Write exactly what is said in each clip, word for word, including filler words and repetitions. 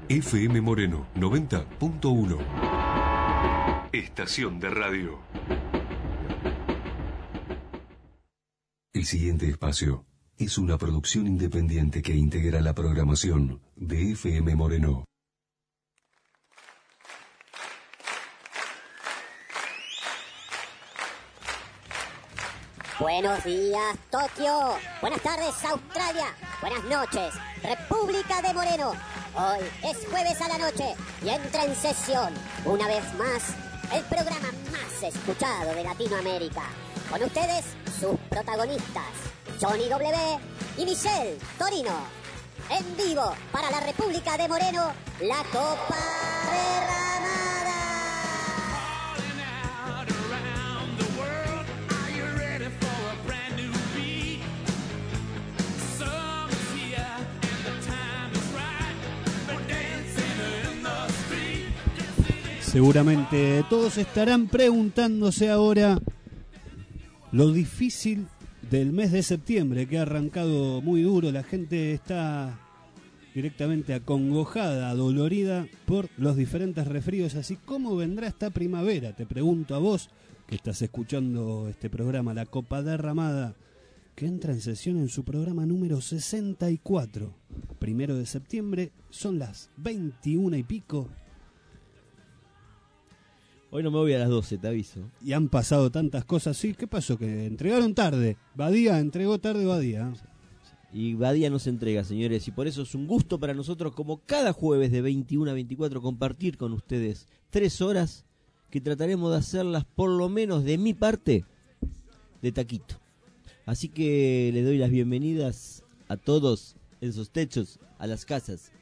F M Moreno noventa punto uno. Estación de radio. El siguiente espacio es una producción independiente que integra la programación de F M Moreno. Buenos días, Tokio. Buenas tardes, Australia. Buenas noches, República de Moreno. Hoy es jueves a la noche y entra en sesión, una vez más, el programa más escuchado de Latinoamérica. Con ustedes, sus protagonistas, Johnny W. y Michelle Torino. En vivo, para la República de Moreno, la Copa Derramada. Seguramente todos estarán preguntándose ahora lo difícil del mes de septiembre, que ha arrancado muy duro. La gente está directamente acongojada, adolorida por los diferentes resfríos. Así, ¿cómo vendrá esta primavera? Te pregunto a vos, que estás escuchando este programa, La Copa Derramada, que entra en sesión en su programa número sesenta y cuatro. Primero de septiembre, son las veintiuna y pico. Hoy no me voy a las doce, te aviso. Y han pasado tantas cosas. Sí, ¿qué pasó? Que entregaron tarde. Badía entregó tarde, Badía. Y Badía no se entrega, señores. Y por eso es un gusto para nosotros, como cada jueves de veintiuno a veinticuatro, compartir con ustedes tres horas que trataremos de hacerlas, por lo menos de mi parte, de taquito. Así que le doy las bienvenidas a todos en sus techos, a las casas.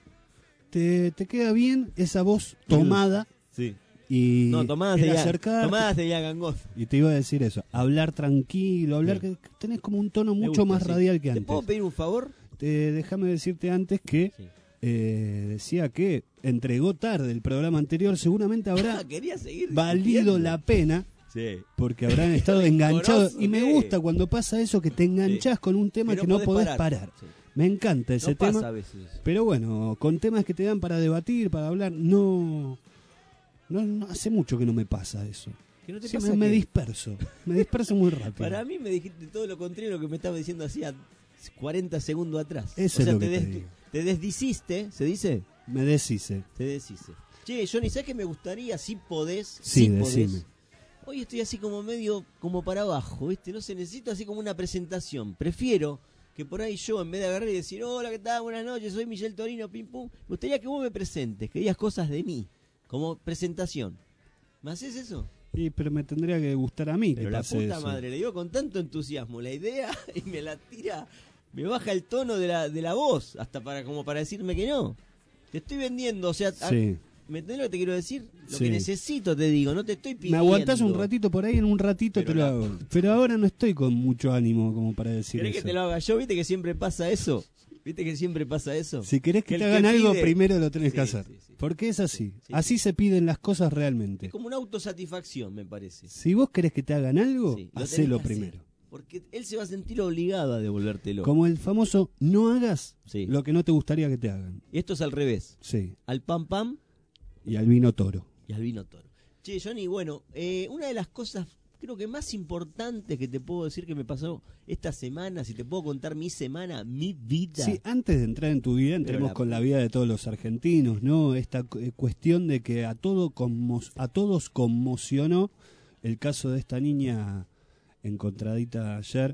¿Te, te queda bien esa voz tomada? Sí. Y no, tomadas de, acercar, tomadas de Yagangoz. Y te iba a decir eso, hablar tranquilo, hablar sí. que tenés como un tono mucho gusta, más sí. radial que antes. ¿Te puedo pedir un favor? Te, déjame decirte antes que sí. eh, decía que entregó tarde el programa anterior, seguramente habrá seguir valido la pena, sí. porque habrán estado enganchados. Y me gusta cuando pasa eso, que te enganchás sí. con un tema que no, que no podés, podés parar. parar. Sí. Me encanta ese no tema, pasa a veces. Pero bueno, con temas que te dan para debatir, para hablar, no... No, no, hace mucho que no me pasa eso. ¿Que no te sí, pasa me, que... me disperso. Me disperso muy rápido. Para mí me dijiste todo lo contrario a lo que me estaba diciendo hacía cuarenta segundos atrás. Eso o sea, es lo te, que des, te, digo. te desdiciste, ¿se dice? Me deshice. Te deshice. Che, Johnny, ¿sabes qué me gustaría? Si podés. Sí, si decime. Podés. Hoy estoy así como medio, como para abajo, ¿viste? No sé, necesito así como una presentación. Prefiero que por ahí yo, en vez de agarrar y decir, hola, ¿qué tal? Buenas noches, soy Michelle Torino, pim pum. Me gustaría que vos me presentes, que digas cosas de mí, como presentación. ¿Me haces eso? Sí, pero me tendría que gustar a mí. Pero que la pase puta eso. madre, le digo con tanto entusiasmo la idea y me la tira, me baja el tono de la de la voz, hasta para como para decirme que no. Te estoy vendiendo, o sea, sí. a, ¿me entendés lo que te quiero decir? Lo sí. que necesito, te digo, no te estoy pidiendo. Me aguantás un ratito por ahí, en un ratito pero te lo la... hago. Pero ahora no estoy con mucho ánimo como para decir ¿Querés eso. que te lo haga yo? ¿Viste que siempre pasa eso? ¿Viste que siempre pasa eso? Si querés que, que te hagan que algo, pide... primero lo tenés sí, que hacer. Sí, sí. Porque es así. Sí, así sí. se piden las cosas realmente. Es como una autosatisfacción, me parece. Si vos querés que te hagan algo, sí, lo hacelo primero. Porque él se va a sentir obligado a devolvértelo. Como el famoso, no hagas sí. lo que no te gustaría que te hagan. Y esto es al revés. Sí. Al pam pam. Y al vino toro. Y al vino toro. Che, Johnny, bueno, eh, una de las cosas creo que más importantes que te puedo decir que me pasó esta semana, si te puedo contar mi semana, mi vida. Sí, antes de entrar en tu vida, entremos la... con la vida de todos los argentinos, ¿no? Esta eh, cuestión de que a, todo conmo a todos conmocionó el caso de esta niña encontradita ayer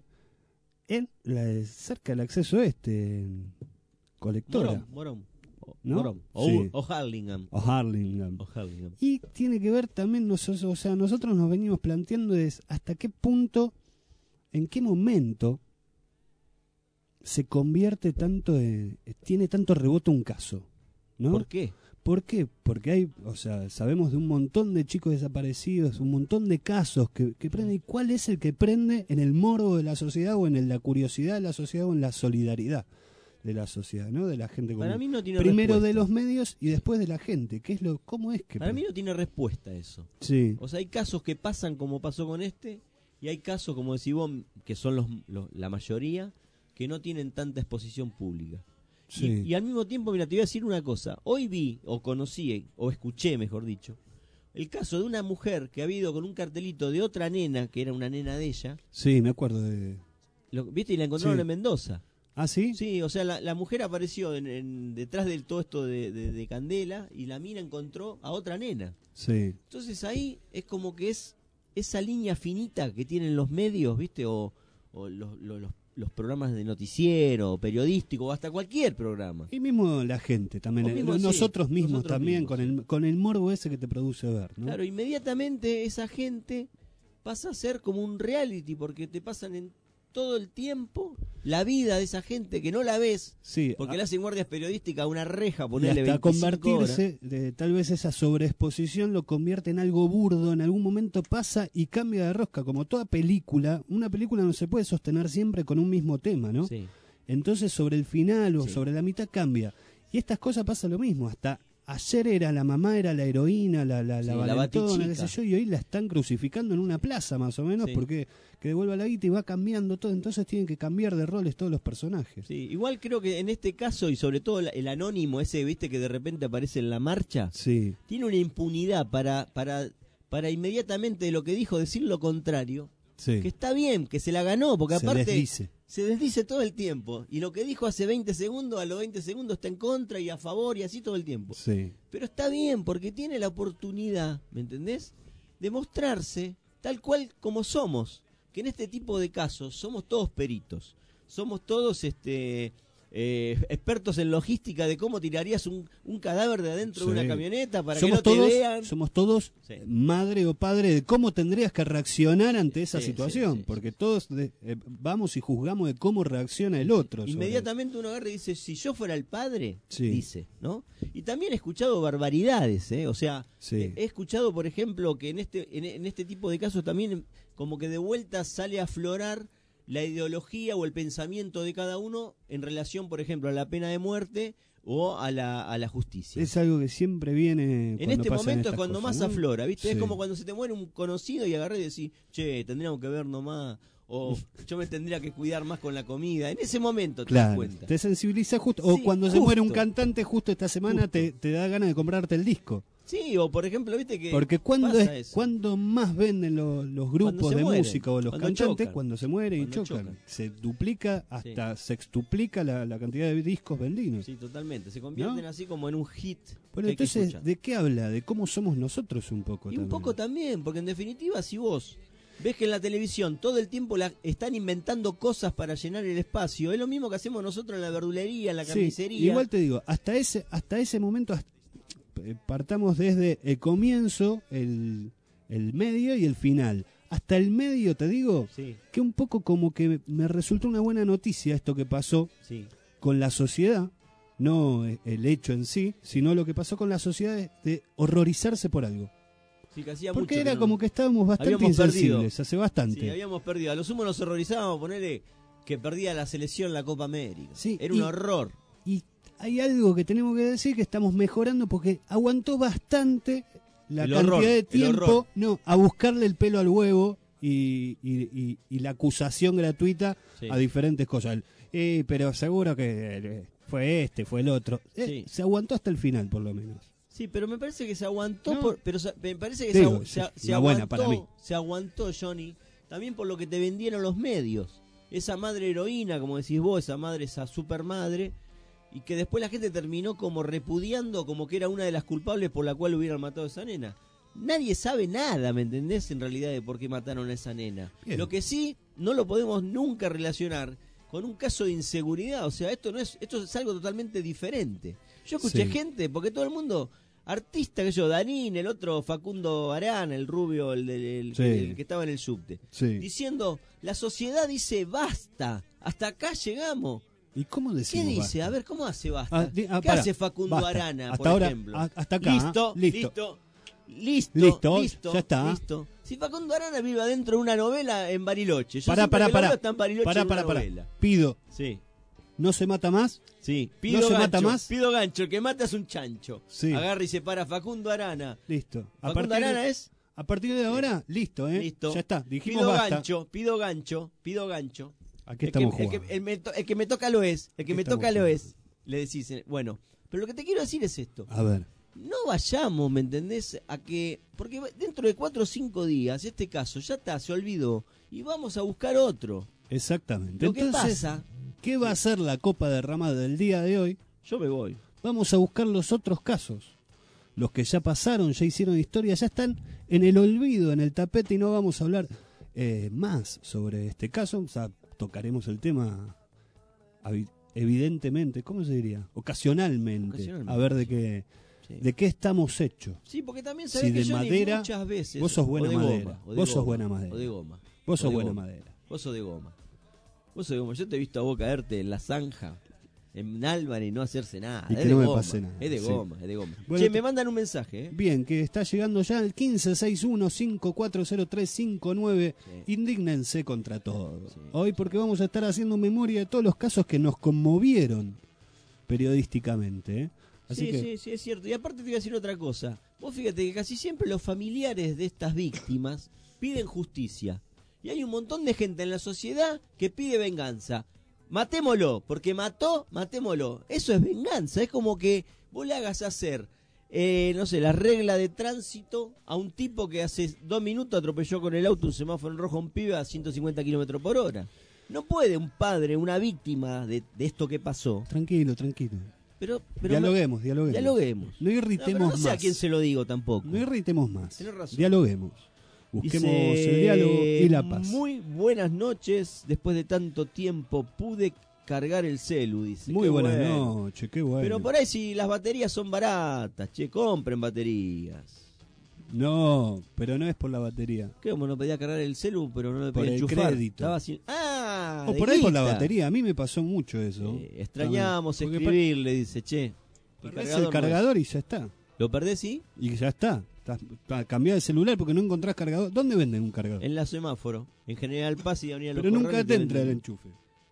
en la, cerca del acceso este, en colectora. Morón, Morón. ¿No? Morón. O, sí. o Harlingham. O Harlingham. O Harlingham. Y tiene que ver también, nosotros, o sea, nosotros nos venimos planteando es hasta qué punto, en qué momento se convierte tanto, en, tiene tanto rebote un caso, ¿no? ¿Por qué? ¿Por qué? Porque hay, o sea, sabemos de un montón de chicos desaparecidos, un montón de casos que, que prenden. ¿Y cuál es el que prende en el morbo de la sociedad o en la curiosidad de la sociedad o en la solidaridad de la sociedad, ¿no? De la gente común. Para mí no tiene Primero respuesta. De los medios y después de la gente. ¿Qué es lo, cómo es que Para mí no tiene respuesta eso. Sí. O sea, hay casos que pasan como pasó con este y hay casos, como decís vos, que son los, los la mayoría, que no tienen tanta exposición pública. Sí. Y, y al mismo tiempo, mira, te voy a decir una cosa. Hoy vi, o conocí, o escuché, mejor dicho, el caso de una mujer que había ido con un cartelito de otra nena, que era una nena de ella. Sí, me acuerdo de... Lo, ¿Viste? Y la encontraron Sí. en Mendoza. ¿Ah, sí? Sí, o sea, la, la mujer apareció en, en- detrás de todo esto de, de- de Candela y la mina encontró a otra nena. Sí. Entonces ahí es como que es esa línea finita que tienen los medios, ¿viste? O, o los, los, los- los programas de noticiero, o periodístico, o hasta cualquier programa. Y mismo la gente también, O mismo, eh, sí, nosotros mismos nosotros también, mismos, con sí. el con el morbo ese que te produce ver, ¿no? Claro, inmediatamente esa gente pasa a ser como un reality, porque te pasan en todo el tiempo la vida de esa gente que no la ves, Sí, porque a- le hacen guardias periodísticas a una reja, y ponerle hasta veinticinco horas. convertirse, de, tal vez esa sobreexposición lo convierte en algo burdo, en algún momento pasa y cambia de rosca, como toda película. Una película no se puede sostener siempre con un mismo tema, ¿no? Sí. Entonces sobre el final o Sí. sobre la mitad cambia. Y estas cosas pasa lo mismo, hasta ayer era la mamá, era la heroína, la, la, la Sí, la valentona, qué batichica. sé yo, y hoy la están crucificando en una plaza más o menos Sí. porque que devuelva la guita y va cambiando todo, entonces tienen que cambiar de roles todos los personajes. Sí, igual creo que en este caso, y sobre todo el, el anónimo ese, viste, que de repente aparece en la marcha, Sí, tiene una impunidad para, para, para inmediatamente de lo que dijo decir lo contrario, sí. que está bien, que se la ganó, porque Se aparte desdice. se desdice todo el tiempo, y lo que dijo hace veinte segundos, a los veinte segundos está en contra y a favor y así todo el tiempo. Sí. Pero está bien, porque tiene la oportunidad, ¿me entendés?, de mostrarse tal cual como somos, que en este tipo de casos somos todos peritos, somos todos este eh, expertos en logística de cómo tirarías un, un cadáver de adentro Sí. de una camioneta para Somos que no todos, te vean. somos todos Sí. madre o padre de cómo tendrías que reaccionar ante esa Sí, situación, sí, sí, porque sí. todos de- eh, vamos y juzgamos de cómo reacciona el otro. sobre- Inmediatamente uno agarra y dice, si yo fuera el padre, Sí. dice, ¿no? Y también he escuchado barbaridades, ¿eh? O sea, Sí. he he escuchado, por ejemplo, que en este, en, en este tipo de casos también como que de vuelta sale a aflorar la ideología o el pensamiento de cada uno en relación, por ejemplo, a la pena de muerte o a la, a la justicia. Es algo que siempre viene. En cuando este pasan momento es estas cuando cosas, más ¿no? aflora, ¿viste? Es Sí. como cuando se te muere un conocido y agarré y decís, che, tendríamos que ver nomás, o yo me tendría que cuidar más con la comida. En ese momento te das Claro, cuenta. te sensibiliza justo. O Sí, cuando se justo. muere un cantante, justo esta semana Justo. te, te da ganas de comprarte el disco. Sí, o por ejemplo, viste que Porque cuando pasa es eso. cuando más venden lo- los Cuando grupos se de mueren, música o los cuando cantantes, chocan. cuando se mueren y Cuando chocan. chocan. Se duplica hasta sextuplica la, la cantidad de discos vendidos. Sí, totalmente. Se convierten ¿No? así como en un hit. Bueno, que hay que entonces, escuchar. ¿de qué habla? De cómo somos nosotros un poco Y un también. poco también, porque en definitiva, si vos ves que en la televisión todo el tiempo la, están inventando cosas para llenar el espacio, es lo mismo que hacemos nosotros en la verdulería, en la Sí, carnicería. igual te digo, hasta ese, hasta ese momento hasta- eh, partamos desde el comienzo, el, el medio y el final. Hasta el medio, te digo, Sí, que un poco como que me resultó una buena noticia esto que pasó sí. con la sociedad, no eh, el hecho en sí, sino lo que pasó con la sociedad de, de horrorizarse por algo. Sí, que hacía Porque mucho era que no- como que estábamos bastante Habíamos insensibles, perdido. hace bastante. Sí, habíamos perdido. A lo sumo nos horrorizábamos ponerle que perdía la selección la Copa América. Sí, Era y- un horror. Y hay algo que tenemos que decir, que estamos mejorando porque aguantó bastante la El cantidad horror, de el tiempo horror. no a buscarle el pelo al huevo y, y, y- y la acusación gratuita Sí. a diferentes cosas. El, Eh, pero seguro que eh, fue este, fue el otro. Eh, Sí. Se aguantó hasta el final, por lo menos. Sí, pero me parece que se aguantó, No. por, pero se- me parece que Digo, se, agu- es se, se una aguantó, buena para mí. se aguantó, Johnny, también por lo que te vendieron los medios. Esa madre heroína, como decís vos, esa madre, esa super madre, y que después la gente terminó como repudiando como que era una de las culpables por la cual hubieran matado a esa nena. Nadie sabe nada, ¿me entendés? En realidad de por qué mataron a esa nena. Bien. Lo que sí, no lo podemos nunca relacionar con un caso de inseguridad. O sea, esto no es, esto es algo totalmente diferente. Yo escuché Sí. gente, porque todo el mundo, artista que yo, Darín, el otro Facundo Arana, el rubio, el, del- el- Sí. el que estaba en el subte, Sí. diciendo, la sociedad dice basta, hasta acá llegamos. ¿Y cómo ¿Qué decimos dice? basta? A ver, ¿cómo hace basta? Ah, di- ah, ¿Qué pará, hace Facundo basta. Arana, Hasta por ahora, ejemplo? a- hasta acá, Listo, ¿ah? Listo. listo, listo, Listo, listo, ya está. listo. Si Facundo Arana vive adentro de una novela en Bariloche, yo Pará, siempre pará, que lo pará. veo está en Bariloche Pará, en una pará, pará. novela. Pido, Sí. ¿no se mata más? Sí, pido ¿No se gancho, mata más? pido gancho, el que mata es un chancho. Sí. Agarra y se para Facundo Arana. Listo. A Facundo partir, Arana de, es a partir de ahora, listo, ¿eh? listo. Ya está, dijimos pido basta. gancho, pido gancho, pido gancho. ¿A qué El que, estamos el, que, jugando? el me to- el que me toca lo es, el que ¿Qué me estamos toca lo jugando? es. le decís, eh, bueno, pero lo que te quiero decir es esto. A ver. No vayamos, ¿me entendés? A que, porque dentro de cuatro o cinco días, este caso ya está, se olvidó, y vamos a buscar otro. Exactamente. Lo que Entonces, pasa, ¿qué va a ser la copa derramada del día de hoy? yo me voy. Vamos a buscar los otros casos. Los que ya pasaron, ya hicieron historia, ya están en el olvido, en el tapete, y no vamos a hablar eh, más sobre este caso. O sea, tocaremos el tema evidentemente, ¿cómo se diría? Ocasionalmente, Ocasionalmente. a ver de qué, Sí. de qué estamos hechos. Sí, porque también sabés Si que de yo madera, muchas veces... vos sos o buena de madera, goma, o de vos sos goma, buena madera. O de goma. Vos o sos de buena goma. madera. Vos sos de goma. Vos sos de goma. Yo te he visto a vos caerte en la zanja, en Álvarez, y no hacerse nada. Y es que de no me goma. pase nada, Es de sí. goma, es de goma. Bueno, che, te- me mandan un mensaje, ¿eh? Bien, que está llegando ya el quince sesenta y uno cincuenta y cuatro cero tres cincuenta y nueve. Sí. Indígnense contra todo. Sí. Hoy porque vamos a estar haciendo memoria de todos los casos que nos conmovieron periodísticamente. ¿eh? Así sí, que sí, sí, es cierto. Y aparte te voy a decir otra cosa. Vos fíjate que casi siempre los familiares de estas víctimas piden justicia. Y hay un montón de gente en la sociedad que pide venganza. Matémoslo, porque mató, matémoslo. Eso es venganza. Es como que vos le hagas hacer, eh, no sé, la regla de tránsito a un tipo que hace dos minutos atropelló con el auto un semáforo en rojo a un pibe a ciento cincuenta kilómetros por hora. No puede un padre, una víctima de, de esto que pasó. tranquilo, tranquilo. Pero, pero dialoguemos, dialoguemos. Dialoguemos. No No, irritemos pero no sé más. a quién se lo digo tampoco. No irritemos más. Tenés razón. Dialoguemos. Busquemos Dice, el diálogo y la paz. Muy buenas noches. Después de tanto tiempo pude cargar el celu, dice. Muy Qué buenas bueno. noches, qué bueno. Pero por ahí si las baterías son baratas, che, compren baterías. No, pero no es por la batería. ¿Qué? Como no podía cargar el celu, pero no le Por podía el enchufar. crédito. Estaba sin... Ah, O de por ahí por la guita. batería. A mí me pasó mucho eso. Eh, extrañamos Porque escribirle, dice, che. El Perdés cargador el no cargador y ya está. es. ¿Lo perdés, sí? Y ya está. Estás- está- Cambiá de celular porque no encontrás cargador. ¿Dónde venden un cargador? En la semáforo. En General Paz y Avenida Los Pero nunca Corrales te te entra el venden. enchufe.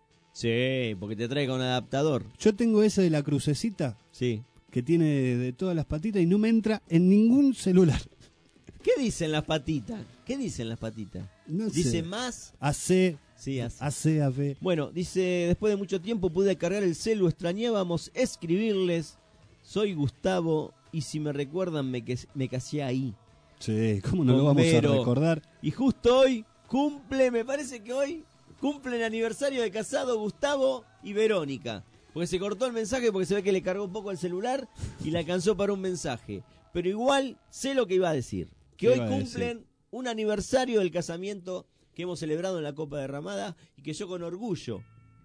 Sí, porque te trae con adaptador. Yo tengo ese de la crucecita Sí. que tiene de, de todas las patitas y no me entra en ningún celular. ¿Qué dicen las patitas? ¿Qué dicen las patitas? No sé. Dice más. A C, Sí, así. A C, A B. Bueno, dice, después de mucho tiempo pude cargar el celu, extrañábamos escribirles. Soy Gustavo y si me recuerdan me, que, me casé ahí. Sí, ¿cómo no lo vamos a Bombero. recordar? Y justo hoy cumple, me parece que hoy cumple el aniversario de casado Gustavo y Verónica. Porque se cortó el mensaje porque se ve que le cargó un poco el celular y le alcanzó para un mensaje. Pero igual sé lo que iba a decir. Que ¿Qué hoy iba a cumplen decir? un aniversario del casamiento que hemos celebrado en la Copa Derramada y que yo con orgullo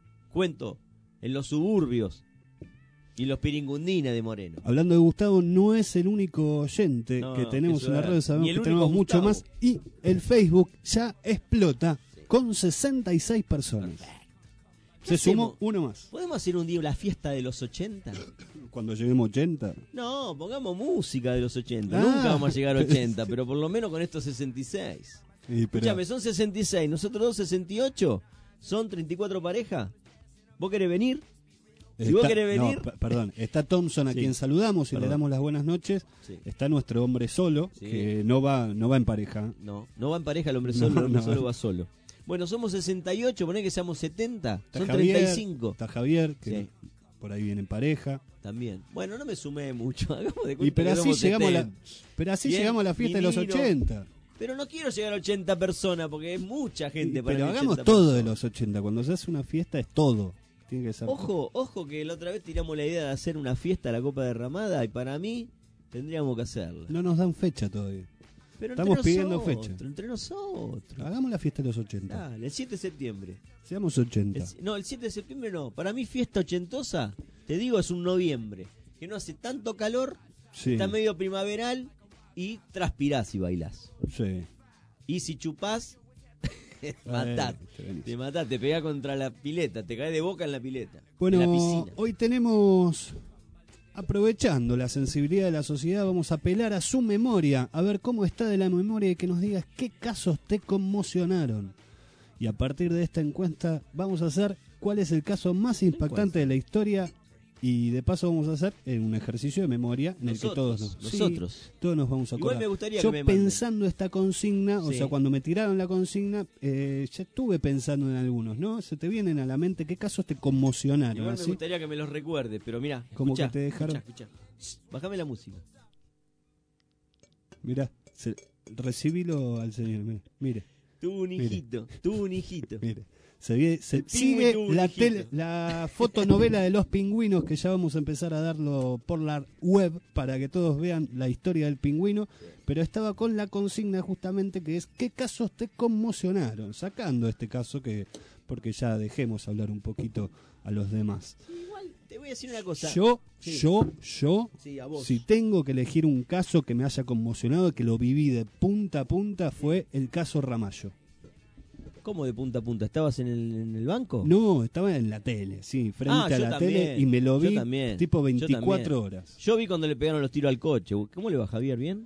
cuento en los suburbios y los piringundines de Moreno. Hablando de Gustavo, no es el único oyente No, que tenemos eso en las es. redes, sabemos Ni el que único tenemos mucho Gustavo. más. Y el Facebook ya explota con sesenta y seis personas. ¿Qué Se sumó hacemos? uno más. ¿Podemos hacer un día la fiesta de los ochenta? Cuando lleguemos ochenta. No, pongamos música de los ochenta. Ah. Nunca vamos a llegar a ochenta, pero por lo menos con estos sesenta y seis. Y, pero- Escúchame, son sesenta y seis, nosotros dos sesenta y ocho, son treinta y cuatro parejas. ¿Vos querés venir? Si vos querés no, venir- p- perdón, está Thompson a Sí. quien saludamos y Perdón. le damos las buenas noches. Sí. Está nuestro hombre solo, Sí. que no va no va en pareja. No, no va en pareja el hombre No, solo, el hombre no. solo va solo. Bueno, somos sesenta y ocho, poné que seamos setenta, Está son Javier, treinta y cinco. Está Javier, que Sí. por ahí viene en pareja. También. Bueno, no me sumé mucho, hagamos de Y cuenta pero que así somos llegamos a la, setenta. pero así Bien, llegamos a la fiesta de los Minino. ochenta. Pero no quiero llegar a ochenta personas porque es mucha gente Y- para pero mí, hagamos ochenta todo de personas. los ochenta. Cuando se hace una fiesta es todo. Tiene que ser. Ojo, ojo que la otra vez tiramos la idea de hacer una fiesta a la Copa Derramada y para mí tendríamos que hacerla. No nos dan fecha todavía. Pero estamos entre pidiendo nosotros, fecha. Entre nosotros. Hagamos la fiesta de los ochenta. Dale, el siete de septiembre. Seamos ochenta. El- no, el siete de septiembre no. Para mí fiesta ochentosa, te digo, es un noviembre. Que no hace tanto calor, Sí, está medio primaveral y transpirás y bailás. sí. Y si chupás, matás. Eh, te venís. Te matás, te pegás contra la pileta, te caes de boca en la pileta. Bueno, en la piscina. hoy tenemos, aprovechando la sensibilidad de la sociedad, vamos a apelar a su memoria, a ver cómo está de la memoria y que nos digas qué casos te conmocionaron. Y a partir de esta encuesta vamos a hacer cuál es el caso más impactante de la historia Y de paso vamos a hacer eh, un ejercicio de memoria en el que todos nos, nosotros. sí, todos nos vamos a acordar. Igual me gustaría Yo que me manden. pensando esta consigna, o Sí. sea, cuando me tiraron la consigna, eh, ya estuve pensando en algunos, ¿no? Se te vienen a la mente qué casos te conmocionaron, Igual me ¿así? gustaría que me los recuerde, pero mira, Como escuchá, que te dejaron- escuchá, escuchá. Bájame la música. Mirá, se, recibilo al señor, mire, mire. Tuvo un Mire. hijito, tuvo un hijito. Mire, se, vie- se El pingüi sigue tuvo un la, hijito. tele- la fotonovela de los pingüinos, que ya vamos a empezar a darlo por la web para que todos vean la historia del pingüino, pero estaba con la consigna justamente que es ¿qué casos te conmocionaron? Sacando este caso que porque ya dejemos hablar un poquito a los demás. Igual te voy a decir una cosa. Yo, Sí. yo, yo, Sí, a vos. si tengo que elegir un caso que me haya conmocionado, que lo viví de punta a punta, fue el caso Ramallo. ¿Cómo de punta a punta? ¿Estabas en el, en el banco? No, estaba en la tele, sí, frente Ah, a yo la también, tele y me lo yo vi también, tipo yo veinticuatro también. horas. Yo vi cuando le pegaron los tiros al coche. ¿Cómo le va, Javier? ¿Bien?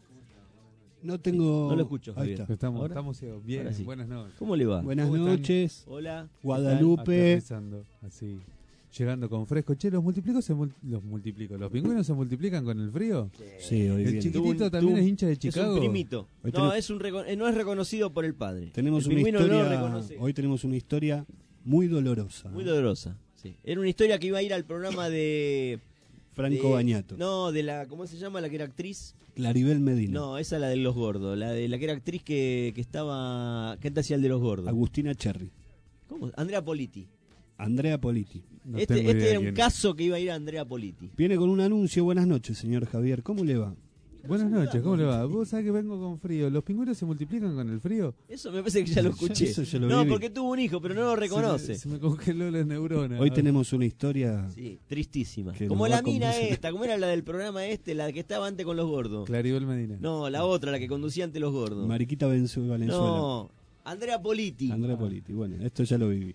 No tengo... No lo escucho, Ahí Javier. está. Estamos, ¿Ahora? estamos ciegos. Bien, Ahora sí. buenas noches. ¿Cómo le va? Buenas ¿Cómo están? noches, Hola. Guadalupe. Aterrizando, así. Llegando con fresco. Che, ¿los multiplicos se mul- los multiplico? ¿Los pingüinos se multiplican con el frío? Sí, hoy El viene. chiquitito Tuvo un- también tuvo- es hincha de Chicago. Es un primito. Hoy No, tenemos- es un reco- eh, no es reconocido por el padre. Tenemos el una pingüino no lo historia, reconoce. hoy tenemos una historia muy dolorosa. Muy ¿eh? dolorosa. Sí. Era una historia que iba a ir al programa de... Franco de- Bañato, No, de la... ¿Cómo se llama? La que era actriz. Claribel Medina, No, esa la de los gordos. La de la que era actriz que, que estaba... ¿Qué te hacía el de los gordos? Agustina Cherry, ¿Cómo? Andrea Politi. Andrea Politi. No este tengo este idea era un quién es. caso que iba a ir a Andrea Politi. Viene con un anuncio. Buenas noches, señor Javier. ¿Cómo le va? Buenas noches, ¿cómo le va? Vos sabés que vengo con frío. ¿Los pingüinos se multiplican con el frío? Eso me parece que ya lo escuché. Eso yo lo no, viví. porque tuvo un hijo, pero no lo reconoce. Se me, se me congeló las neuronas. Hoy tenemos una historia... Sí, tristísima. Que Como nos va la a mina conmocionar. esta, como era la del programa este, la que estaba antes con los gordos. Claribel Medina. No, la otra, la que conducía ante los gordos. Mariquita Venzu- Valenzuela. No, Andrea Politi. Andrea Politi. Bueno, esto ya lo viví.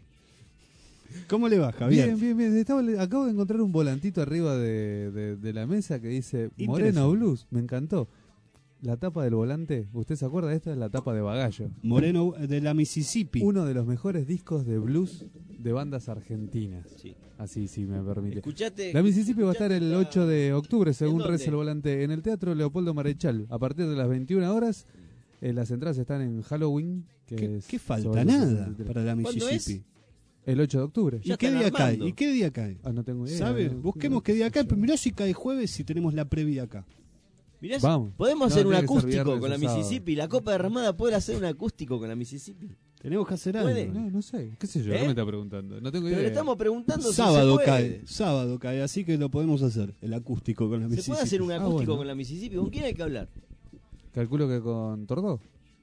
¿Cómo le va, Javier? Bien, bien, bien. Estaba- acabo de encontrar un volantito arriba de, de- de la mesa que dice Moreno Interesante. Blues. Me encantó. La tapa del volante, ¿usted se acuerda? Esta es la tapa de Bagallo. Moreno eh, de la Mississippi. Uno de los mejores discos de blues de bandas argentinas. Sí. Así, si me permite. Escuchate. La Mississippi va a estar el ocho de octubre, según dónde? reza el volante, en el Teatro Leopoldo Marechal. A partir de las veintiuna horas, eh, las entradas están en Halloween. Que ¿Qué, es qué falta? sobre el Nada sesenta y tres. para la ¿Cuándo Mississippi. El ocho de octubre. ¿Y Ya qué están día armando. cae? ¿Y qué día cae? Ah, no tengo idea. ¿Sabe? no- Busquemos no- qué día cae. yo. Pero mirá si cae jueves si tenemos la previa acá. Mirá, Vamos. podemos No, hacer un tiene que ser acústico viernes con la o sábado. Mississippi. La Copa de Ramada puede hacer un acústico con la Mississippi. Tenemos que hacer algo. ¿Puede? No, no sé. ¿Qué sé yo? ¿Eh? ¿Qué me está preguntando? No tengo Pero idea. le estamos preguntando Sábado si se puede. cae, sábado cae, así que lo podemos hacer, el acústico con la ¿Se Mississippi. puede hacer un acústico Ah, bueno. con la Mississippi? ¿Con quién hay que hablar? Calculo que con Tordó.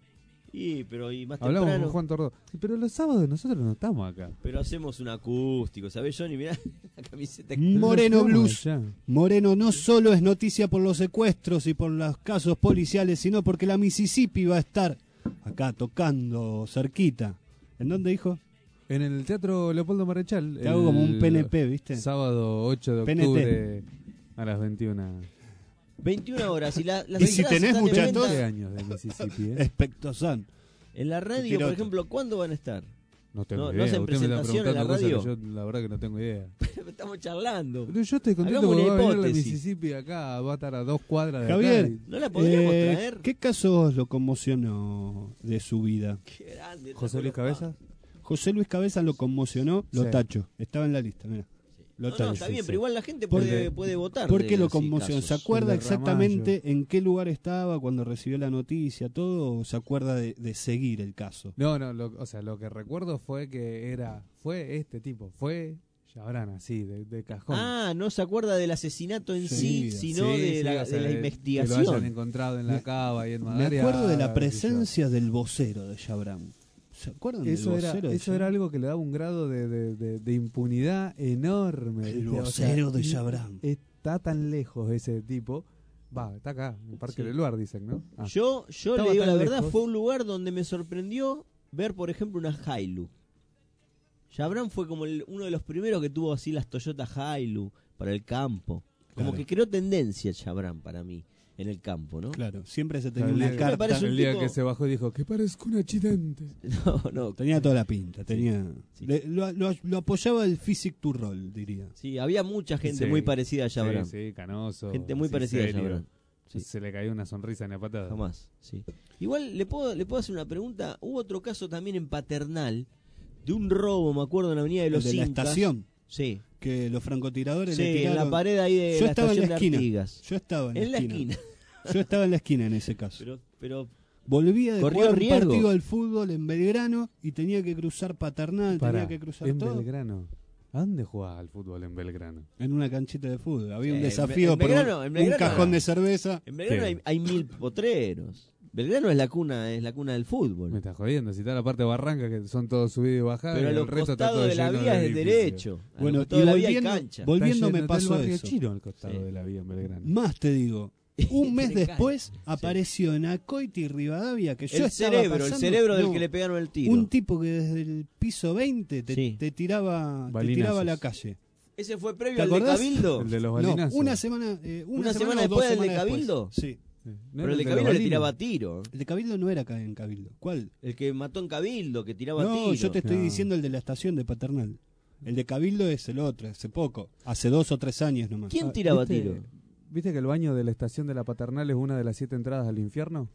Y, pero y más Hablamos temprano. con Juan Tordó. Pero los sábados nosotros no estamos acá. Pero hacemos un acústico, ¿sabes, Johnny? Mirá la camiseta. Moreno Nos Blues. quedamos allá. Moreno no solo es noticia por los secuestros y por los casos policiales, sino porque la Mississippi va a estar acá tocando cerquita. ¿En dónde dijo? En el Teatro Leopoldo Marechal. Te hago como un P N P, ¿viste? Sábado ocho de P N T. octubre a las veintiuna. veintiuna horas. Y, la, las Y si entradas tenés están en mucha venta tos- veinte años de Mississippi, ¿eh? Espectosan. En la radio, Piroto. por ejemplo, ¿cuándo van a estar? No tengo No- no idea. hacen Usted me está presentación en la preguntando cosas radio. que yo la verdad que no tengo idea. Estamos charlando. Pero yo estoy contento Hagamos porque una va a venir la hipótesis. Mississippi acá, va a estar a dos cuadras de Javier, acá. ¿No la podríamos Eh, traer? ¿Qué casos lo conmocionó de su vida? Qué grande. y- José Luis Cabeza. José Luis Cabeza lo conmocionó, lo Sí. tacho. Estaba en la lista, mira. Lo No, tacho. no, está bien, sí. pero igual la gente Porque- puede, puede votar. ¿Por de qué lo así conmocionó? ¿Se casos. acuerda El de exactamente en qué lugar estaba cuando recibió la noticia, todo? ¿O se acuerda de, de seguir el caso? No, no, lo- o sea, lo que recuerdo fue que era, fue este tipo, fue Chabrán, así, de, de cajón. Ah, no se acuerda del asesinato en sí, Sí, sino Sí, de, sí, la, o sea, de la Que lo investigación. hayan encontrado en la Me- cava y en Me Madariaga, acuerdo de la qué sé yo. presencia del vocero de Chabram. ¿Se acuerdan Eso del era, vocero de eso era Chabram? algo que le daba un grado de, de, de- de impunidad enorme. El ¿viste? O sea, vocero de y- Chabram. Está tan lejos ese tipo. Va, está acá, en Parque Sí. del Luar, dicen, ¿no? Ah. Yo, yo Estaba le digo tan la verdad, lejos. fue un lugar donde me sorprendió ver, por ejemplo, una Hilux. Chabran fue como el- uno de los primeros que tuvo así las Toyota Hilux para el campo. Como Claro. que creó tendencia Chabran para mí. en el campo, ¿no? Claro, siempre se tenía El una día- carta. Me parece un El día tipo- que se bajó dijo que parezco un accidente. No, no. Tenía toda la pinta, tenía sí. le- lo, lo- lo apoyaba el physique to roll, diría. Sí, había mucha gente Sí. muy parecida a Jabran. Sí, sí, canoso. Gente muy sí, parecida a serio. Jabran. Sí. Se le cayó una sonrisa en la patada. Jamás, sí. Igual le puedo, le puedo hacer una pregunta. Hubo otro caso también en Paternal de un robo, me acuerdo, en la Avenida de El los de la Incas. estación, Sí, que los francotiradores sí, le en tiraron. la pared ahí de Yo la estaba en estación la de esquina. Artigas. Yo estaba en, En la la esquina. esquina. Yo estaba en la esquina en ese caso. Pero, pero Volvía de ¿Corrió jugar un riesgo? partido del fútbol en Belgrano y tenía que cruzar Paternal, Pará, tenía que cruzar en todo Belgrano. ¿A dónde jugaba al fútbol en Belgrano? en una canchita de fútbol. Había un Eh, en desafío Be- en por un- Belgrano- en un, Belgrano- cajón de cerveza. en Belgrano Sí. hay, hay mil potreros. Belgrano es la cuna, es la cuna del fútbol. Me estás jodiendo. Si está la parte de Barranca, que son todos subidos y bajadas, Pero a y el los resto está costados todo de la lleno vía es de edificios. derecho. A Bueno, los costados y de la vía hay volviendo, cancha. volviendo Está me lleno, está el pasó barrio eso. chino al costado Sí. de la vía en Belgrano. Más te digo, un mes Tiene después cancha. apareció en Acoite y Rivadavia que yo El estaba cerebro, el pasando- cerebro del no, que le pegaron el tiro. un tipo que desde el piso veinte te, Sí. te tiraba te Balinazos. tiraba a la calle. ¿Ese fue previo ¿Te al de acordás? Cabildo? El de los No, balinazos. una semana, eh, una ¿Una semana o dos después del de semanas Cabildo? después. Sí. Sí. ¿No Pero era el de los Cabildo le balines? tiraba tiro. El de Cabildo no era acá en Cabildo. ¿Cuál? El que mató en Cabildo, que tiraba No, tiro. yo te estoy No. diciendo el de la estación de Paternal. El de Cabildo es el otro, hace poco, hace dos o tres años nomás. ¿Quién Ah, tiraba ¿viste- tiro? ¿Viste que el baño de la estación de la Paternal es una de las siete entradas al infierno?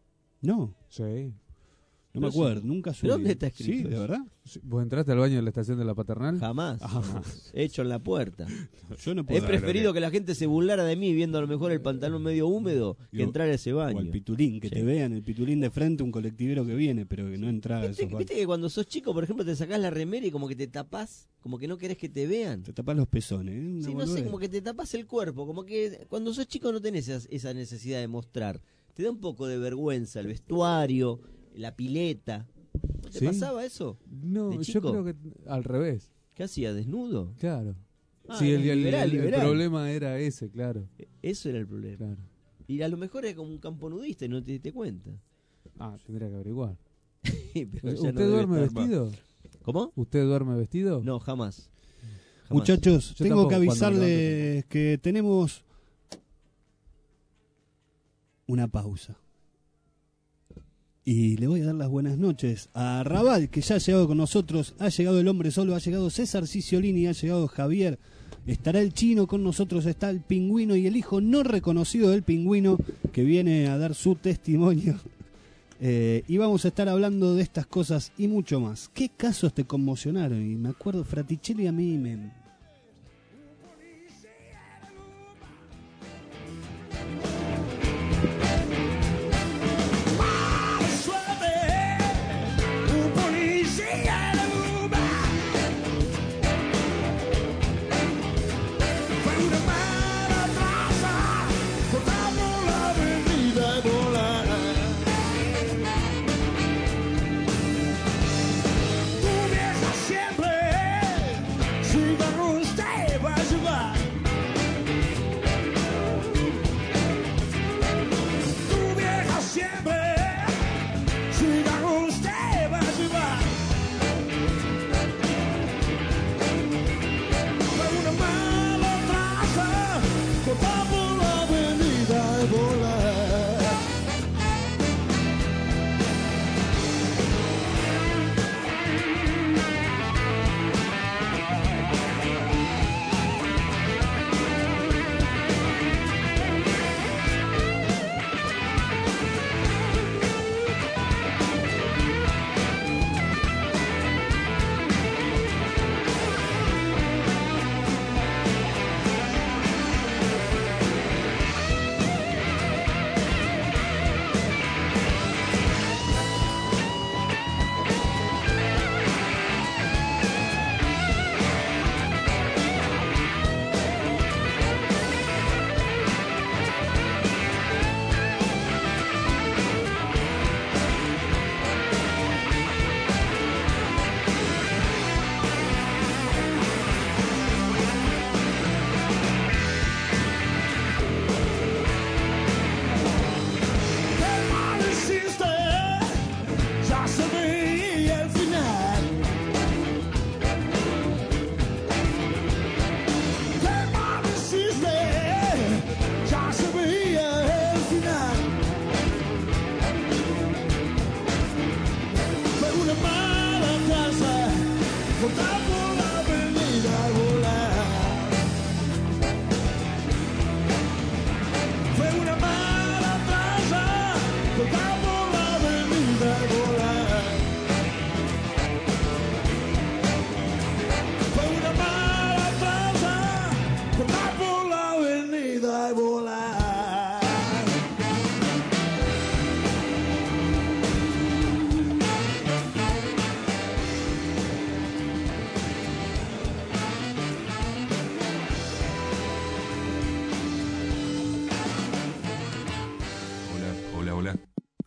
No, Sí. no me Pero acuerdo, nunca subí. ¿Pero dónde está escrito Sí, eso? de verdad. Sí. ¿Vos entraste al baño de la estación de la Paternal? Jamás. Jamás. Hecho en la puerta. Yo no puedo. He preferido que la gente se burlara de mí viendo a lo mejor el pantalón medio húmedo que Digo, entrar a ese O baño. el pitulín, que Sí. te vean el pitulín de frente, un colectivero que viene, pero que no entra a ¿Viste, esos viste baños. que cuando sos chico, por ejemplo, te sacás la remera y como que te tapás, como que no querés que te vean? Te tapas los pezones, ¿eh? Una Sí, no sé, boludez. como que te tapas el cuerpo, como que cuando sos chico no tenés esa, esa necesidad de mostrar. Te da un poco de vergüenza el vestuario, la pileta. ¿No te ¿Sí? pasaba eso? No, ¿De yo chico? creo que al revés. ¿Qué hacía? ¿Desnudo? Claro. Ah, sí, el, el- liberal, el- el liberal. problema era ese, claro. E- Eso era el problema. claro. Y a lo mejor era como un campo nudista y no te diste cuenta. Ah, tendría que averiguar. Pero ya ¿Usted no debe duerme estar más. vestido? ¿Cómo? ¿Usted duerme vestido? No, jamás. Jamás. Muchachos, Yo tengo tampoco, que cuando me avisarles que tenemos una pausa. Y le voy a dar las buenas noches a Raval, que ya ha llegado con nosotros. Ha llegado el hombre solo, ha llegado César Ciciolini, ha llegado Javier. Estará el chino con nosotros, está el pingüino y el hijo no reconocido del pingüino, que viene a dar su testimonio. Eh, y vamos a estar hablando de estas cosas y mucho más. ¿Qué casos te conmocionaron? Y me acuerdo, Fraticelli a mí me... Un policía en Aruba. Fue una mano atrasa, cortamos la avenida y volar. Tu vieja siempre, siga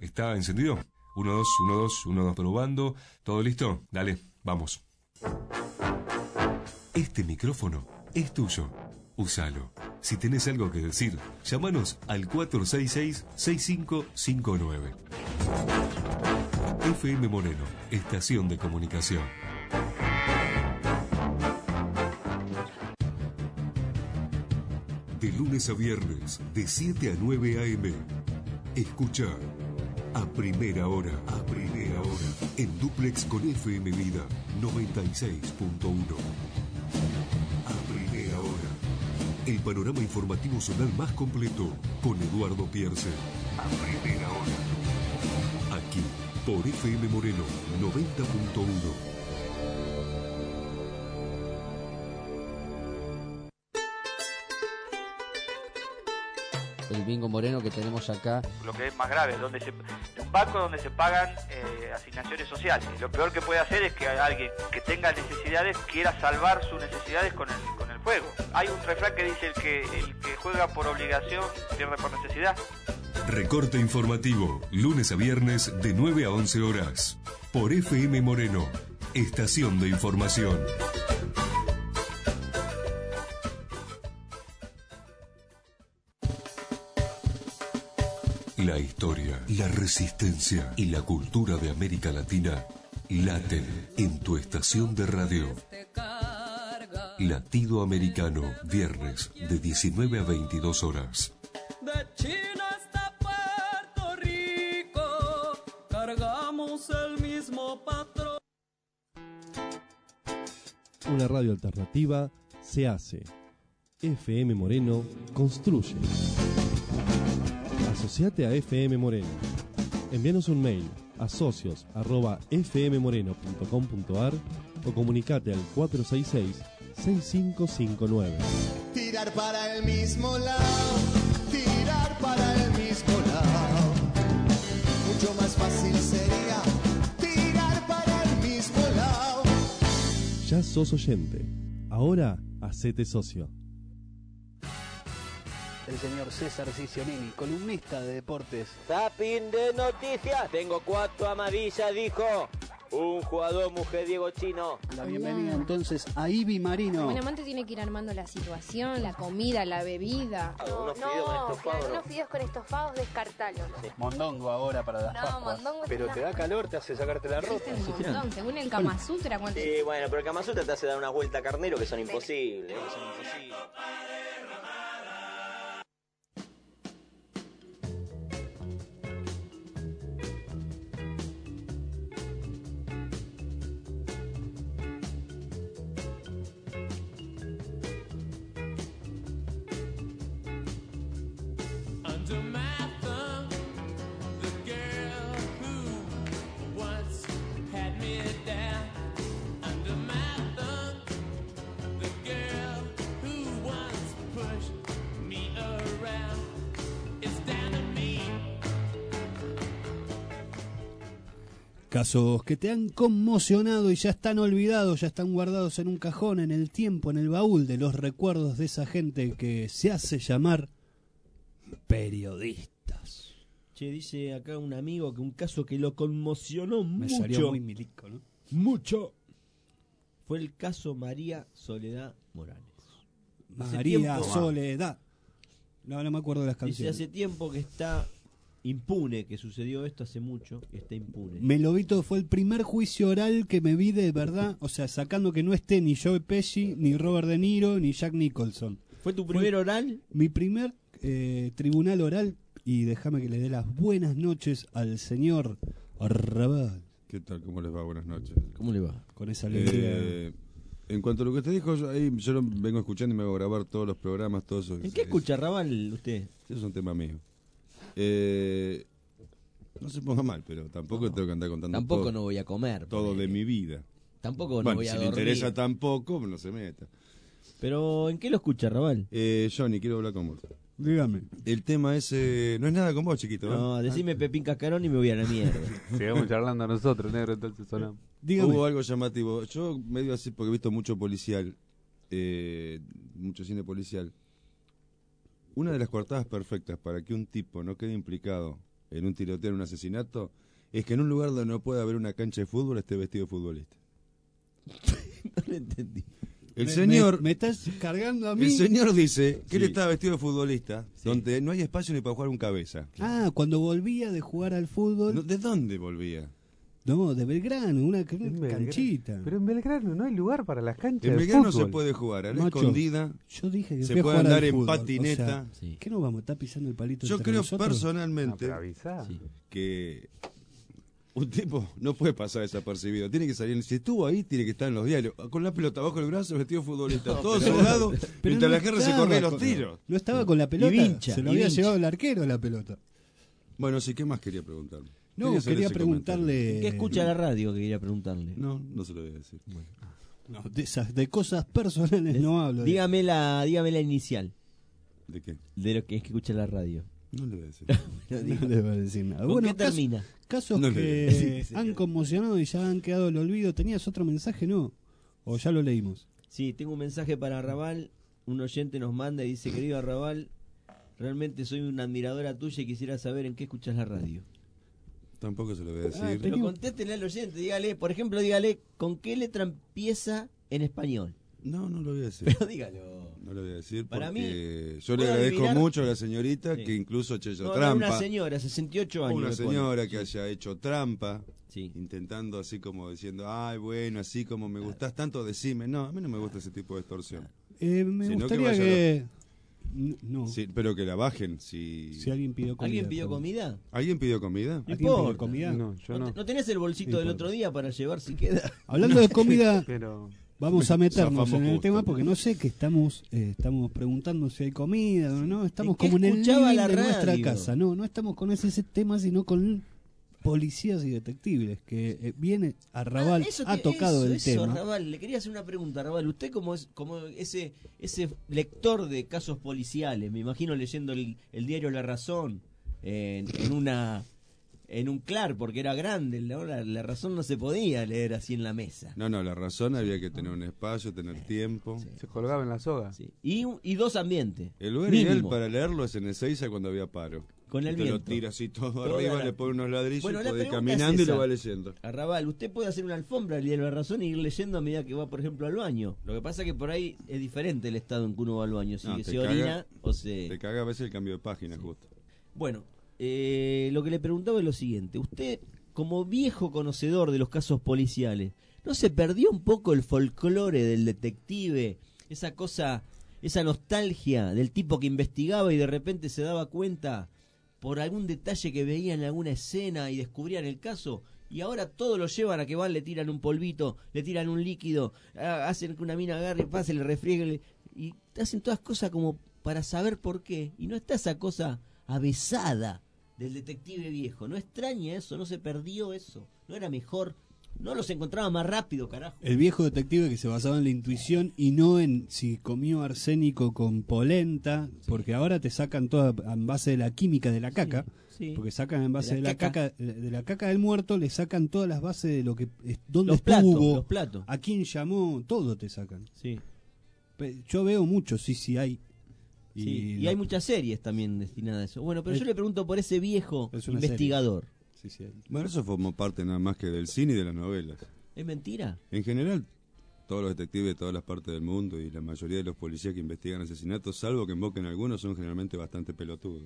¿Está encendido? uno, dos, uno, dos, uno, dos, probando. ¿Todo listo? Dale, vamos. Este micrófono es tuyo. Úsalo. Si tenés algo que decir, llámanos al cuatro seis seis, seis cinco cinco nueve. F M Moreno, estación de comunicación. De lunes a viernes, de siete a nueve a eme. Escucha a primera hora, a primera hora, en dúplex con F M Vida noventa y seis punto uno. A primera hora, el panorama informativo zonal más completo con Eduardo Pierce. A primera hora, aquí por F M Moreno noventa punto uno. El bingo moreno que tenemos acá. Lo que es más grave, donde se, un banco donde se pagan eh, asignaciones sociales. Lo peor que puede hacer es que alguien que tenga necesidades quiera salvar sus necesidades con el, con el juego. Hay un refrán que dice el que, el que juega por obligación pierde por necesidad. Recorte informativo, lunes a viernes de nueve a once horas. Por F M Moreno, estación de información. La historia, la resistencia y la cultura de América Latina laten en tu estación de radio. Latido Americano, viernes de diecinueve a veintidós horas. De China hasta Puerto Rico, cargamos el mismo patrón. Una radio alternativa se hace. F M Moreno construye. Asociate a F M Moreno. Envíanos un mail a socios arroba f m moreno punto com punto a r o comunicate al cuatro seis seis, seis cinco cinco nueve. Tirar para el mismo lado, tirar para el mismo lado. Mucho más fácil sería tirar para el mismo lado. Ya sos oyente. Ahora hacete socio. El señor César Cicionini, columnista de deportes. Zapping de noticias. Tengo cuatro amarillas, dijo un jugador mujeriego chino. La bienvenida entonces a Ibi Marino. Bueno, amante tiene que ir armando la situación, la comida, la bebida. No, unos fideos con estofados. Unos fideos con estofados, descartalos. Sí. Mondongo ahora para las No, Pascuas. mondongo. Pero te da calor, te hace sacarte la ropa. Es un montón, según el Kama Sutra. ¿Cuánto? Sí, bueno, pero el Kama Sutra te hace dar una vuelta a carnero que son imposibles. Que son imposibles. Casos que te han conmocionado y ya están olvidados, ya están guardados en un cajón, en el tiempo, en el baúl de los recuerdos de esa gente que se hace llamar periodistas. Che, dice acá un amigo que un caso que lo conmocionó Me mucho. salió muy milico, ¿no? Mucho. Fue el caso María Soledad Morales. Hace María tiempo- Soledad. No, no me acuerdo de las Dice canciones. hace tiempo que está impune, que sucedió esto hace mucho, y está impune. Melovito fue el primer juicio oral que me vi de verdad, o sea, sacando que no esté ni Joe Pesci, ni Robert De Niro, ni Jack Nicholson. ¿Fue tu primer oral? Mi primer eh, tribunal oral, y déjame que le dé las buenas noches al señor Arrabal. ¿Qué tal? ¿Cómo les va? Buenas noches. ¿Cómo le va? Con esa alegría. Eh, en cuanto a lo que usted dijo, yo, ahí, yo lo vengo escuchando y me hago grabar todos los programas, todos esos. ¿En qué escucha Arrabal usted? Eso es un tema mío. Eh, no se ponga mal, pero tampoco No. tengo que andar contando Tampoco todo, no voy a comer. todo ponele. de mi vida. Tampoco no Bueno, voy a si le dormir. interesa tampoco, no se meta. Pero ¿en qué lo escucha Arrabal? Eh, Johnny, quiero hablar con vos. Dígame. El tema es... eh, no es nada con vos, chiquito. No, decime Pepín Cascarón y me voy a la mierda. Sigamos charlando nosotros, negro, entonces sonamos. Dígame. Hubo algo llamativo. Yo medio así porque he visto mucho policial, eh, mucho cine policial. Una de las coartadas perfectas para que un tipo no quede implicado en un tiroteo, en un asesinato, es que en un lugar donde no puede haber una cancha de fútbol esté vestido de futbolista. No lo entendí. El me, señor... Me, me estás cargando a mí. El señor dice que Sí. él estaba vestido de futbolista, Sí. donde no hay espacio ni para jugar un cabeza. Ah, cuando volvía de jugar al fútbol. No, ¿de dónde volvía? No, de Belgrano, una, una En Belgrano. canchita. Pero en Belgrano no hay lugar para las canchas En de Belgrano no fútbol. se puede jugar, a la Macho, escondida. Yo dije que Se fui a puede jugar andar al en fútbol, patineta. o sea, Sí. ¿qué nos vamos a estar pisando el palito Yo entre creo nosotros? personalmente No, pero avisá. Sí. que un tipo no puede pasar desapercibido. Tiene que salir. Si estuvo ahí, tiene que estar en los diarios. Con la pelota bajo el brazo, vestido de futbolista. No, todo pero- sudado, Pero mientras no la guerra se estaba corría los con- tiros. No estaba con la pelota, Y vincha, se lo y había vincha. llevado el arquero la pelota. Bueno, sí, ¿qué más quería preguntarle? No, hacer quería ese preguntarle... ¿Qué escucha la radio? Que quería preguntarle. comentario. No, no se lo voy a decir. No, de, esas, de cosas personales no hablo. de- Dígame la, dígame la inicial ¿De qué? de lo que es que escucha la radio. No le voy a decir. No, No diga. le voy a decir nada. ¿Con Bueno, qué casos- termina? Casos No le- que Sí, sí, han sí. conmocionado y ya han quedado en el olvido. ¿Tenías otro mensaje? No. ¿O ya lo leímos? Sí, tengo un mensaje para Arrabal. Un oyente nos manda y dice: querido Arrabal, realmente soy una admiradora tuya y quisiera saber en qué escuchas la radio. Tampoco se lo voy a decir. Ah, Pero Tenía- contéstele al oyente, dígale, por ejemplo, dígale con qué letra empieza en español. No, no lo voy a decir. Pero dígalo. No lo voy a decir Para porque mí, yo le puedo agradezco adivinar- mucho a la señorita Sí. que incluso haya hecho No, no, trampa. una señora, sesenta y ocho años. Una me pone. señora que haya hecho trampa, Sí. intentando así como diciendo, ay, bueno, así como me gustás tanto, decime. No, a mí no me gusta ese tipo de extorsión. Eh, me Sino que gustaría vaya que... N- No. Sí, pero que la bajen. Si, Si alguien pidió comida. ¿Alguien pidió por- comida? ¿Alguien pidió comida? ¿Alguien importa. pidió comida? No, yo ¿No, no. te- ¿No tenés el bolsito No del importa. otro día para llevar si queda? Hablando de comida, Pero vamos a meternos Zafamos en el justo. tema porque no sé que estamos eh, estamos preguntando si hay comida o no. Estamos ¿En qué como en el escuchaba living la de nuestra radio? casa. No, no estamos con ese, ese tema, sino con policías y detectives. Que eh, viene Arrabal, Ah, eso ha que- tocado eso, el eso, tema. Arrabal, le quería hacer una pregunta, Arrabal. Usted como es como ese ese lector de casos policiales, me imagino leyendo el, el diario La Razón en, en una en un clar porque era grande, ¿no? la, la Razón no se podía leer así en la mesa. No, no, la razón había que tener un espacio, tener tiempo. se colgaba en la soga. Sí. Y, un- y dos ambientes. El lugar ideal mínimo. para leerlo es en Ezeiza cuando había paro. Con el Te lo viento. tira así todo Toda arriba, la- le pone unos ladrillos Bueno, y la puede ir pregunta caminando es y lo esa. va leyendo. Arrabal, usted puede hacer una alfombra del diario La Razón y ir leyendo a medida que va, por ejemplo, al baño. Lo que pasa es que por ahí es diferente el estado en que uno va al baño, si No, te se caga- orina o se... Te caga a veces el cambio de página, justo. Bueno, eh, lo que le preguntaba es lo siguiente. Usted, como viejo conocedor de los casos policiales, ¿no se perdió un poco el folclore del detective? Esa cosa, esa nostalgia del tipo que investigaba y de repente se daba cuenta por algún detalle que veía en alguna escena y descubrían el caso. Y ahora todo lo llevan a que van, le tiran un polvito, le tiran un líquido, ah, hacen que una mina agarre, pase, le refriegue y hacen todas cosas como para saber por qué. Y no está esa cosa avesada del detective viejo. No extraña eso, no se perdió eso. No era mejor, no los encontraba más rápido, carajo. El viejo detective que se basaba en la intuición y no en si comió arsénico con polenta, porque ahora te sacan toda en base de la química de la caca, Sí. porque sacan en base De de la la, caca. caca, de la caca del muerto, le sacan todas las bases de lo que es- dónde Los platos, estuvo, los platos. a quién llamó, todo te sacan. Sí. Pe- Yo veo mucho, sí, sí hay. Y, Sí, y lo- hay muchas series también destinadas a eso. Bueno, pero Es- yo le pregunto por ese viejo Es una investigador. Sí, sí, hay. Bueno, eso formó parte nada más que del cine y de las novelas. ¿Es mentira? En general, todos los detectives de todas las partes del mundo y la mayoría de los policías que investigan asesinatos, salvo que invoquen algunos, son generalmente bastante pelotudos.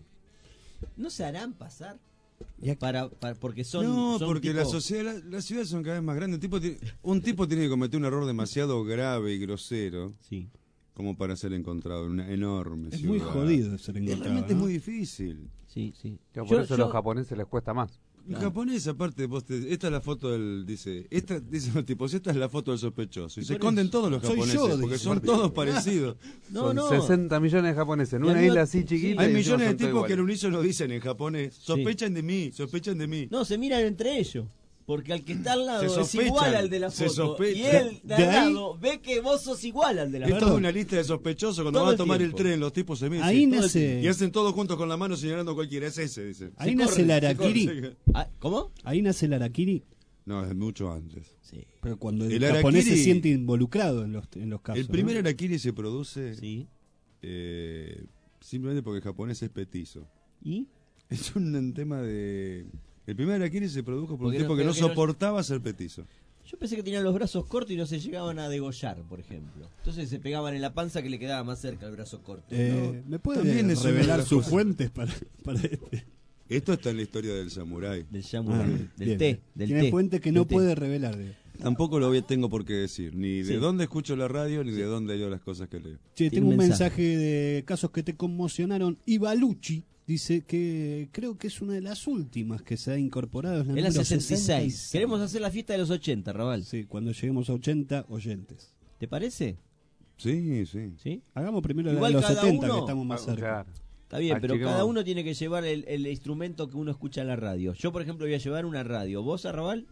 ¿No se harán pasar? Y ac- Para, para- porque son... no, son porque tipo- la sociedad, la- las ciudades son cada vez más grandes. Un tipo, tiene, un tipo tiene que cometer un error demasiado grave y grosero Sí. como para ser encontrado en una enorme Es ciudad. muy jodido ser Es encontrado. realmente es ¿no? muy difícil. Sí, sí. Por Yo- eso a yo- los japoneses les cuesta más. En Claro. japonés, aparte, vos te- esta es la foto del. Dice, esta, dicen los tipos, esta es la foto del sospechoso. Y Y se por esconden eso. todos los Soy japoneses, yo, porque dice son Martín. todos parecidos. No, Son no. sesenta millones de japoneses en Y una al isla mismo- así chiquita. Hay y encima millones de son todos tipos que iguales. al unísono dicen en japonés, sospechan de mí, sospechan de mí. No, se miran entre ellos. Porque al que está al lado Se es sospechan, igual al de la se foto. sospechan. Y él de al De ahí- lado ve que vos sos igual al de la Esto foto. es una lista de sospechosos cuando Todo van a el tomar tiempo. el tren, los tipos se miran. Ahí todo el nace- tiempo. Y hacen todos juntos con la mano señalando cualquiera, es ese, dice. Ahí Se nace corren, el se harakiri. corren. Ah, ¿Cómo? Ahí nace el harakiri, No, es mucho antes. Sí. pero cuando el, El japonés se harakiri- siente involucrado en los, en los casos. El primer ¿no? harakiri se produce Sí. eh, simplemente porque el japonés es petizo. ¿Y? Es un tema de... El primer harakiri se produjo por un Porque tipo no- que no que no- soportaba ser petizo. Yo pensé que tenían los brazos cortos y no se llegaban a degollar, por ejemplo. Entonces se pegaban en la panza que le quedaba más cerca el brazo corto. Eh, No, ¿Me puede también es una de revelar las sus cosas. fuentes para, para este? Esto está en la historia del samurái. Del Ah, samurái, bien, del bien. té, del Tiene té. fuentes que del no té. puede revelar. de- Tampoco lo voy- tengo por qué decir, ni de Sí. dónde escucho la radio, ni de dónde leo las cosas que leo. Che, Tiene tengo un un mensaje. mensaje. de casos que te conmocionaron. Ivalucci dice que creo que es una de las últimas que se ha incorporado. Es la, Es la número sesenta y seis. sesenta y seis. Queremos hacer la fiesta de los ochenta, Raval. Sí, cuando lleguemos a ochenta oyentes. ¿Te parece? Sí, sí. ¿Sí? Hagamos primero la Igual de los cada setenta, uno- que estamos más cerca. Claro. Está bien, pero Achicamos. cada uno tiene que llevar el, el instrumento que uno escucha en la radio. Yo, por ejemplo, voy a llevar una radio. ¿Vos, Arrabal?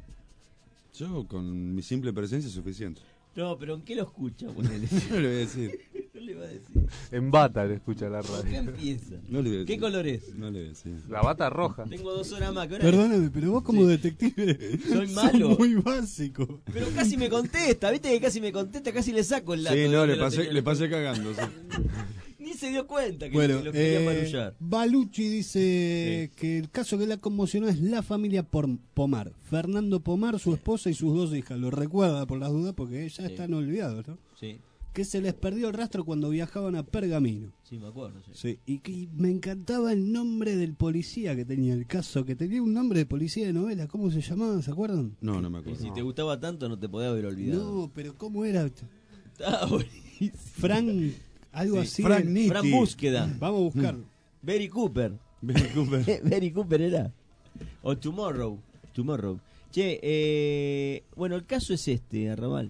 Yo con mi simple presencia es suficiente. No, pero ¿en qué lo escucha? Ponele. No le voy a decir. No le va a decir. En bata le escucha la ¿Por qué radio. empieza? No le voy a decir. ¿Qué color es? No le voy a decir. La bata roja. Tengo dos horas más. ¿Qué hora Perdóname, pero vos como detective Soy sos malo. muy básico. es? Pero casi me contesta, ¿viste que casi me contesta? Casi le saco el dato. Sí, de no, que le lo pasé, tenía le en- pasé cagando. sí. Ni se dio cuenta que Bueno, lo quería eh, marullar. Balucci dice que el caso que la conmocionó es la familia Por- Pomar. Fernando Pomar, su esposa y sus dos hijas. Lo recuerda por las dudas porque ya Sí. están olvidados, ¿no? Sí, Que se les perdió el rastro cuando viajaban a Pergamino. sí, me acuerdo. Sí. Sí, y que me encantaba el nombre del policía que tenía el caso, que tenía un nombre de policía de novela. ¿Cómo se llamaba? ¿Se acuerdan? No, no me Y acuerdo. si te gustaba tanto, no te podía haber olvidado. No, pero ¿cómo era? Estaba buenísimo. Frank, algo Sí, así. Frank Nitti. Fran Búsqueda. Vamos a buscar. Berry Cooper. Benny Cooper. Berry Cooper era. O Tomorrow. Tomorrow. Che, eh, bueno, el caso es este, Arrabal.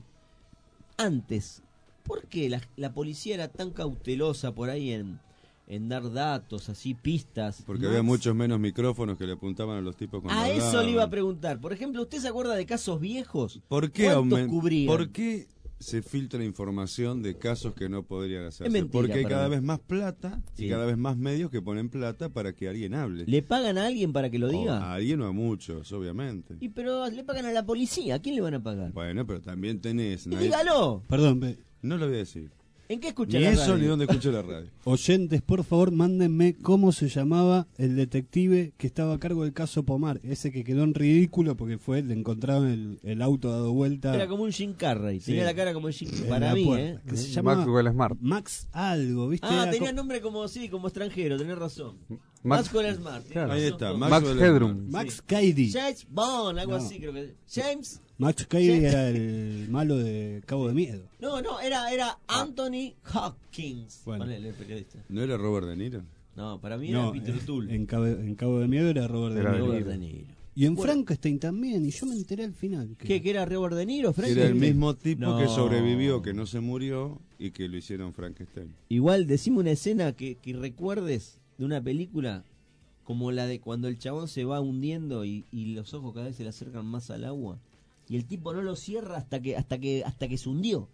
Antes, ¿por qué la, la policía era tan cautelosa por ahí en, en dar datos, así, pistas? Porque Más- había muchos menos micrófonos que le apuntaban a los tipos cuando A eso hablaban. le iba a preguntar. Por ejemplo, ¿usted se acuerda de casos viejos? ¿Por qué, ¿Cuántos aumen- cubrían? ¿Por qué se filtra información de casos que no podrían hacerse? Es mentira, Porque hay para cada mí. vez más plata Sí. y cada vez más medios que ponen plata para que alguien hable. ¿Le pagan a alguien para que lo O diga? a alguien o a muchos, obviamente. Y pero le pagan a la policía. ¿A quién le van a pagar? Bueno, pero también tenés... Y nadie- dígalo. Perdón, ve- No lo voy a decir. ¿En qué escucha Ni la eso radio? ni dónde escucho la radio. oyentes, por favor, mándenme cómo se llamaba el detective que estaba a cargo del caso Pomar. Ese que quedó en ridículo porque fue, le encontraron el, el auto dado vuelta. Era como un Jim Carrey. Sí. Tenía la cara como Jim en Para la mí, puerta, ¿eh? que se llamaba Maxwell Smart. Max algo, ¿viste? Ah, Era tenía co- nombre como, sí, como extranjero, tenés razón. Max- Maxwell Smart. tenés Claro. Ahí razón. está, Max Maxwell Headroom. Smart. Max Cady. James Bond, algo No. así creo que. James. Max Cady Sí. era el malo de Cabo de Miedo. No, no, era, era Anthony Hopkins. Bueno. Ponele, el periodista. ¿No era Robert De Niro? No, para mí No, era Peter en, O'Toole. en Cabo, en Cabo de Miedo era Robert Era De Niro. Robert De Niro. Y en Bueno. Frankenstein también, y yo me enteré al final. que- ¿Qué? ¿Que era Robert De Niro, Frank? Era el mismo tipo No. que sobrevivió, que no se murió y que lo hicieron Frankenstein. Igual, decime una escena que, que recuerdes de una película como la de cuando el chabón se va hundiendo y, y los ojos cada vez se le acercan más al agua y el tipo no lo cierra hasta que hasta que hasta que se hundió.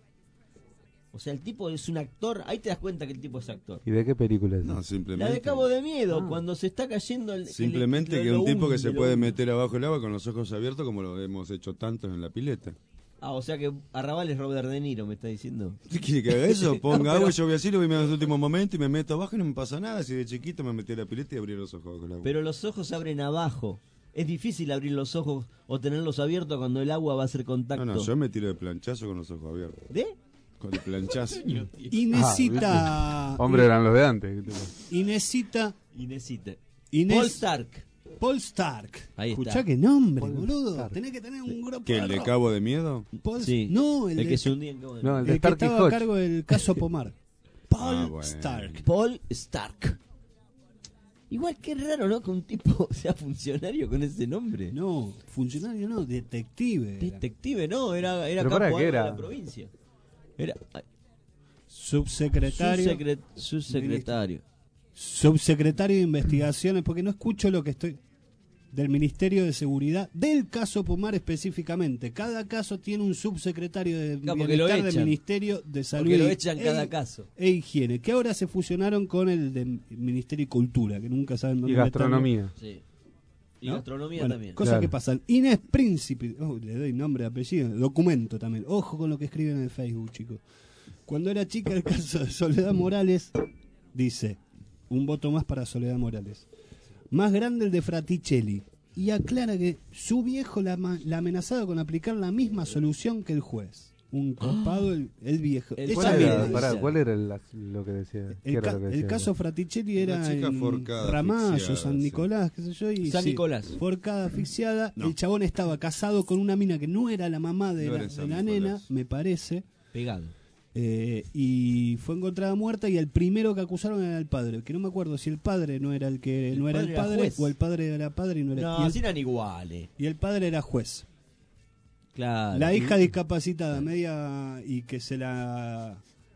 O sea, el tipo es un actor, ahí te das cuenta que el tipo es actor. ¿Y de qué película es? No, simplemente. La de Cabo de Miedo, Ah. cuando se está cayendo el Simplemente le- que lo un tipo que hunde, se lo puede hunde. meter abajo el agua con los ojos abiertos como lo hemos hecho tantos en la pileta. Ah, o sea que Arrabal es Robert De Niro, me está diciendo. ¿Qué quiere que haga eso? No, Ponga pero- agua y yo voy así, lo voy a en los últimos momentos y me meto abajo y no me pasa nada. Si de chiquito me metí a la pileta y abrí los ojos bajo el agua. Pero los ojos se abren abajo. Es difícil abrir los ojos o tenerlos abiertos cuando el agua va a hacer contacto. No, no, yo me tiro de planchazo con los ojos abiertos. ¿De? Con el planchazo. Y necesita. Ah, Hombre, eran los de antes. Y necesita. Y necesita. Inés- Paul Stark. Paul Stark. Ahí está. Escuchá qué nombre, Paul boludo. Stark. Tenés que tener un grupo ¿Que el de Cabo de Miedo? Paul- Sí. No, el, El de- que se hundía en Cabo de No, Miedo. el de el que Starkey estaba a Hodge. cargo del caso Pomar. Paul Ah, bueno. Stark. Paul Stark. Igual que raro, ¿no? Que un tipo sea funcionario con ese nombre. No, funcionario no, detective. era. Detective, no, era, era Pero capo para, algo ¿qué de era? la provincia. Era ay, Subsecretario. subsecre- subsecretario. Subsecretario de Investigaciones, porque no escucho lo que estoy. Del Ministerio de Seguridad, del caso Pomar específicamente. Cada caso tiene un subsecretario de Claro, porque lo Bienestar del echan. Ministerio de Salud Porque lo e- echan e- cada caso. e Higiene, que ahora se fusionaron con el del Ministerio de Cultura, que nunca saben dónde Y gastronomía. Sí. Y ¿no? gastronomía Bueno, también. Cosas Claro. que pasan. Inés Príncipe, oh, le doy nombre, apellido, documento también. Ojo con lo que escriben en el Facebook, chicos. Cuando era chica, el caso de Soledad Morales, dice, un voto más para Soledad Morales. más grande el de Fraticelli. Y aclara que su viejo la, ma- la amenazaba con aplicar la misma solución que el juez. Un copado el, el viejo. El- Ella ¿Cuál era, misma pará, decía. ¿cuál era el- lo que decía? ¿Qué El, era ca- lo que el decía? caso Fraticelli era Una chica en forcada, Ramallo, asfixiada, San sí. Nicolás, qué sé yo. Y San sí, Nicolás. Forcada, asfixiada. No. El chabón estaba casado con una mina que no era la mamá de No la, era en de San la Nicolás. nena, me parece. Pegado. Eh, y fue encontrada muerta y el primero que acusaron era el padre, que no me acuerdo si el padre no era el que El no era padre el era padre juez. o el padre era padre y no era No, y, el, así eran iguales. y el padre era juez. Claro. La hija discapacitada media y que se la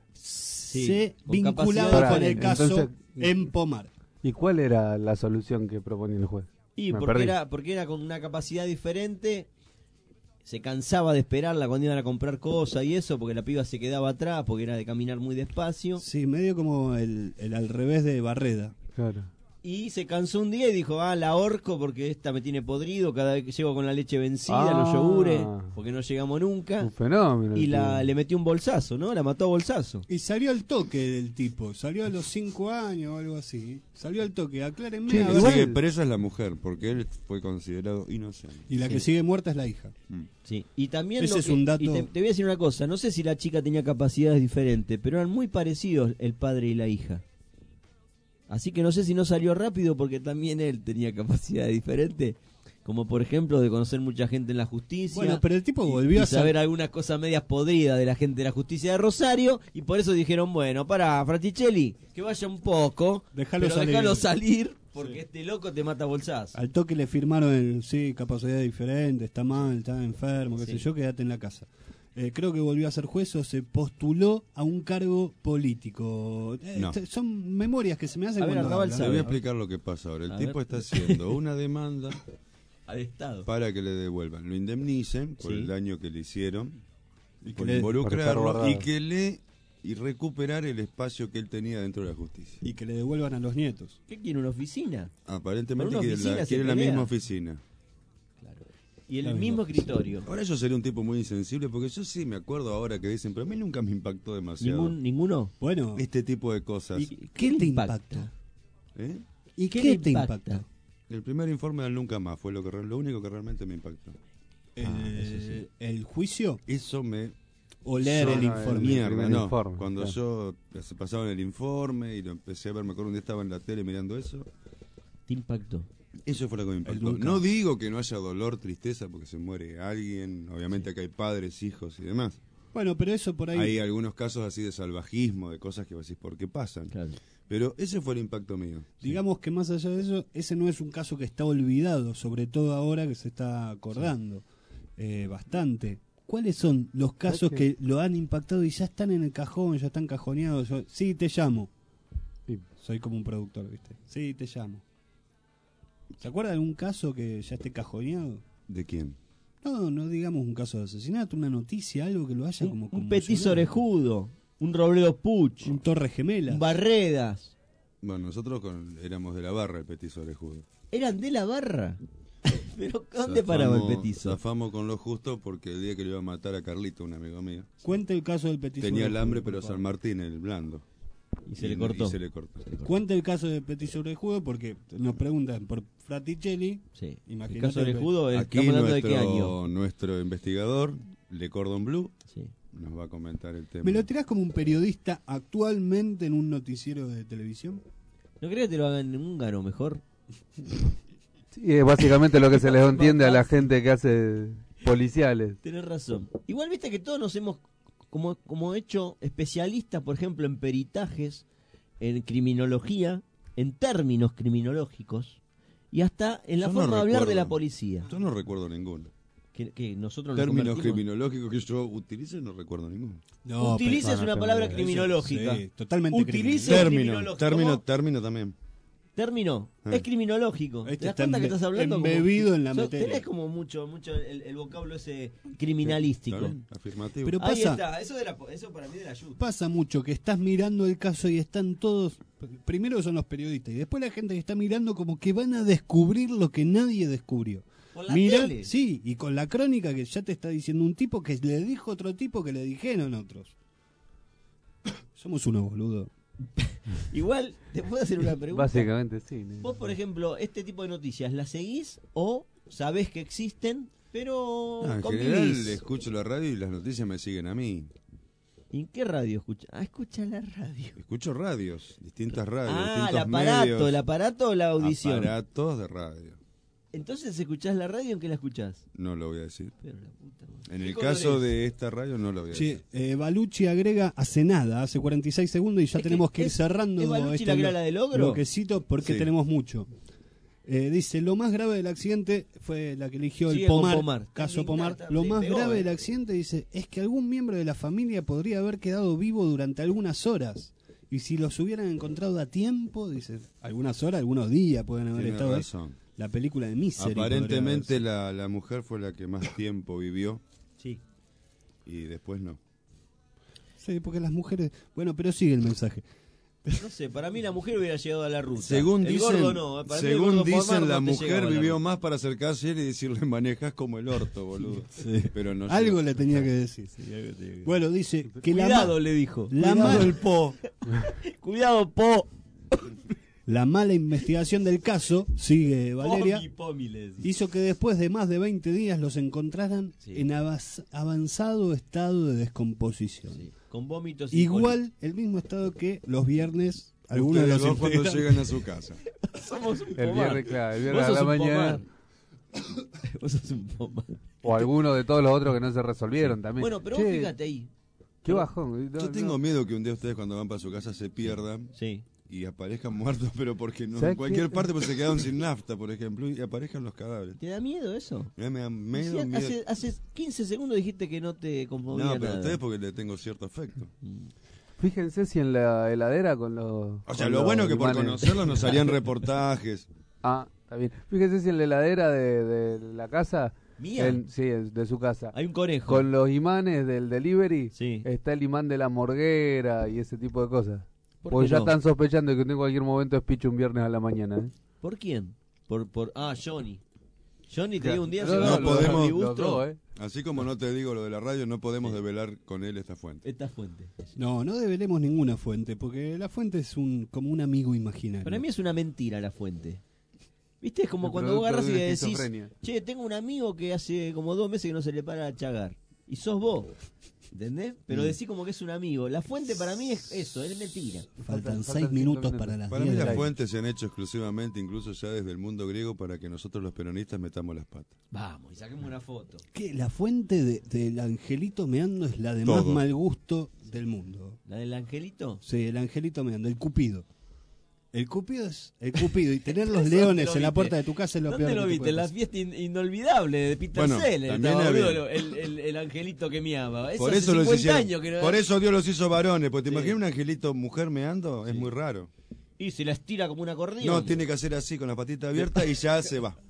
se con vinculaba capacidad con el diferente. caso Entonces- Empomar. ¿Y cuál era la solución que proponía el juez? Y Me porque perdí. era, porque era con una capacidad diferente, se cansaba de esperarla cuando iban a comprar cosas y eso, porque la piba se quedaba atrás, porque era de caminar muy despacio. Sí, medio como el, el al revés de Barreda. Claro. Y se cansó un día y dijo, ah, la ahorco porque esta me tiene podrido, cada vez que llego con la leche vencida, los Ah. yogures, porque no llegamos nunca. Un fenómeno. Y el la, tío. le metió un bolsazo, ¿no? La mató a bolsazo. Y salió al toque del tipo, salió a los cinco años o algo así. Salió al toque, aclárenme. Sí, a La ver. que sigue presa es la mujer, porque él fue considerado inocente. Y la que Sí. sigue muerta es la hija. Mm. Sí. Y también Ese lo es que- un dato- y te, te voy a decir una cosa, no sé si la chica tenía capacidades diferentes, pero eran muy parecidos el padre y la hija. Así que no sé si no salió rápido porque también él tenía capacidades diferentes, como por ejemplo de conocer mucha gente en la justicia. Bueno, pero el tipo y- volvió y a ser- saber algunas cosas medias podridas de la gente de la justicia de Rosario, y por eso dijeron, bueno, para Fraticelli, que vaya un poco, Déjalo pero salir. déjalo salir, porque este loco te mata bolsazo. Al toque le firmaron el, sí, capacidad diferente, está mal, está enfermo, qué Sí. sé yo, quédate en la casa. Eh, creo que volvió a ser juez o se postuló a un cargo político. Eh, No. t- Son memorias que se me hacen A ver, cuando Arrabal hablan. Te voy a explicar lo que pasa ahora. El A tipo ver. está haciendo una demanda Al Estado. para que le devuelvan, lo indemnicen por Sí. el daño que le hicieron, Y que por le- por estar involucrarlo guardado. y que le y recuperar el espacio que él tenía dentro de la justicia. Y que le devuelvan a los nietos. ¿Qué quiere, una oficina? Aparentemente Por una quiere oficina la, se quiere la pelea. misma oficina. Y el La mismo misma escritorio. Ahora yo seré un tipo muy insensible porque yo sí me acuerdo ahora que dicen, pero a mí nunca me impactó demasiado ¿Ningún, ¿Ninguno? Bueno, este tipo de cosas. ¿y qué te impactó? ¿Eh? ¿Y ¿Qué qué, le te impacta? impactó? El primer informe del Nunca Más fue lo, que, re- lo único que realmente me impactó. El, el juicio Eso me... o leer No, el no, informe. el- Mierda, primer no. informe, Cuando claro. yo se pasaban el informe y lo empecé a ver, me acuerdo un día estaba en la tele mirando eso. Te impactó. Eso fue lo que me impactó. Nunca. No digo que no haya dolor, tristeza porque se muere alguien. Obviamente acá hay padres, hijos y demás. Bueno, pero eso por ahí. Hay algunos casos así de salvajismo, de cosas que vos decís, ¿por qué pasan? Claro. Pero ese fue el impacto mío. Digamos que más allá de eso, ese no es un caso que está olvidado, sobre todo ahora que se está acordando eh, bastante. ¿Cuáles son los casos ¿Sabes que qué? lo han impactado y ya están en el cajón, ya están cajoneados? Yo, sí, te llamo. Sí. Soy como un productor, ¿viste? Sí, te llamo. ¿Se acuerda de algún caso que ya esté cajoneado? ¿De quién? No, no digamos un caso de asesinato, una noticia, algo que lo haya como Un, un petiso conmocionado. orejudo, un Robledo Puch, Un Torre Gemela. un Barredas. Bueno, nosotros con- éramos de la barra el petiso orejudo. ¿Eran de la barra? ¿Pero dónde paraba el Zafamos- petiso? Zafamos con lo justo porque el día que le iba a matar a Carlito, un amigo mío, Cuente el caso del petiso tenía el orejudo, hambre, por pero favor. San Martín, el blando. Y se le cortó. Y se le cortó. Cuente el caso del petiso orejudo porque nos preguntan por Fraticelli. Sí. El Imagínate caso orejudo, eh, Aquí ¿estamos hablando de qué nuestro, año? nuestro investigador, Le Cordon Bleu, Sí. nos va a comentar el tema. ¿Me lo tirás como un periodista actualmente en un noticiero de televisión? ¿No crees que te lo hagan en húngaro mejor? Sí, es básicamente lo que se les entiende a la gente que hace policiales. Tenés razón. Igual viste que todos nos hemos como, como hecho especialistas, por ejemplo, en peritajes, en criminología, en términos criminológicos y hasta en la Yo no forma de hablar de recuerdo. la policía. Yo no recuerdo ninguno. Que, que nosotros nos Términos convertimos- criminológicos que yo utilice, no recuerdo ninguno. No, Utilices pero- una no, palabra pero- criminológica. Sí, totalmente Utilice criminal. Término, criminológico. término, ¿Cómo? término también. Término, Ah. es criminológico. Este ¿Te das está cuenta que embe- estás hablando? como- embebido en la Sos- materia. Tenés como mucho, mucho el, el vocablo ese criminalístico. ¿Está bien? Afirmativo. Pero Ahí pasa- está, eso, de la, eso para mí de la ayuda. Pasa mucho que estás mirando el caso y están todos, primero son los periodistas y después la gente que está mirando como que van a descubrir lo que nadie descubrió. Con la Mira, tele. sí, y con la crónica que ya te está diciendo un tipo que le dijo otro tipo que le dijeron otros. Somos unos boludos. Igual, te puedo hacer una pregunta. Básicamente sí. ¿no? Vos, por ejemplo, este tipo de noticias, ¿las seguís o sabés que existen, pero No, en convivís? general escucho la radio y las noticias me siguen a mí. ¿Y en qué radio escuchas? Ah, escucha la radio. Escucho radios, distintas radios, Ah, distintos el aparato, medios. el aparato o la audición. Aparatos de radio. Entonces, ¿escuchás la radio o en qué la escuchás? No lo voy a decir. Pero la puta madre. En ¿Qué el color caso es? de esta radio no lo voy a Sí, decir. eh, Baluchi agrega hace nada, hace cuarenta y seis segundos y ya Es que tenemos que ir es- cerrando. ¿es Baluchi este la que era blo- la del ogro? bloquecito porque Sí. tenemos mucho. Eh, dice, lo más grave del accidente fue la que eligió Sigue el con Pomar, Pomar. caso Está Pomar. indignada, Lo le más pegó, grave eh. del accidente, dice, es que algún miembro de la familia podría haber quedado vivo durante algunas horas. Y si los hubieran encontrado a tiempo, dice, algunas horas, algunos días pueden haber Tiene estado ahí. razón. La película de Misery. Aparentemente la, la mujer fue la que más tiempo vivió Sí. y después no. Sí, porque las mujeres... Bueno, pero sigue el mensaje. No sé, para mí la mujer hubiera llegado a la ruta. Según el dicen, gordo no. eh, para mí el según gordo Pomar dicen no la te mujer llegaba a la vivió ruta. más para acercarse a él y decirle manejas como el orto, boludo. Sí. Pero no Algo llegó. le tenía que decir. Bueno, dice que la, Cuidado, ma- le dijo. la, Cuidado ma- el po. Cuidado, po. la mala investigación del caso, sigue Valeria, Pomi, pomi, le decía. hizo que después de más de veinte días los encontraran Sí. en avas- avanzado estado de descomposición. Sí, con vómitos y Igual el mismo estado que los viernes algunos de Ustedes los dos cuando integrantes- llegan a su casa. col- Somos un El pomar. viernes, claro, el Vos viernes a sos la un mañana. pomar. Vos sos un pomar. O alguno de todos los otros que no se resolvieron también. Bueno, pero vos Che, fíjate ahí. Qué bajón. No, Yo tengo no. miedo que un día ustedes cuando van para su casa se pierdan Sí. y aparezcan muertos, pero porque no. ¿Sabes En cualquier qué? parte pues se quedaron sin nafta, por ejemplo, y aparezcan los cadáveres. ¿Te da miedo eso? Eh, Me da miedo, Decía- miedo. hace, hace quince segundos dijiste que no te conmovía No, pero nada. ustedes porque le tengo cierto afecto. Fíjense si en la heladera con los. O sea, con lo los bueno que por imanes- conocerlos nos harían reportajes. Ah, está bien. Fíjense si en la heladera de, de la casa. ¿Mía? en- sí, en- de su casa. Hay un conejo. Con los imanes del delivery. Sí. Está el imán de la morguera y ese tipo de cosas. ¿Por Porque qué ya no? están sospechando que en cualquier momento es picho un viernes a la mañana. ¿eh? ¿Por quién? Por, por, ah, Johnny. Johnny te Claro. dio un día No, se no, va no a podemos- los los disgustos. dos, ¿eh? Así como no te digo lo de la radio, no podemos develar con él esta fuente. Esta fuente. No, no develemos ninguna fuente, porque la fuente es un como un amigo imaginario. Para mí es una mentira la fuente. ¿Viste? Es como El cuando vos producto agarras de y una le decís, esquizofrenia. che, tengo un amigo que hace como dos meses que no se le para a chagar. Y sos vos. ¿Entendés? Pero Mm. decís como que es un amigo. La fuente para mí es eso, es mentira. Faltan Faltan seis cinco minutos minutos. para las Para mí diez de las la fuentes se han hecho exclusivamente, incluso ya desde el mundo griego, para que nosotros los peronistas metamos las patas. Vamos, y saquemos una foto. Que la fuente de- del angelito meando es la de Todo. más mal gusto del mundo. ¿La del angelito? Sí, el angelito meando, el cupido. El cupido es el cupido y tener los ¿Dónde leones lo en la viste? puerta de tu casa es lo ¿Dónde peor. lo que te viste? puede En la pasar. fiesta in- inolvidable de Peter Bueno, Sellers. también estaba, había- boludo, el, el, el angelito que miaba. Eso Por hace eso los cincuenta hicieron. años que no... Por eso Dios los hizo varones, porque te Sí. imaginas un angelito mujer meando, es muy raro. Y se la estira como un acordeón. No, tiene que hacer así con la patita abierta y ya se va.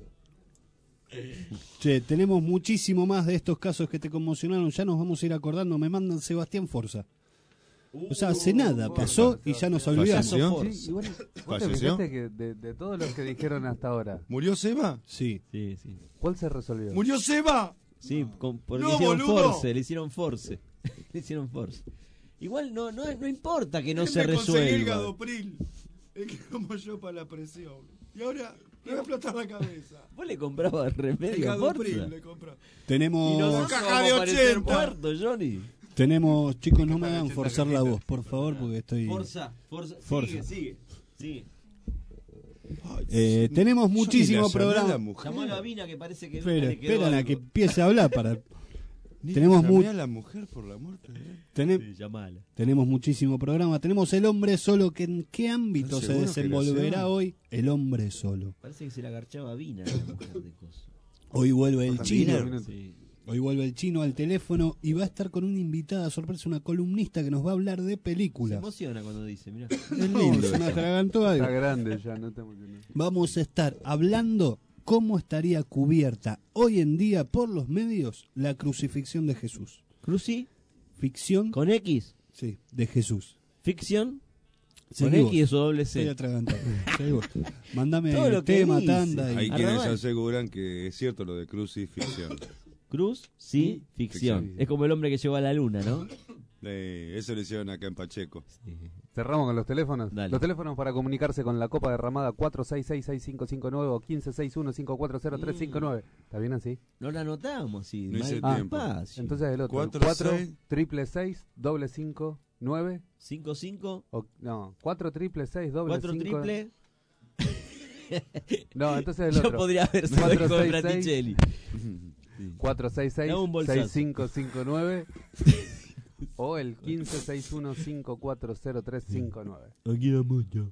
Che, tenemos muchísimo más de estos casos que te conmocionaron. Ya nos vamos a ir acordando. Me mandan Sebastián Forza. O sea, hace nada, pasó y ya nos olvidamos. ¿Falleció? Sí, igual, ¿vos te ¿Falleció? fijaste que de, de todos los que dijeron hasta ahora, ¿Murió Seba? Sí. Sí, sí. ¿cuál se resolvió? ¡Murió Seba! Sí, con, porque No, le hicieron boludo. force, le hicieron force. Le hicieron force. Igual no, no, no importa que no Él se me conseguí el resuelva. Gadopril. Es que como yo para la presión. Y ahora me va a explotar la cabeza. Vos le comprabas El remedio Gadopril forza. le compró. Tenemos, Y nosotros Caja vamos de a parecer ochenta. muertos, Johnny. tenemos, chicos, no me hagan forzar la voz, por favor, porque estoy. Forza, forza. Forza. Sigue, sigue, sigue. Eh, tenemos muchísimo Yo ni la llamé a programa. la mujer. Llamó a la Vina que parece que Espera, le quedó esperan a algo. que empiece a hablar para. Ni Tenemos llamé mu- a la mujer por la muerte de él. Tenem- Sí, llamala. Tenemos muchísimo programa. Tenemos el hombre solo. Que ¿En qué ámbito ¿Estás se seguro que desenvolverá lo hoy el hombre solo? Parece que se la agarchaba Vina la mujer de coso. Hoy vuelve el chino. Sí. Hoy vuelve el chino al teléfono y va a estar con una invitada sorpresa, una columnista que nos va a hablar de Se películas. emociona cuando dice, mirá. Es lindo, se me atragantó algo. Está grande ya, no te emociones. Vamos a estar hablando cómo estaría cubierta hoy en día por los medios la crucifixión de Jesús. Cruci, Ficción, con X. sí, de Jesús. Ficción, Seguí con vos. X o doble Estoy C. atragantado. Seguí vos. Mándame Todo lo que tema, dice. tanda. Y... Hay quienes Arrabal. aseguran que es cierto lo de crucifixión. Cruz, sí, ficción. Ficción. Es como el hombre que llegó a la luna, ¿no? Eh, eso lo hicieron acá en Pacheco. Cerramos con los teléfonos. Dale. Los teléfonos para comunicarse con la Copa Derramada cuatro seis seis, seis cinco cinco nueve o uno cinco seis uno, cinco cuatro cero, tres cinco nueve. ¿Está bien así? No la anotamos, sí. No hice Ah, tiempo. Despacio. Entonces el otro. Cuatro, cuatro seis. triple seis, doble cinco, nueve. cinco cinco. O, no, cuatro triple seis, doble cuatro cinco. triple. No, entonces el Yo otro. podría haber sido cuatro con seis seis, Fraticelli. cuatro seis seis, Dame un bolsazo. seis cinco cinco nueve o el uno cinco seis uno, cinco cuatro cero, tres cinco nueve. Aquí la mucho.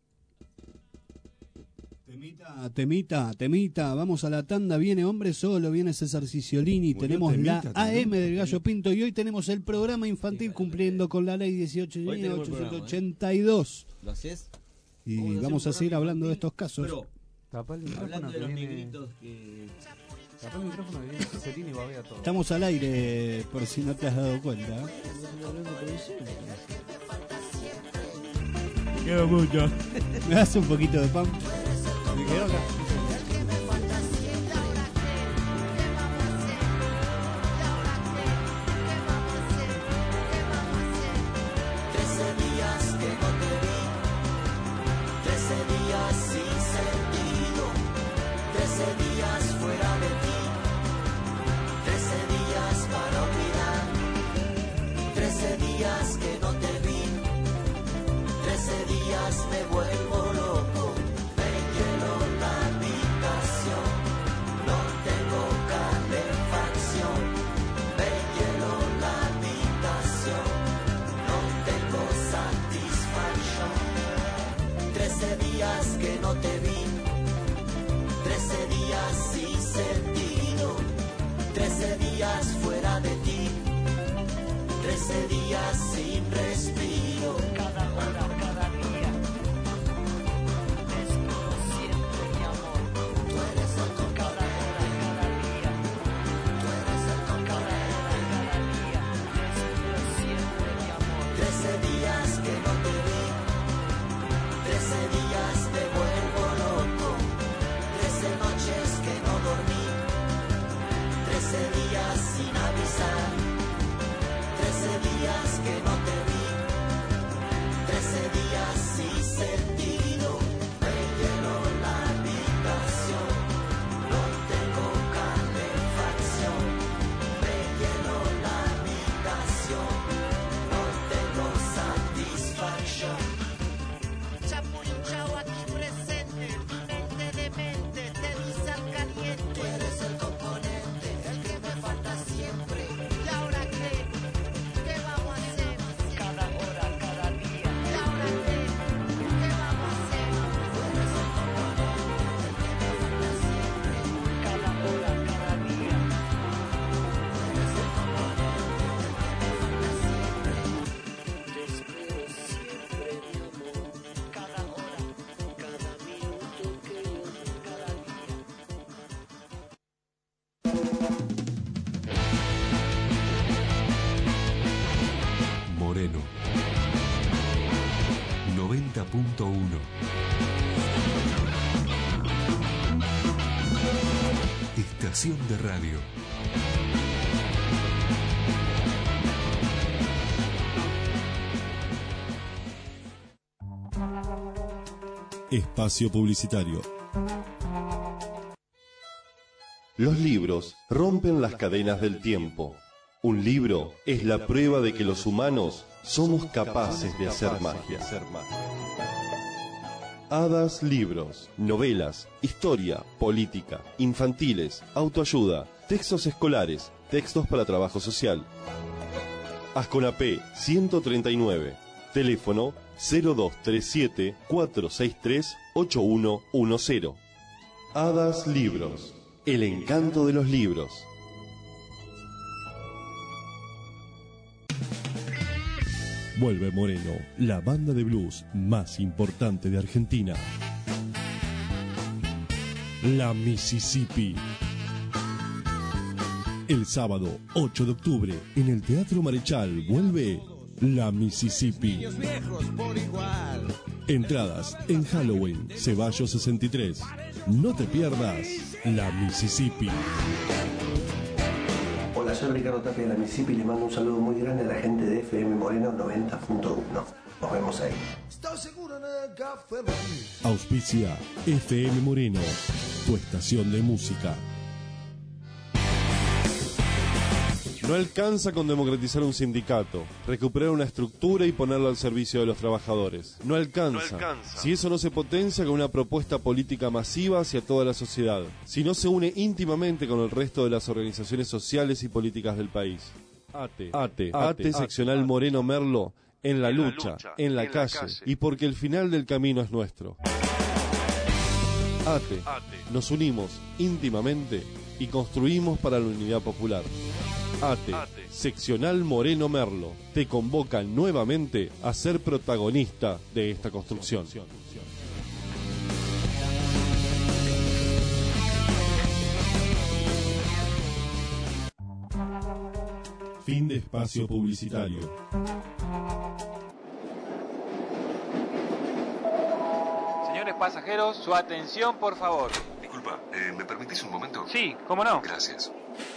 Temita, temita, temita, vamos a la tanda, viene Hombre Solo, viene César Ciciolini, Murió tenemos Temita la también. A M del Gallo Pinto y hoy tenemos el programa infantil cumpliendo con la ley dieciocho Hoy tenemos el ochocientos ochenta y dos. ¿Lo haces? Y Vamos a hacer vamos un a seguir programa hablando de infantil, estos casos. Pero, Tapá el micrófono hablando de que los viene. negritos que... Tapá el micrófono que viene Celine y babea todo. Estamos al aire, por si no te has dado cuenta. Queda mucho. Me das un poquito de pan. Me quedo acá. Trece días que no te vi, trece días sin sentido, trece días fuera de ti, trece días para olvidar, trece días que no te vi, trece días me vuelvo loco, me hielo la habitación, no tengo calefacción, me hielo la habitación. No tengo satisfacción. Trece días que no te vi, trece días sin sentido, trece días fuera de ti, trece días sin respiro. Cada hora, cada día, desnudo siempre mi amor. Tú eres el con cada hora, cada día. Tú eres el con cada hora, cada día, desnudo siempre mi amor. Trece días que no te vi, trece días me vuelvo loco, trece noches que no dormí, trece días sin avisar, trece días que no te vi, trece días sin sentido, me lleno la habitación, no tengo calefacción, me lleno la habitación, no tengo satisfacción. Chapurín Chau aquí presente, mente de mente, te dice al caliente. Tú eres el componente, el que me falta siempre. ¿Y ahora qué? ¿Qué vamos a hacer? Cada hora, cada día. ¿Y ahora qué? ¿Qué vamos a hacer? Tú eres el componente, el que me falta siempre. Cada hora, cada día. Tú eres el componente, el que me falta siempre. Te espero siempre, mi amor. Cada hora, cada minuto que yo cada día. Moreno noventa punto uno. Estación de radio. Espacio publicitario. Los libros rompen las cadenas del tiempo. Un libro es la prueba de que los humanos somos capaces de hacer magia. Hadas Libros, novelas, historia, política, infantiles, autoayuda, textos escolares, textos para trabajo social. Asconapé ciento treinta y nueve, teléfono cero dos tres siete, cuatro seis tres, ocho uno uno cero. Hadas Libros, el encanto de los libros. Vuelve Moreno, la banda de blues más importante de Argentina. La Mississippi. El sábado ocho de octubre, en el Teatro Marechal, vuelve La Mississippi. Entradas en Halloween, Ceballos sesenta y tres. No te pierdas La Mississippi. Hola soy Ricardo Tapia de la Mississippi y le mando un saludo muy grande a la gente de F M Moreno noventa punto uno. Nos vemos ahí. Estoy seguro en el café, mami. Auspicia F M Moreno, tu estación de música. No alcanza con democratizar un sindicato, recuperar una estructura y ponerlo al servicio de los trabajadores. No alcanza, No alcanza. si eso no se potencia con una propuesta política masiva hacia toda la sociedad, si no se une íntimamente con el resto de las organizaciones sociales y políticas del país. ATE, ATE, ATE, seccional Moreno Merlo, en la lucha, en la calle, y porque el final del camino es nuestro. ATE, nos unimos íntimamente y construimos para la unidad popular. ATE, seccional Moreno Merlo, te convoca nuevamente a ser protagonista de esta construcción. Fin de espacio publicitario. Señores pasajeros, su atención, por favor. Disculpa, eh, ¿me permitís un momento? Sí, ¿cómo no? Gracias.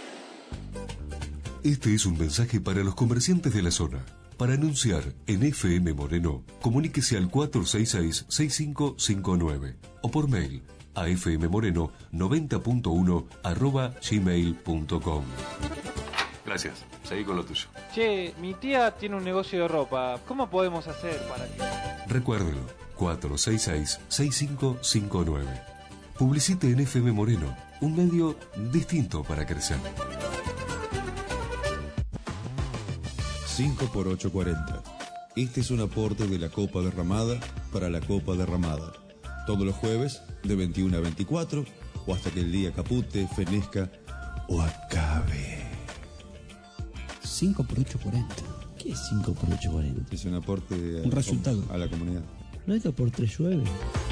Este es un mensaje para los comerciantes de la zona. Para anunciar en F M Moreno, comuníquese al cuatro seis seis, seis cinco cinco nueve o por mail a fmmoreno noventa punto uno arroba gmail punto com. Gracias. Seguí con lo tuyo. Che, mi tía tiene un negocio de ropa. ¿Cómo podemos hacer para que...? Recuérdelo, cuatro seis seis, seis cinco cinco nueve. Publicite en F M Moreno, un medio distinto para crecer. cinco por ocho cuarenta. Este es un aporte de la Copa Derramada para la Copa Derramada. Todos los jueves de veintiuno a veinticuatro o hasta que el día capute, fenezca o acabe. cinco por ocho cuarenta. ¿Qué es cinco por ocho cuarenta? Es un aporte a, Un la, resultado. a la comunidad. ¿No es dos por tres llueve?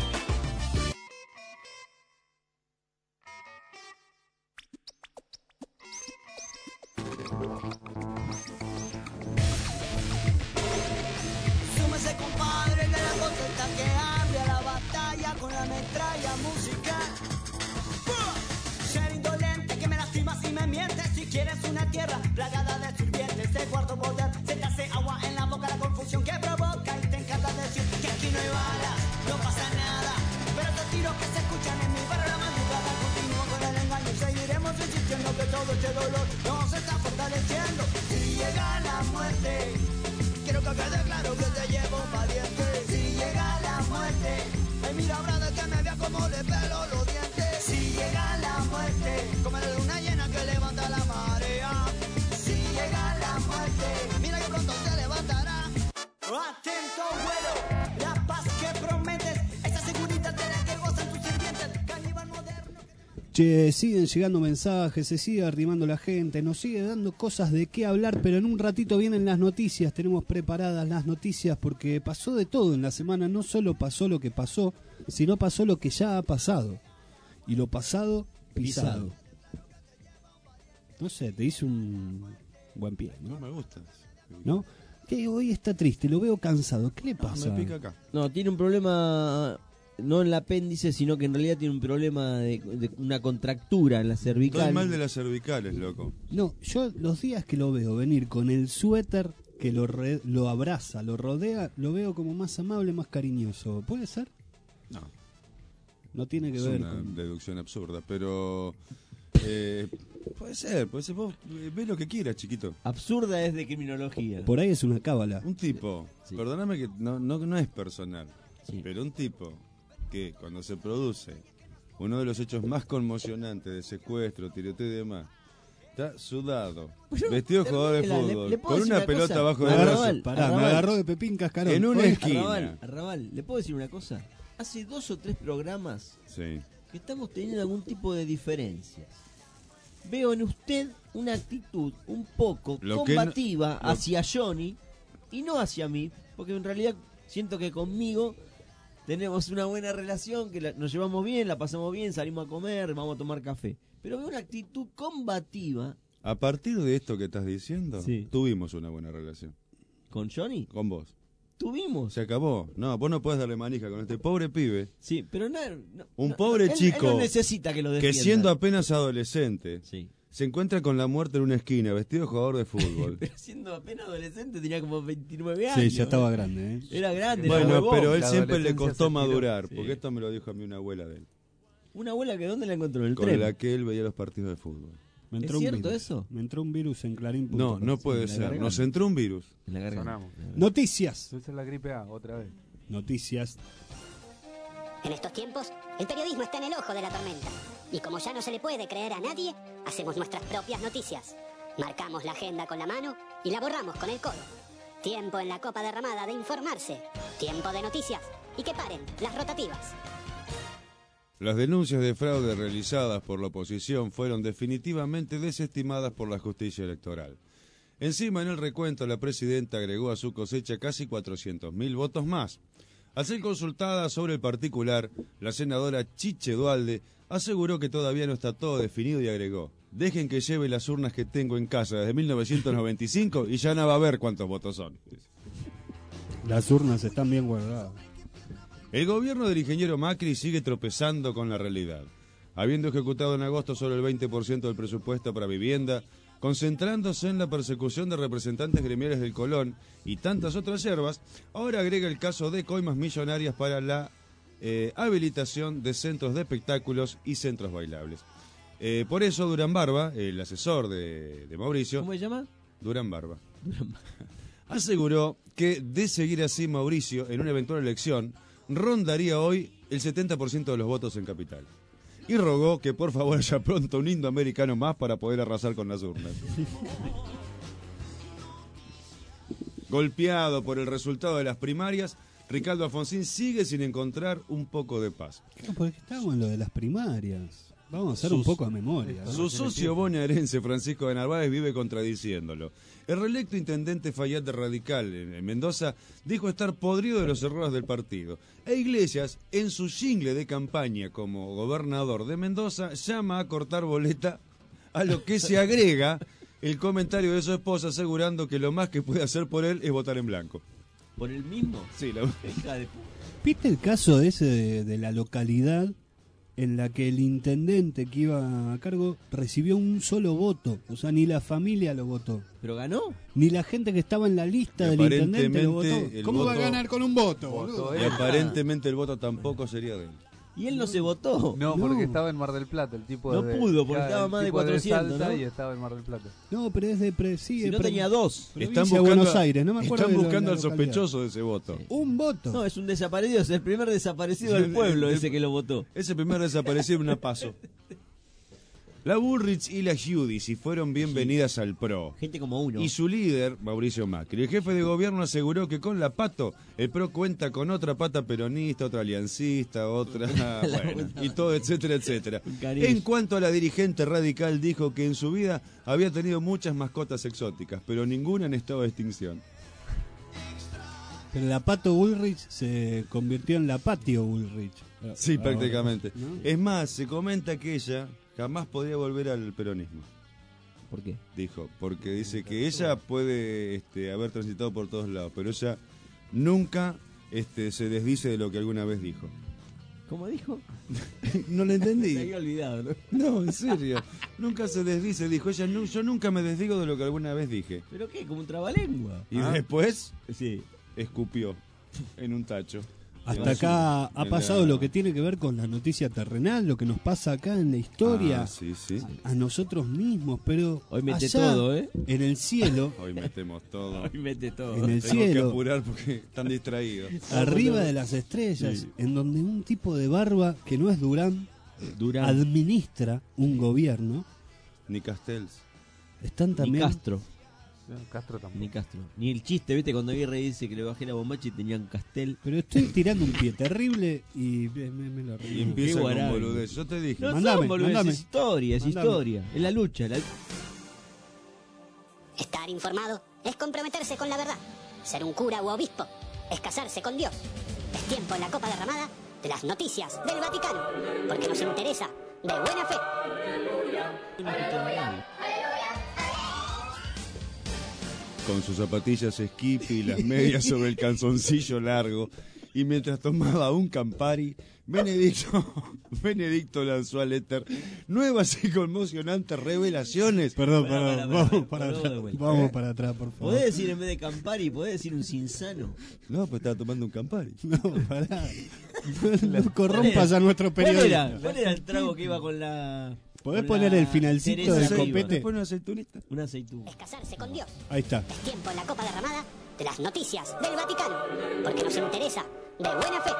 Súmese, compadre, que la cosa está que arde a la batalla con la metralla musical. Ser indolente que me lastimas y me mientes. Si quieres una tierra plagada de sirvientes, de cuarto poder se te hace agua en la boca, la confusión que provoca y te encanta decir que aquí no hay balas, no pasa nada. Pero estos tiros que se escuchan en mi barrio la madrugada continúo con el engaño y seguiremos insistiendo que todo este dolor nos está fortaleciendo. Si llega la muerte, quiero que quede claro que te llevo un valiente. Si llega la muerte, ay mira brother que me vea como le pelo los dientes. Si llega la muerte, como la luna llena que levanta la marea. Si llega la muerte, mira que pronto se levantará. Atento vuelo, la paz que prometes, esa seguridad de la que gozan tus sirvientes. Caníbal moderno. Che, siguen llegando mensajes, se sigue arrimando la gente, nos sigue dando cosas de qué hablar, pero en un ratito vienen las noticias, tenemos preparadas las noticias porque pasó de todo en la semana, no solo pasó lo que pasó, sino pasó lo que ya ha pasado. Y lo pasado, pisado. No sé, te hice un buen pie, ¿no? No me gusta. ¿No? Que hoy está triste, lo veo cansado, ¿qué le pasa? Me pica acá. No, tiene un problema, no en el apéndice, sino que en realidad tiene un problema de, de una contractura en la cervical. Estoy mal de las cervicales, loco. No, yo los días que lo veo venir con el suéter que lo, re- lo abraza, lo rodea, lo veo como más amable, más cariñoso. ¿Puede ser? No. No tiene que Es ver una con... deducción absurda, pero... eh, puede ser, puede ser. Vos eh, ves lo que quieras, chiquito. Absurda es de criminología. Por ahí es una cábala. Un tipo, Sí. perdóname que no, no, no es personal, Sí. pero un tipo que cuando se produce uno de los hechos más conmocionantes de secuestro, tiroteo y demás, está sudado, Pero, vestido de jugador de termínela, ¿le- fútbol, le puedo con decir una una pelota cosa? abajo del Arrabal, brazo, Pará, Arrabal. me agarró de Pepín Cascarón. en una Oye, esquina. Arrabal, Arrabal, ¿le puedo decir una cosa? Hace dos o tres programas Sí. que estamos teniendo algún tipo de diferencias. Veo en usted una actitud un poco Lo que no- combativa lo- hacia Johnny y no hacia mí, porque en realidad siento que conmigo tenemos una buena relación, que la- nos llevamos bien, la pasamos bien, salimos a comer, vamos a tomar café. Pero veo una actitud combativa A partir de esto que estás diciendo, Sí. tuvimos una buena relación. con Johnny. Con vos. Tuvimos. Se acabó. No, vos no podés darle manija con este pobre pibe. Sí, pero no, no- Un no- pobre él- chico él no necesita que lo que defienda. siendo apenas adolescente Sí. se encuentra con la muerte en una esquina, vestido de jugador de fútbol. Pero siendo apenas adolescente tenía como veintinueve años. Sí, ya estaba grande, ¿eh? Era grande. Bueno, era pero él La siempre le adolescencia costó se madurar, estiró. porque Sí. esto me lo dijo a mí una abuela de él, Una abuela que ¿dónde la encontró? En el con tren. la que él veía los partidos de fútbol. Me ¿Es entró un cierto virus. eso? Me entró un virus en Clarín. No, no puede la ser. garganta. Nos entró un virus. En la garganta. Sonamos. Noticias. Esa es la gripe A, otra vez. Noticias. En estos tiempos, el periodismo está en el ojo de la tormenta. Y como ya no se le puede creer a nadie, hacemos nuestras propias noticias. Marcamos la agenda con la mano y la borramos con el codo. Tiempo en la copa derramada de informarse. Tiempo de noticias. Y que paren las rotativas. Las denuncias de fraude realizadas por la oposición fueron definitivamente desestimadas por la justicia electoral. Encima, en el recuento, la presidenta agregó a su cosecha casi cuatrocientos mil votos más. Al ser consultada sobre el particular, la senadora Chiche Dualde aseguró que todavía no está todo definido y agregó: dejen que lleve las urnas que tengo en casa desde mil novecientos noventa y cinco y ya no va a ver cuántos votos son. Las urnas están bien guardadas. El gobierno del ingeniero Macri sigue tropezando con la realidad, habiendo ejecutado en agosto solo el veinte por ciento del presupuesto para vivienda, concentrándose en la persecución de representantes gremiales del Colón y tantas otras yerbas. Ahora agrega el caso de coimas millonarias para la eh, habilitación de centros de espectáculos y centros bailables. Eh, por eso Durán Barba, el asesor de, de Mauricio... ¿Cómo se llama? Durán Barba. Aseguró que, de seguir así Mauricio en una eventual elección, rondaría hoy el setenta por ciento de los votos en Capital. Y rogó que por favor haya pronto un indoamericano más para poder arrasar con las urnas. Golpeado por el resultado de las primarias, Ricardo Alfonsín sigue sin encontrar un poco de paz. No, porque estamos en lo de las primarias. Vamos a hacer un Sus- poco a memoria. ¿no? Su socio bonaerense Francisco de Narváez vive contradiciéndolo. El reelecto intendente Fayad de Radical en en Mendoza dijo estar podrido de los errores del partido. E Iglesias, en su jingle de campaña como gobernador de Mendoza, llama a cortar boleta, a lo que se agrega el comentario de su esposa asegurando que lo más que puede hacer por él es votar en blanco. ¿Por el mismo? Sí, la... Hija de pu- ¿Viste el caso ese de, de la localidad en la que el intendente que iba a cargo recibió un solo voto? O sea, ni la familia lo votó. ¿Pero ganó? Ni la gente que estaba en la lista Y del intendente lo votó. aparentemente el ¿Cómo va a voto- ganar con un voto, Votó boludo? él. Y aparentemente el voto tampoco sería de él. Y él no se votó. No, No. porque estaba en Mar del Plata, el tipo No de... pudo, porque claro, estaba el más de tipo cuatrocientos, Salta ¿no? y estaba en Mar del Plata. No, pero es de pre, sí, Si de no pre- tenía dos. provincia Están de buscando, Buenos Aires, no me acuerdo están de la- buscando la al localidad. sospechoso de ese voto. Un voto. No, es un desaparecido, es el primer desaparecido del pueblo ese que lo votó. Ese primer desaparecido en una paso. La Bullrich y la Giudici fueron bienvenidas al P R O. Gente como uno. Y su líder, Mauricio Macri. El jefe de gobierno aseguró que con la Pato, el P R O cuenta con otra pata peronista, otra aliancista, otra... bueno, y todo, etcétera, etcétera. cariño. En cuanto a la dirigente radical, dijo que en su vida había tenido muchas mascotas exóticas, pero ninguna en estado de extinción. Pero la Pato Bullrich se convirtió en la Patio Bullrich. Sí, Ahora, prácticamente. ¿no? Es más, se comenta que ella jamás podría volver al peronismo. ¿Por qué? Dijo, porque dice que ella puede este, haber transitado por todos lados, pero ella nunca este, se desdice de lo que alguna vez dijo. ¿Cómo dijo? No le Se entendí. había olvidado, ¿no? No, en serio. Nunca se desdice, dijo ella. "Nu- Yo nunca me desdigo de lo que alguna vez dije." ¿Pero qué? ¿Como un trabalengua? Y Ah. después Sí. escupió en un tacho. Hasta En acá su- ha en pasado la- lo que tiene que ver con la noticia terrenal, lo que nos pasa acá en la historia, Ah, sí, sí. a nosotros mismos, pero Hoy mete allá, todo, ¿eh? en el cielo, Hoy metemos todo. Hoy mete todo. en el Tengo que cielo, apurar porque están distraídos. arriba de las estrellas, Sí. en donde un tipo de barba que no es Durán, Durán. administra un gobierno, Ni Castells. están Ni también... Castro. No, Castro tampoco. Ni Castro. Ni el chiste, ¿viste? Cuando Aguirre dice que le bajé la bombacha y tenían Castel. Pero estoy tirando un pie terrible y me, me- me lo Y arruiné. empieza Qué con guarago. boludez. Yo te dije. No Mandame, son boludeces, mandame. es historia, es Mandame. historia. Es la lucha. La... Estar informado es comprometerse con la verdad. Ser un cura u obispo es casarse con Dios. Es tiempo en la copa derramada de las noticias del Vaticano, porque nos interesa de buena fe. Con sus zapatillas Skippy y las medias sobre el calzoncillo largo y mientras tomaba un Campari, Benedicto, Benedicto lanzó al éter nuevas y conmocionantes revelaciones. Perdón, Pará, perdón, pará, vamos pará, para pará, atrás, de vuelta. vamos para atrás, por favor. ¿Podés decir en vez de Campari, podés decir un Cinzano? No, pues estaba tomando un Campari. No, pará. No, no corrompas a nuestro ¿Cuál periodista. era? ¿Cuál era el trago que iba con la... ¿Podés con poner la el finalcito cereza del arriba? copete? Después una aceitunita. Una aceituna. Es casarse con Dios. Ahí está. Es tiempo en la copa derramada de las noticias del Vaticano, porque nos interesa de buena fe.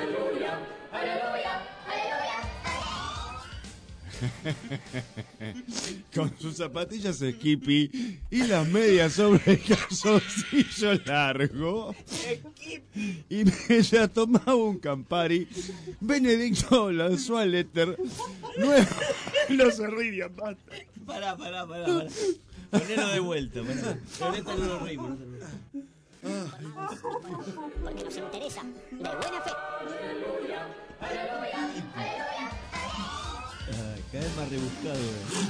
Con sus zapatillas Skippy y las medias sobre el calzoncillo largo. Y mientras tomaba un Campari, Benedicto lanzó al éter nuevo... No se rían, basta. Pará, pará, pará, pará. Ponelo de vuelta, pará. Con esto no nos reímos, no nos reímos. Porque nos interesa de buena fe. Ay, cada vez más rebuscado,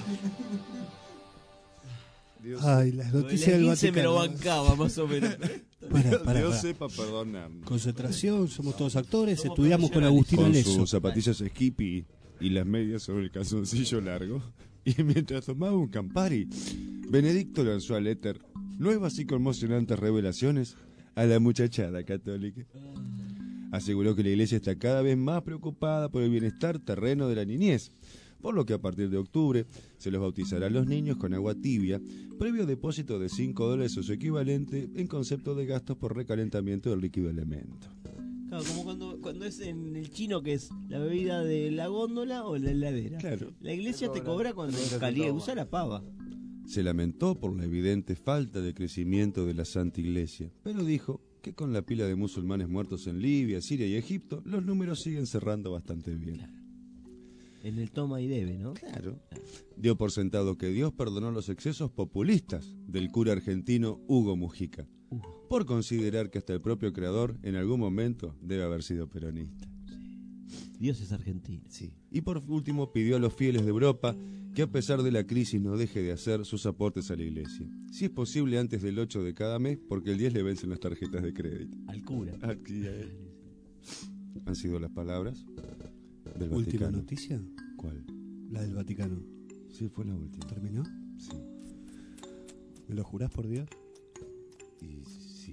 Dios, Ay, las noticias del se me lo Vaticano. bancaba, más o menos. Pará, pará, Dios pará. sepa perdonarnos. Concentración, somos todos actores, estudiamos con Agustín Con Aleso. sus zapatillas Skippy y las medias sobre el calzoncillo largo. Y mientras tomaba un Campari, Benedicto lanzó al éter nuevas y conmocionantes revelaciones a la muchachada católica. Aseguró que la iglesia está cada vez más preocupada por el bienestar terreno de la niñez, por lo que a partir de octubre se los bautizará a los niños con agua tibia, previo depósito de cinco dólares o su equivalente en concepto de gastos por recalentamiento del líquido elemento. Claro, como cuando, cuando es en el chino, que es la bebida de la góndola o la heladera. Claro. La iglesia te cobra cuando caliente, usa la pava. Se lamentó por la evidente falta de crecimiento de la Santa Iglesia, pero dijo que con la pila de musulmanes muertos en Libia, Siria y Egipto, los números siguen cerrando bastante bien. Claro. En el toma y debe, ¿no? Claro. Dio por sentado que Dios perdonó los excesos populistas del cura argentino Hugo Mujica, uh. por considerar que hasta el propio creador en algún momento debe haber sido peronista. Sí. Dios es argentino. Sí. Y por último pidió a los fieles de Europa que a pesar de la crisis no deje de hacer sus aportes a la iglesia. Si es posible antes del ocho de cada mes, porque el diez le vencen las tarjetas de crédito. Al cura. Aquí, eh. Han sido las palabras del ¿Última Vaticano. noticia? ¿Cuál? La del Vaticano. Sí, fue la última. ¿Terminó? Sí. ¿Me lo jurás por Dios? Y sí.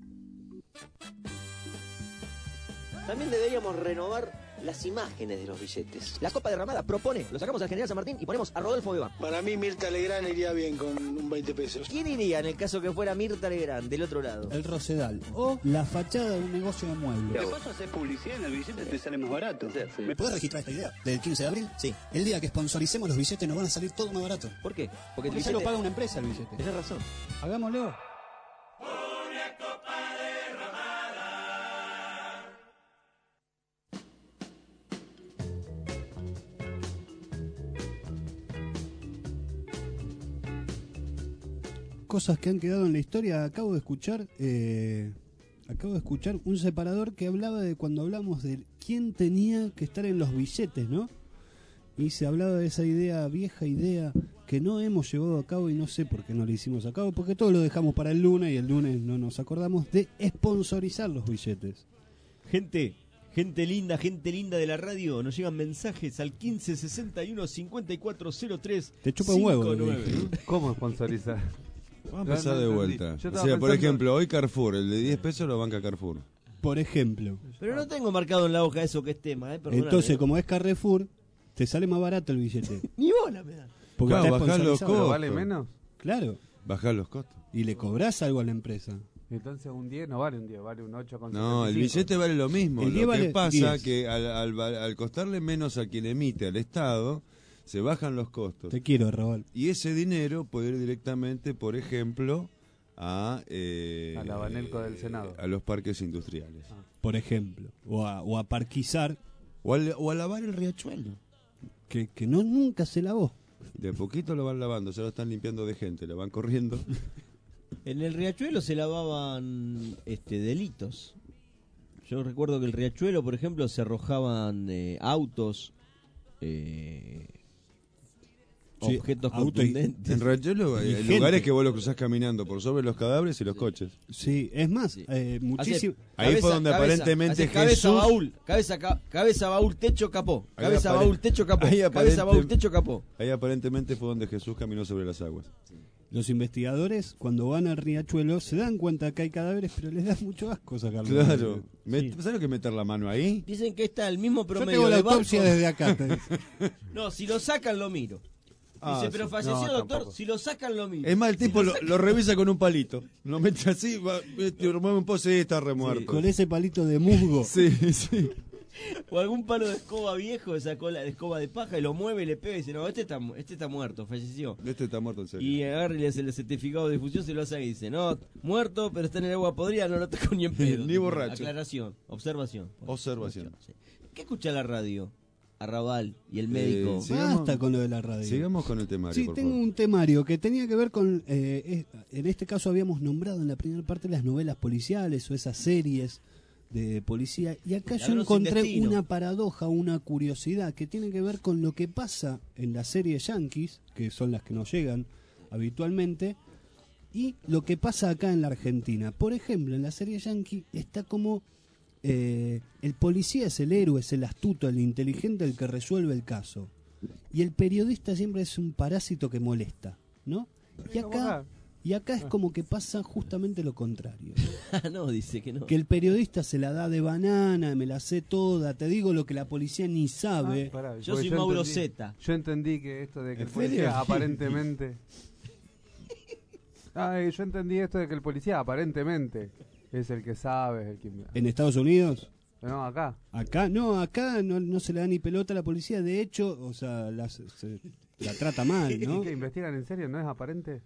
También deberíamos renovar las imágenes de los billetes. La Copa Derramada propone, lo sacamos al General San Martín y ponemos a Rodolfo Bebán. Para mí Mirta Legrand iría bien con un veinte pesos. ¿Quién iría en el caso que fuera Mirta Legrand del otro lado? El Rosedal. O la fachada de un negocio de muebles. ¿Qué pasa? Hacer publicidad en el billete te sale más barato. ¿Me podés registrar esta idea? ¿Del quince de abril? Sí. El día que sponsoricemos los billetes nos van a salir todo más barato. ¿Por qué? Porque, Porque ya lo paga una empresa el billete. Tenés razón. Hagámoslo. Cosas que han quedado en la historia. Acabo de escuchar eh, acabo de escuchar un separador que hablaba de cuando hablamos de quién tenía que estar en los billetes, ¿no? Y se hablaba de esa idea, vieja idea, que no hemos llevado a cabo y no sé por qué no la hicimos a cabo, porque todo lo dejamos para el lunes y el lunes no nos acordamos de sponsorizar los billetes. Gente, gente linda, gente linda de la radio, nos llegan mensajes al quince sesenta y uno cincuenta y cuatro cero tres. Te chupa un huevo. ¿Cómo sponsorizar? Vamos a empezar de vuelta. O sea, por pensando... ejemplo, hoy Carrefour, el de diez pesos lo banca Carrefour. Por ejemplo. Pero no tengo marcado en la hoja eso que es tema, ¿eh? Perdóname. Entonces, como es Carrefour, te sale más barato el billete. Ni bola me da. Porque claro, está bajás los sponsorizado. costos. ¿Vale menos? Claro. Bajás los costos. Y le cobrás algo a la empresa. Entonces un diez no vale un diez, vale un ocho con No, el billete vale lo mismo. El Lo diez que vale pasa diez. que al, al, al costarle menos a quien emite, al Estado, se bajan los costos. Te quiero, Raúl. Y ese dinero puede ir directamente, por ejemplo, a... Eh, a la Banelco del Senado. A los parques industriales. Ah. Por ejemplo. O a, o a parquizar. O, al, o a lavar el riachuelo. Que, que no nunca se lavó. De a poquito lo van lavando, ya lo están limpiando de gente, lo van corriendo. En el Riachuelo se lavaban este delitos. Yo recuerdo que el Riachuelo, por ejemplo, se arrojaban eh, autos, eh, Sí, objetos auto y- contundentes. En Riachuelo Y hay gente. lugares que vos lo cruzás caminando por sobre los cadáveres y los coches. Sí, es más, eh, muchísimo. Ahí fue donde aparentemente hace cabeza Jesús- baúl, cabeza, ca- cabeza baúl, techo, capó. Ahí Cabeza apare- baúl, techo, capó. ahí Cabeza aparente- baúl, techo, capó. Ahí aparentemente fue donde Jesús caminó sobre las aguas. Los investigadores, cuando van al riachuelo, se dan cuenta que hay cadáveres, pero les da mucho asco sacarlos. Claro. Met- ¿Sabes lo que es meter la mano ahí? Dicen que está el mismo Yo promedio tengo la de autopsia barcos. desde acá. te- No, si lo sacan lo miro. Ah, Dice, pero sí. falleció No, el doctor, tampoco. si lo sacan lo miro. Es más, el tipo Si lo, sacan- lo revisa con un palito. Lo mete así, va, este, remueve un poco, sí, está remuerto. Con ese palito de musgo. Sí, sí. O algún palo de escoba viejo, esa cola de escoba de paja, y lo mueve y le pega y dice, no, este está, mu- este está muerto, falleció. Este está muerto en serio. Y agarra y le hace el certificado de difusión, se lo hace y dice, no, muerto, pero está en el agua podrida, no lo toco ni en pedo. Ni borracho. Aclaración, observación. Observación. Sí. ¿Qué escucha la radio? Arrabal y el médico. Eh, sigamos- Basta con lo de la radio. Sigamos con el temario, Sí, por tengo favor. un temario que tenía que ver con, eh, es- en este caso habíamos nombrado en la primera parte las novelas policiales o esas series de policía, y acá yo Ladrón sin encontré destino. una paradoja, una curiosidad que tiene que ver con lo que pasa en las series yankees, que son las que nos llegan habitualmente, y lo que pasa acá en la Argentina. Por ejemplo, en la serie yankee está como eh, el policía es el héroe, es el astuto, el inteligente, el que resuelve el caso. Y el periodista siempre es un parásito que molesta, ¿no? Y acá, y acá es como que pasa justamente lo contrario. no, dice que no. Que el periodista se la da de banana, me la sé toda, te digo lo que la policía ni sabe. Ah, pará, Yo porque soy Mauro entendí- Zeta. Yo entendí que esto de que ¿En el policía serio? aparentemente... Ay, yo entendí esto de que el policía aparentemente es el que sabe, es el que... En Estados Unidos, No, acá. acá no, acá no, no se le da ni pelota a la policía, de hecho, o sea, la, se- la trata mal, ¿no? ¿Y que investigan en serio? ¿No es aparente?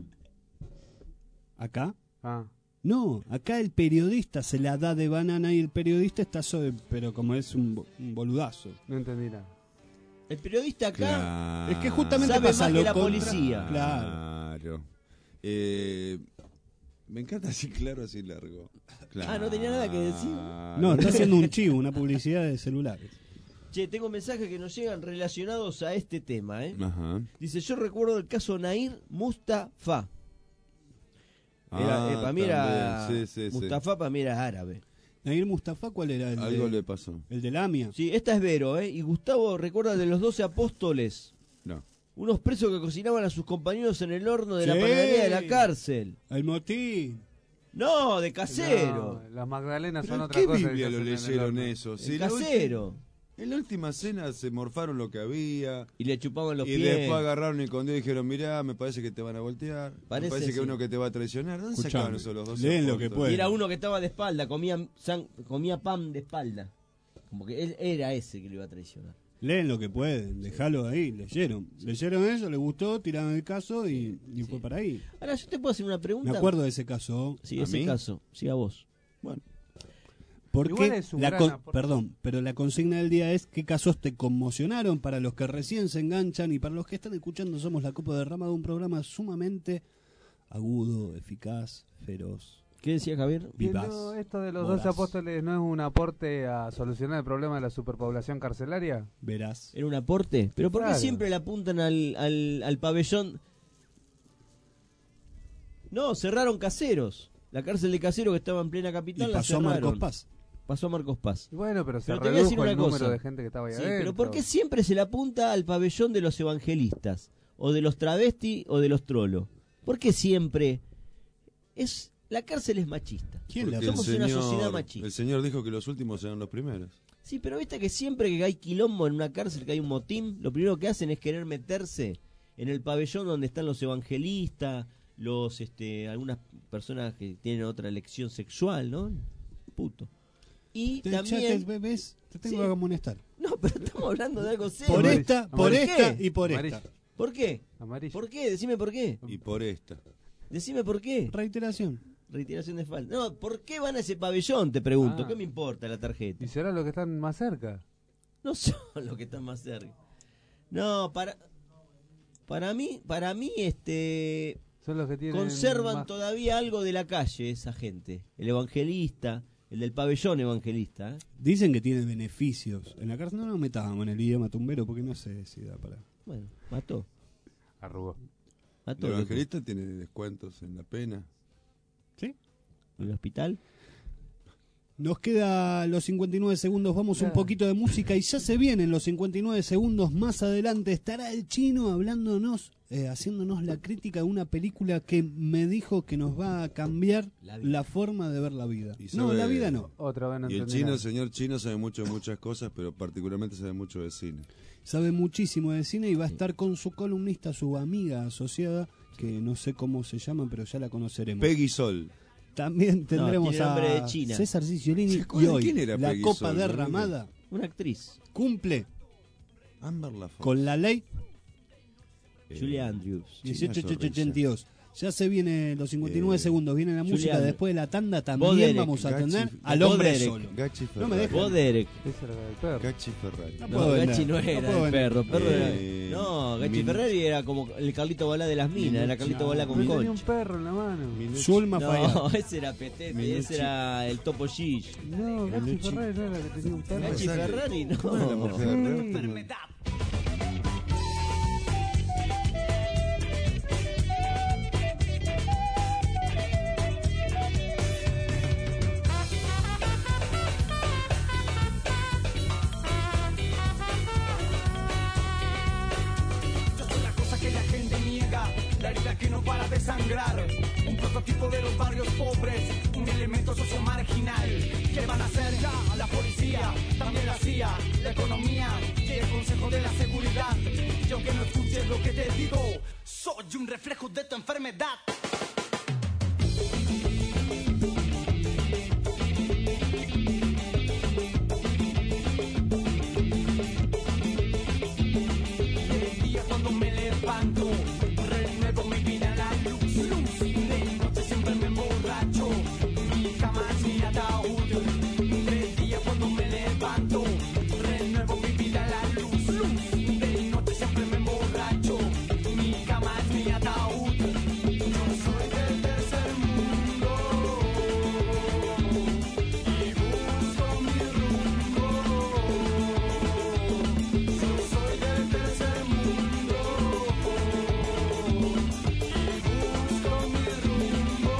Acá. Ah. No, acá el periodista se la da de banana y el periodista está sobre, pero como es un, bo- un boludazo. No entendí nada. El periodista acá Claro. Es que justamente sabe pasa más lo que la contra- policía. Claro. Claro. Eh, me encanta así claro, así largo. Claro. Ah, no tenía nada que decir. No, está haciendo un chivo, una publicidad de celulares. Che, tengo mensajes que nos llegan relacionados a este tema, ¿eh? Ajá. Dice, yo recuerdo el caso Nair Mustafa. Era, Ah, eh, para mí era... también, sí, sí, sí. Mustafa para mí era árabe. Nair Mustafa, ¿cuál era? El Algo de, le pasó. el de la AMIA. Sí, esta es Vero, ¿eh? Y Gustavo recuerda de los doce apóstoles. No. Unos presos que cocinaban a sus compañeros en el horno de la Sí. panadería de la cárcel. El motín. No, de casero. No, las magdalenas ¿Pero son en otra qué cosa. Biblia que lo se hacen en el leyeron horno. eso? El Si la casero. ulti- En la última cena se morfaron lo que había. Y le chupaban los Y pies. después agarraron y con Dios dijeron, mirá, me parece que te van a voltear. Parece, me parece que sí. uno que te va a traicionar. ¿Dónde Escuchame, sacaron eso los dos? leen lo que apóstoles? pueden. Y era uno que estaba de espalda, comía, san- comía pan de espalda. Como que él era ese que lo iba a traicionar. Leen lo que pueden, déjalo ahí, leyeron. Leyeron eso, les gustó, tiraron el caso y, y fue para ahí. Ahora, yo te puedo hacer una pregunta. Me acuerdo de ese caso. Sí, ¿A ese mí? caso. Sí, a vos. Bueno. Porque Igual es un la gran con- aporte. perdón, pero la consigna del día es qué casos te conmocionaron para los que recién se enganchan y para los que están escuchando. Somos la Copa de Rama, un programa sumamente agudo, eficaz, feroz. ¿Qué decía Javier? Que Vivaz, no, esto de los voraz. doce apóstoles no es un aporte a solucionar el problema de la superpoblación carcelaria. Verás. ¿Era un aporte? ¿Pero por qué Claro. siempre le apuntan al, al, al pabellón? No, cerraron Caseros. La cárcel de Caseros que estaba en plena capital Y la pasó a cerraron. Marcos Paz. Pasó a Marcos Paz. Y bueno, pero se Pero te voy a decir redujo una el número cosa. de gente que estaba ahí Sí, adentro. pero ¿por qué siempre se le apunta al pabellón de los evangelistas? O de los travestis o de los trolos. ¿Por qué siempre? Es La cárcel es machista. ¿Quién la Porque el Somos una señor- sociedad machista. El señor dijo que los últimos eran los primeros. Sí, pero viste que siempre que hay quilombo en una cárcel, que hay un motín, lo primero que hacen es querer meterse en el pabellón donde están los evangelistas, los este algunas personas que tienen otra elección sexual, ¿no? Puto. Y Te, también... ya te, ves, te tengo Sí. que amonestar. No, pero estamos hablando de algo serio. Por esta, por ¿Por esta qué? y por Amarillo. esta. ¿Por qué? Amarillo. ¿Por qué? Decime por qué. Y por esta. Decime por qué. Reiteración. Reiteración de falta. No, ¿por qué van a ese pabellón? Te pregunto. Ah. ¿Qué me importa la tarjeta? ¿Y será los que están más cerca? No son los que están más cerca. No, para para mí, para mí este Son los que tienen conservan más- todavía algo de la calle esa gente. El evangelista, el del pabellón evangelista, ¿eh? Dicen que tiene beneficios. En la cárcel no nos metábamos en el idioma tumbero porque no sé si da para. Bueno, mató. Arrugó. A ¿El todo. evangelista tiene descuentos en la pena? ¿Sí? ¿En el hospital? Nos queda los cincuenta y nueve segundos, vamos un poquito de música y ya se vienen los cincuenta y nueve segundos. Más adelante estará el chino hablándonos, eh, haciéndonos la crítica de una película que me dijo que nos va a cambiar la, la forma de ver la vida. Y No, sabe- la vida no. Otra vez no Y el entendí chino, nada. el señor chino sabe mucho de muchas cosas, pero particularmente sabe mucho de cine. Sabe muchísimo de cine y va a estar con su columnista, su amiga asociada, que no sé cómo se llama, pero ya la conoceremos. Peggy Sol. También tendremos tiene nombre a de China. César Cicciolini ¿Se y acuerdan hoy quién era la Peggy Copa Sol, Derramada Una actriz. cumple Amber Lafont. con la ley Eh, Julia Andrews. dieciocho ochenta y dos. Ya se viene los cincuenta y nueve Eh, segundos, viene la música, Julián. después de la tanda también Boderek. vamos a Gachi- tener Gachi- al hombre Boderek. solo. Gachi No me Ferrari. dejan. Boderek. Ese era el perro. Gachi Ferrari. No No, puedo Gachi vender, no no era puedo el vender. perro. perro Eh, era... No, Gachi Min- Ferrari era como el Carlito Balá de las minas, era Carlito Balá con Pero tenía un concha. perro en la mano. Minucci. Zulma No, Fayad. ese era Petete, Minucci. ese era el Topo Gish. No, Gachi Minucci. Ferrari no era la que tenía un perro. Gachi sale. Ferrari, ¿Cómo era la no. mujer de Sí. Reutemann? Yo soy la cosa que la gente niega, la herida que no para de sangrar. Un prototipo de los barrios pobres, un elemento socio marginal. ¿Qué van a hacer ya? La policía, también la C I A, la economía y el Consejo de la Seguridad. Y aunque no escuches lo que te digo, soy un reflejo de tu enfermedad. El día cuando me levanto, renuevo mi vida a la luz. Luz. De noche siempre me emborracho, mi cama es mi ataúd. El día cuando me levanto, renuevo mi vida a la luz. Luz. De noche siempre me emborracho, mi cama es mi ataúd. Yo soy del tercer mundo y busco mi rumbo. Yo soy del tercer mundo y busco mi rumbo.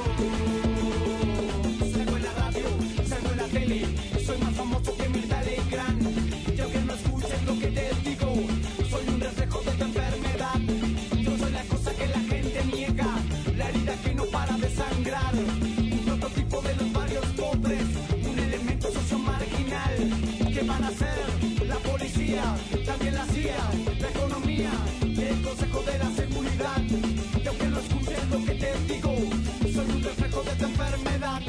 Salgo en la radio, salgo en la tele, soy más famoso que Mirta Legrand. Y aunque no escuches lo que te digo, soy un reflejo de tu enfermedad. Yo soy la cosa que la gente niega, la herida que no para de sangrar. Un prototipo de los barrios pobres, un elemento socio marginal. ¿Qué van a hacer? La policía, también la C I A, la economía y el Consejo de la Seguridad. Y aunque no escuches lo que te digo, soy un reflejo de tu enfermedad.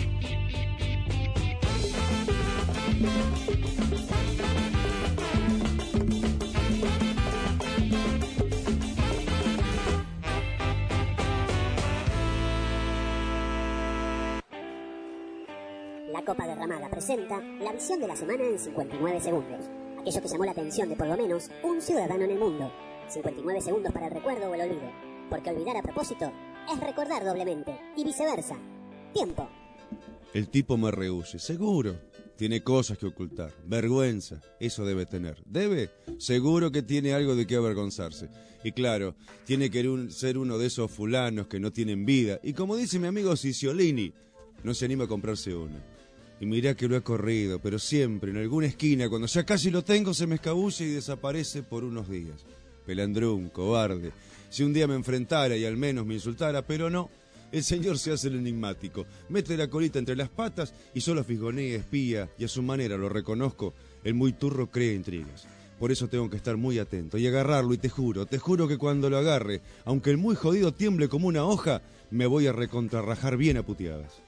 La Copa Derramada presenta la visión de la semana en cincuenta y nueve segundos. Aquello que llamó la atención de por lo menos un ciudadano en el mundo. cincuenta y nueve segundos para el recuerdo o el olvido. Porque olvidar a propósito es recordar doblemente. Y viceversa. Tiempo. El tipo me rehúye, seguro. Tiene cosas que ocultar. Vergüenza, eso debe tener. ¿Debe? Seguro que tiene algo de qué avergonzarse. Y claro, tiene que un- ser uno de esos fulanos que no tienen vida. Y como dice mi amigo Cicciolini, no se anima a comprarse una. Y mirá que lo he corrido, pero siempre, en alguna esquina, cuando ya casi lo tengo, se me escabulle y desaparece por unos días. Pelandrún, cobarde. Si un día me enfrentara y al menos me insultara, pero no. El señor se hace el enigmático, mete la colita entre las patas y solo fisgonea, espía, y a su manera, lo reconozco, el muy turro cree intrigas. Por eso tengo que estar muy atento y agarrarlo, y te juro, te juro que cuando lo agarre, aunque el muy jodido tiemble como una hoja, me voy a recontrarrajar bien a puteadas.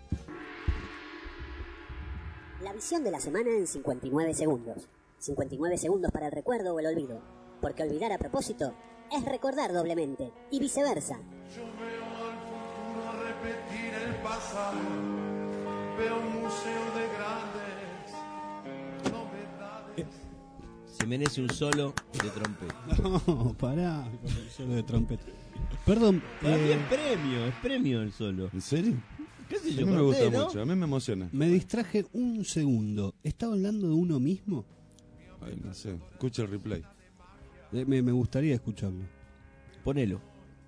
La visión de la semana en cincuenta y nueve segundos. cincuenta y nueve segundos para el recuerdo o el olvido. Porque olvidar a propósito es recordar doblemente. Y viceversa. Yo veo al futuro repetir el pasado. Veo un museo de grandes novedades. Se merece un solo de trompeta. No, pará, con el solo de trompeta. Perdón. Para mí eh, es premio, es premio el solo. ¿En serio? ¿Qué sé A yo? mí me ¿Por gusta qué, no? mucho, a mí me emociona. me distraje un segundo. ¿Estaba hablando de uno mismo? Ay, no sé, escucha el replay. Eh, me, me gustaría escucharlo. Ponelo.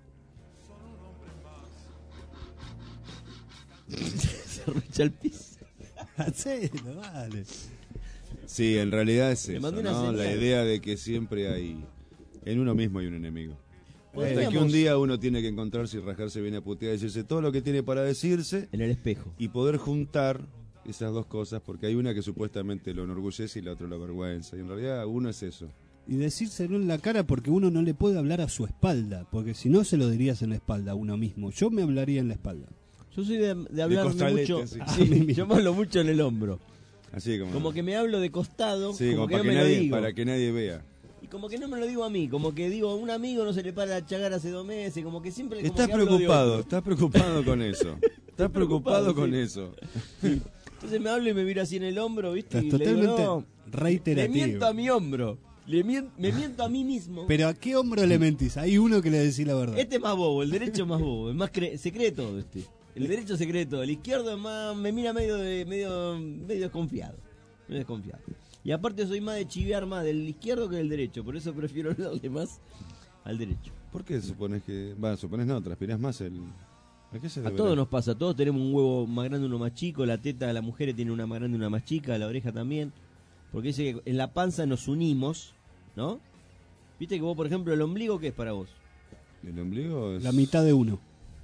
Se arrucha el piso. Hacelo, vale. Sí, en realidad es Me eso, mandó una ¿no? señal. La idea de que siempre hay... En uno mismo hay un enemigo. Hasta que Podríamos- un día uno tiene que encontrarse y rasgarse bien a putear y decirse todo lo que tiene para decirse. En el espejo. Y poder juntar esas dos cosas, porque hay una que supuestamente lo enorgullece y la otra lo avergüenza. Y en realidad uno es eso. Y decírselo en la cara porque uno no le puede hablar a su espalda, porque si no se lo dirías en la espalda a uno mismo. Yo me hablaría en la espalda. Yo soy de, de hablar de costalete, mucho. así. Sí, yo me hablo mucho en el hombro. Así como... Como que me hablo de costado, Sí, como, como que para, no que me lo nadie, digo. para que nadie vea. Y como que no me lo digo a mí, como que digo, a un amigo no se le para a chagar hace dos meses, como que siempre... como Estás que hablo de preocupado, otro. estás preocupado con eso. Estás preocupado con sí. eso. Entonces me hablo y me miro así en el hombro, ¿viste? Estás Y le digo, totalmente no, reiterativo. le miento a mi hombro, le mien- me miento a mí mismo. Pero ¿a qué hombro le mentís? Hay uno que le decís la verdad. Este es más bobo, el derecho es más bobo, es más cre- se cree todo este. El derecho se cree todo, el izquierdo es más, me mira medio de, medio, medio desconfiado, medio desconfiado. Y aparte soy más de chivear más del izquierdo que del derecho, por eso prefiero darle más al derecho. ¿Por qué supones que... Bueno, supones no, transpirás más el... ¿A qué se A deberá? todos nos pasa, todos tenemos un huevo más grande, uno más chico, la teta de la mujer tiene una más grande, una más chica, la oreja también. Porque dice que en la panza nos unimos, ¿no? Viste que vos, por ejemplo, el ombligo, ¿qué es para vos? El ombligo es... La mitad de uno.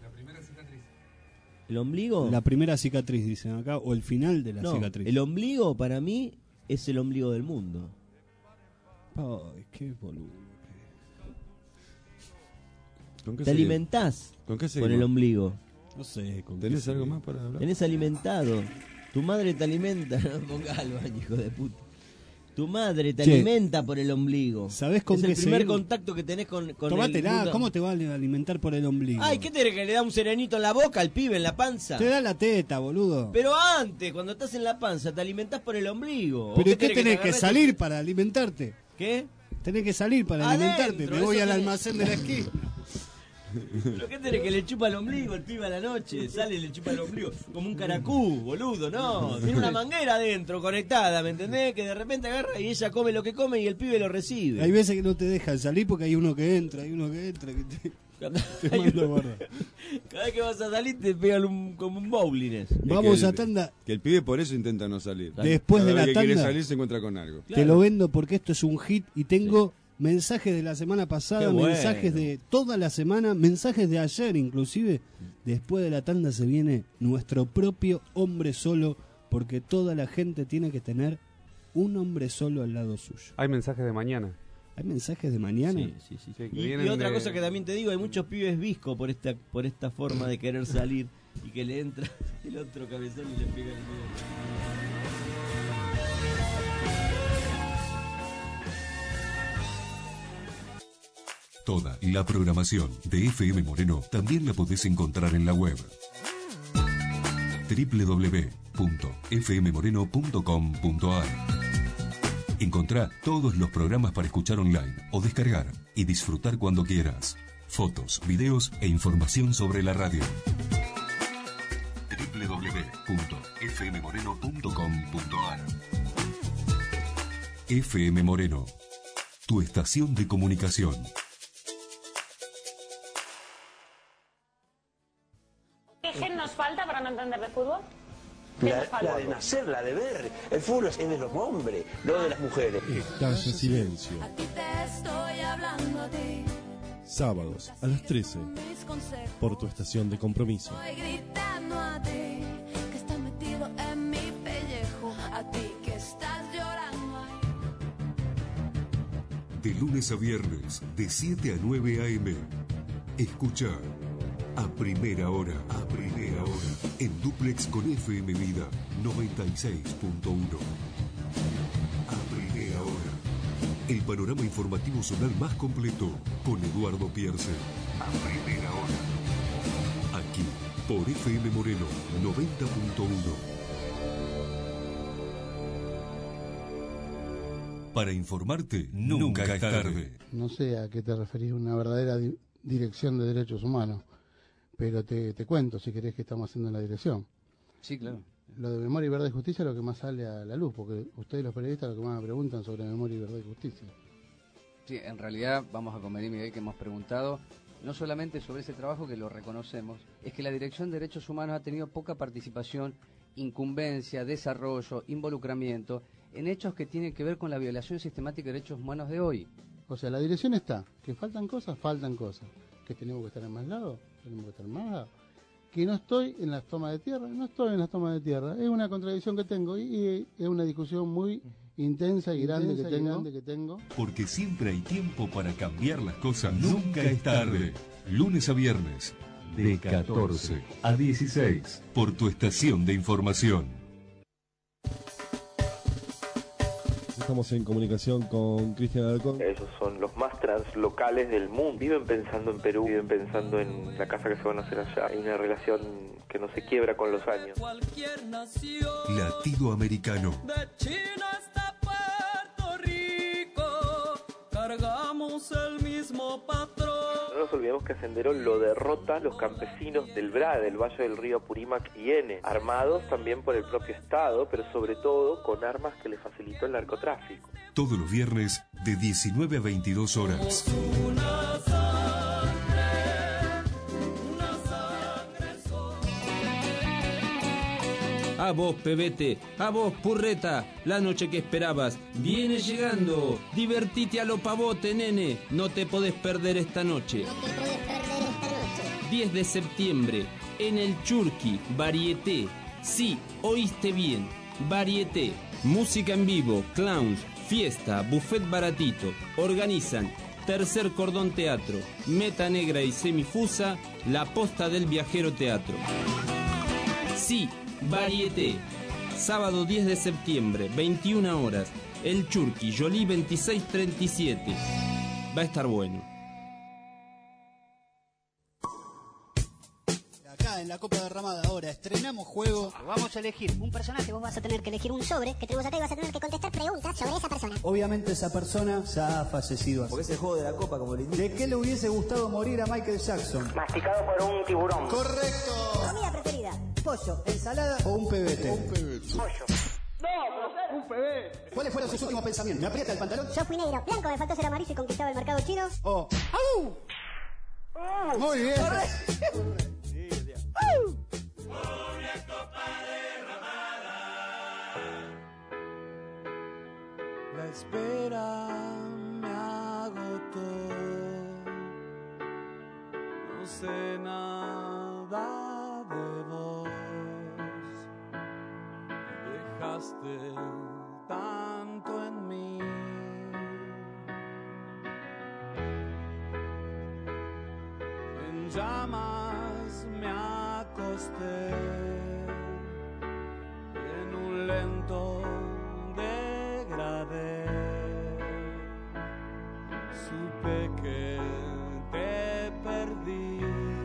¿El ombligo? La primera cicatriz, dicen acá, o el final de la No, cicatriz. el ombligo para mí es el ombligo del mundo. Ay, qué boludo. ¿Con qué Te seguimos? alimentás ¿Con qué con seguimos? el ombligo. No sé. ¿con ¿Tenés qué algo se- más para hablar? Tenés alimentado. Tu madre te alimenta. No pongas al baño, hijo de puta. Tu madre te Che, alimenta por el ombligo. ¿Sabés con es qué el primer seguimos? contacto que tenés con, con el Tomátela, mundo. ¿cómo te va a alimentar por el ombligo? Ay, ¿qué te que le da un serenito en la boca al pibe, en la panza? Te da la teta, boludo. Pero antes, cuando estás en la panza, te alimentás por el ombligo. ¿O ¿Pero qué querés tenés te que agarre- salir para alimentarte? ¿Qué? Tenés que salir para Adentro, alimentarte. Me eso voy al tenés. almacén de la esquina. ¿Pero qué tenés que le chupa el ombligo el pibe a la noche? Sale y le chupa el ombligo como un caracú, boludo, no. Tiene una manguera adentro conectada, ¿me entendés? Que de repente agarra y ella come lo que come y el pibe lo recibe. Hay veces que no te dejan salir porque hay uno que entra, hay uno que entra. Que te, te Hay manda uno- guarda. Cada vez que vas a salir te pegan un, como un bowling. es. Vamos que a el- tanda. Que el pibe por eso intenta no salir. Después Cada de vez la que quiere tanda, salir se encuentra con algo. Te lo vendo porque esto es un hit y tengo mensajes de la semana pasada, Qué bueno. mensajes de toda la semana, mensajes de ayer inclusive. Después de la tanda se viene nuestro propio hombre solo porque toda la gente tiene que tener un hombre solo al lado suyo. Hay mensajes de mañana. ¿Hay mensajes de mañana? Sí, sí, sí. Sí, que Y, vienen y otra de- cosa que también te digo, hay muchos pibes visco por esta por esta forma de querer salir y que le entra el otro cabezón y le pega el dedo. Toda la programación de F M Moreno también la podés encontrar en la web doble u doble u doble u punto f m moreno punto com punto a r. Encontrá todos los programas para escuchar online o descargar y disfrutar cuando quieras. Fotos, videos e información sobre la radio. doble u doble u doble u punto f m moreno punto com punto a r. F M Moreno, tu estación de comunicación. ¿Qué gen nos falta para no entender de fútbol? ¿Qué La, nos falta? la de nacer, la de ver. El fútbol es de los hombres, no de las mujeres. Estás en silencio. A ti te estoy hablando a ti. Sábados a las trece. Mis consejos. Por tu estación de compromiso. Estoy gritando a ti que estás metido en mi pellejo. A ti que estás llorando ahí. De lunes a viernes, de siete a nueve a m Escucha a primera hora, a primera hora, en duplex con F M Vida noventa y seis punto uno. A primera hora, el panorama informativo zonal más completo con Eduardo Pierce. A primera hora, aquí por F M Moreno noventa punto uno. Para informarte, nunca es tarde. No sé a qué te referís, una verdadera di- dirección de derechos humanos, pero te, te cuento si querés que estamos haciendo en la dirección. Sí, claro. Lo de memoria y verdad y justicia es lo que más sale a la luz, porque ustedes los periodistas lo que más me preguntan sobre memoria y verdad y justicia. Sí, en realidad vamos a convenir, Miguel, que hemos preguntado no solamente sobre ese trabajo que lo reconocemos, es que la Dirección de Derechos Humanos ha tenido poca participación, incumbencia, desarrollo, involucramiento en hechos que tienen que ver con la violación sistemática de derechos humanos de hoy. O sea, la dirección está, que faltan cosas, faltan cosas, que tenemos que estar en más lados, tenemos que estar en más lados, que no estoy en las tomas de tierra, no estoy en las tomas de tierra, es una contradicción que tengo y, y es una discusión muy intensa y grande, intensa que, tengo, y grande que tengo. Porque siempre hay tiempo para cambiar las cosas, nunca es tarde. Lunes a viernes, de catorce a dieciséis, por tu estación de información. Estamos en comunicación con Cristian Alarcón. Esos son los más translocales del mundo. Viven pensando en Perú, viven pensando en la casa que se van a hacer allá. Hay una relación que no se quiebra con los años. Latido americano. De China hasta Puerto Rico, cargamos el mismo patrón. No nos olvidemos que Sendero lo derrota los campesinos del B R A, del Valle del Río Apurímac y N, armados también por el propio Estado, pero sobre todo con armas que le facilitó el narcotráfico. Todos los viernes de diecinueve a veintidós horas. A vos, pebete, a vos, purreta, la noche que esperabas viene llegando. Divertite a lo pavote, nene, no te podés perder esta noche. No te podés perder esta noche. diez de septiembre, en el Churqui, Varieté. Sí, oíste bien, Varieté. Música en vivo, clowns, fiesta, buffet baratito. Organizan Tercer Cordón Teatro, Meta Negra y Semifusa, La Posta del Viajero Teatro. Sí, Varieté. Sábado diez de septiembre, veintiuna horas. El Churqui, Jolie veintiséis treinta y siete. Va a estar bueno. Acá en la Copa Derramada ahora estrenamos juego. Vamos a elegir un personaje. Vos vas a tener que elegir un sobre que tenemos acá y vas a tener que contestar preguntas sobre esa persona. Obviamente esa persona ya ha fallecido. Porque es el juego de la Copa, como le indica. ¿De qué le hubiese gustado morir a Michael Jackson? Masticado por un tiburón. Correcto. Comida preferida. Pollo, ensalada o un pebete. Un pebete. Pollo. No, un pebete. ¿Cuáles fueron sus últimos pensamientos? ¿Me aprieta el pantalón? Yo fui negro. Blanco, me faltó ser amarillo y conquistaba el mercado chino. Oh. ¡Au! Oh. Muy bien. ¡Uh! Una copa derramada. La espera me agotó. No sé nada de vos. Dejaste tanto en mí. En llamas me acosté en un lento degradé. Supe que te perdí.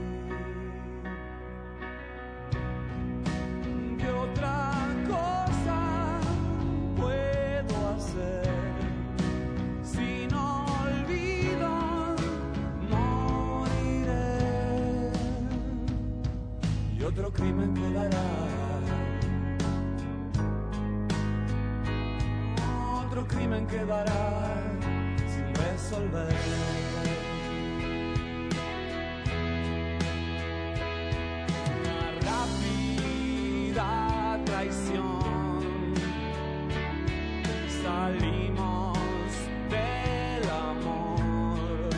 ¿Qué otra cosa puedo hacer si no olvido? Moriré y otro crimen quedará. Otro crimen quedará sin resolver. Rápida traición, salimos del amor,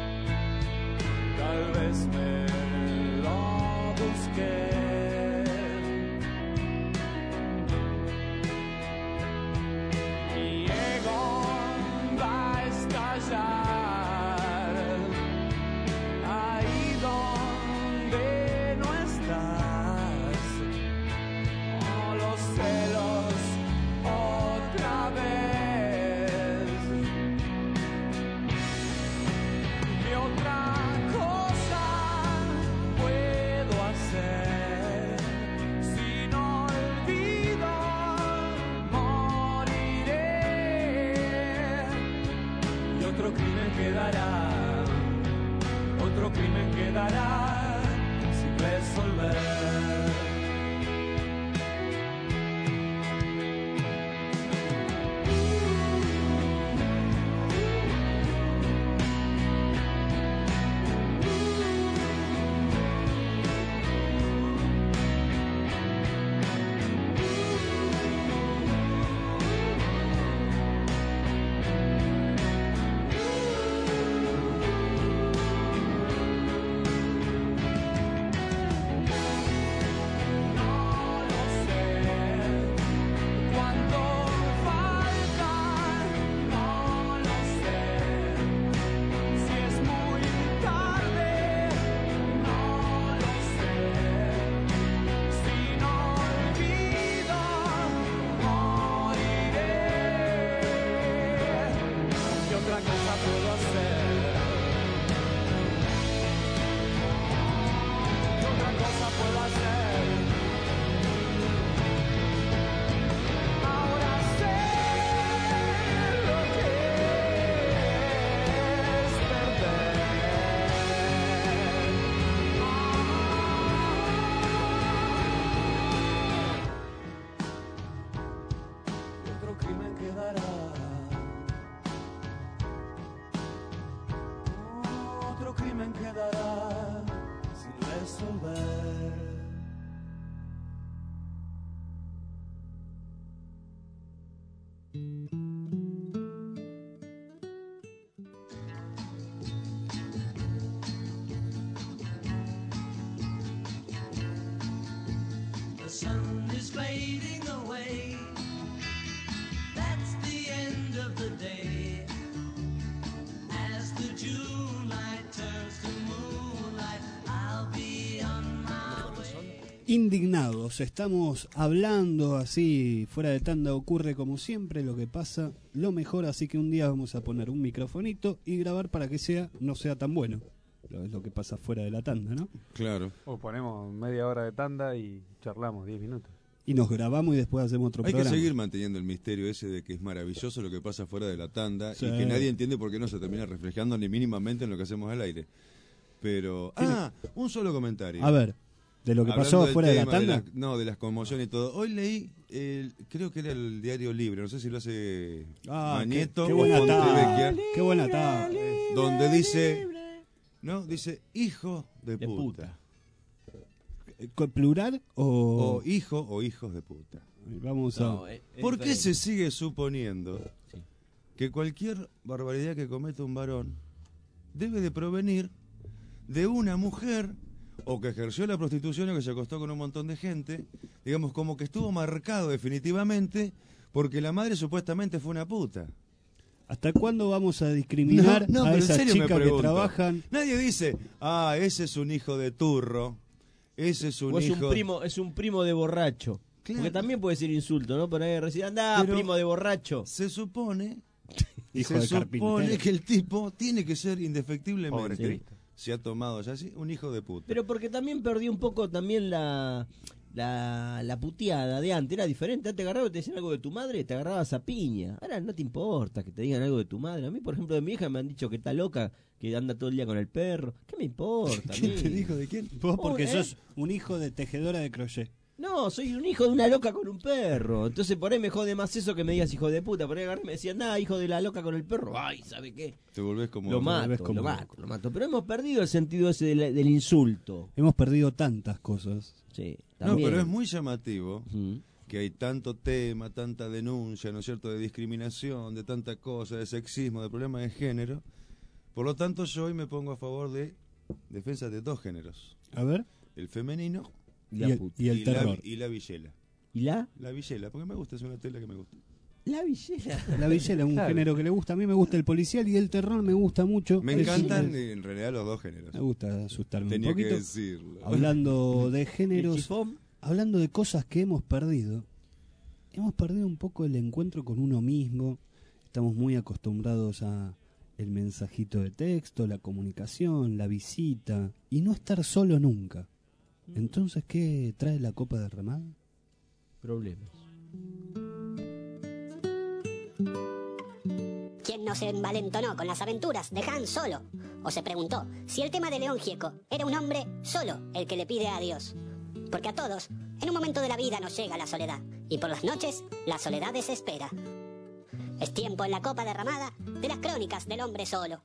tal vez me lo busqué. Mi ego va a estallar ahí donde no estás. Oh, los celos otra vez. ¿Qué otra cosa puedo hacer si no olvido? Moriré y otro crimen quedará. Otro crimen quedará sin resolver. cosa puedo hacer? ¿Qué otra cosa puedo hacer? Ahora sé lo que es perder. Y otro crimen quedará. Otro crimen quedará sin resolver. The sun is fading away. That's the end of the day. As the June light turns to moonlight, I'll be on my way. Indignados, estamos hablando así, fuera de tanda ocurre como siempre, lo que pasa, lo mejor, así que un día vamos a poner un microfonito y grabar para que sea no sea tan bueno. Lo, es lo que pasa fuera de la tanda, ¿no? Claro. O ponemos media hora de tanda y charlamos diez minutos. Y nos grabamos y después hacemos otro Hay programa. que seguir manteniendo el misterio ese de que es maravilloso lo que pasa fuera de la tanda Sí. y que nadie entiende por qué no se termina reflejando ni mínimamente en lo que hacemos al aire. Pero... Ah, un solo comentario. A ver, de lo que Hablando pasó del fuera de la tema, tanda. las- no, de las conmociones y todo. Hoy leí, el, creo que era el Diario Libre, no sé si lo hace Ah, Mañeto qué, qué o buena Fontevecchia, tarde. Qué buena tarde. donde dice, no, dice hijo de, De puta. ¿Con ¿Plural o...? O hijo o hijos de puta. Vamos a... No, es- es ¿Por qué diferente. se sigue suponiendo que cualquier barbaridad que cometa un varón debe de provenir de una mujer o que ejerció la prostitución o que se acostó con un montón de gente, digamos, como que estuvo marcado definitivamente porque la madre supuestamente fue una puta? ¿Hasta cuándo vamos a discriminar No, no, a pero en esas serio me chicas que pregunto. trabajan? Nadie dice, ah, ese es un hijo de turro, ese es un O es hijo... un primo, es un primo de borracho. Claro. Porque también puede ser insulto, ¿no? Por ahí recién anda, Pero primo de borracho. Se supone, Hijo se de supone carpintero. que el tipo tiene que ser Pobre indefectiblemente, Cristo. se ha tomado ya así, un hijo de puta. Pero porque también perdió un poco también la, la, la puteada de antes. Era diferente. Antes te agarraba y te decían algo de tu madre, te agarrabas a piña. Ahora no te importa que te digan algo de tu madre. A mí, por ejemplo, de mi hija me han dicho que está loca, que anda todo el día con el perro. ¿Qué me importa? a ¿Quién mí? te dijo de quién? Vos porque Oh, ¿eh? sos un hijo de tejedora de crochet. No, soy un hijo de una loca con un perro. Entonces por ahí me jode más eso que me digas hijo de puta. Por ahí agarré y me decían, nada, hijo de la loca con el perro. Ay, ¿sabe qué? Te volvés como... Lo te mato, volvés como lo loco. mato, lo mato. Pero hemos perdido el sentido ese del, del insulto. Hemos perdido tantas cosas. Sí, No, también. pero es muy llamativo Ujú. que hay tanto tema, tanta denuncia, ¿no es cierto?, de discriminación, de tanta cosa, de sexismo, de problemas de género. Por lo tanto, yo hoy me pongo a favor de defensa de dos géneros. A ver. El femenino Y la el- puta. y el la, terror. y la villela. ¿Y la? La villela, porque me gusta, es una tela que me gusta. La villera. La villela es un Claro. género que le gusta. A mí me gusta el policial y el terror me gusta mucho. Me Es- encantan es- en realidad los dos géneros. Me gusta asustarme Tenía un poquito. que decirlo. Hablando de ¿Y géneros, chifón? hablando de cosas que hemos perdido, hemos perdido un poco el encuentro con uno mismo. Estamos muy acostumbrados a el mensajito de texto, la comunicación, la visita y no estar solo nunca. Entonces, ¿qué trae la copa de remada? Problemas. ¿Quién no se envalentonó con las aventuras de Han Solo? O se preguntó si el tema de León Gieco era un hombre solo el que le pide a Dios. Porque a todos, en un momento de la vida nos llega la soledad. Y por las noches, la soledad desespera. Es tiempo en la copa derramada de las crónicas del hombre solo.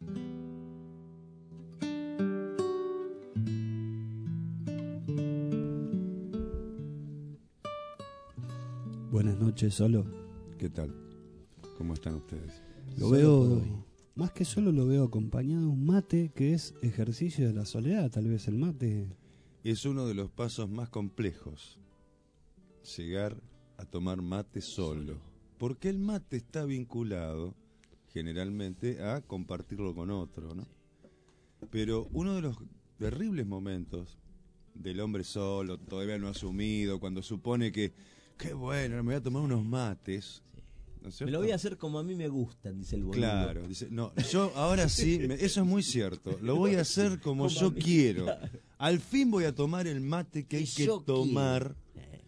Buenas noches, Solo. ¿Qué tal? ¿Cómo están ustedes? Lo Solo veo, por hoy. más que solo lo veo acompañado de un mate que es ejercicio de la soledad, tal vez el mate. Es uno de los pasos más complejos, llegar a tomar mate solo, porque el mate está vinculado generalmente a compartirlo con otro, ¿no? Pero uno de los terribles momentos del hombre solo, todavía no asumido, cuando supone que, qué bueno, me voy a tomar unos mates, ¿no es Me cierto? lo voy a hacer como a mí me gustan, dice el boludo. Claro, dice, no, yo ahora sí, me- eso es muy cierto, lo voy a hacer como, Como yo a mí, quiero. claro. Al fin voy a tomar el mate que hay Que que yo tomar.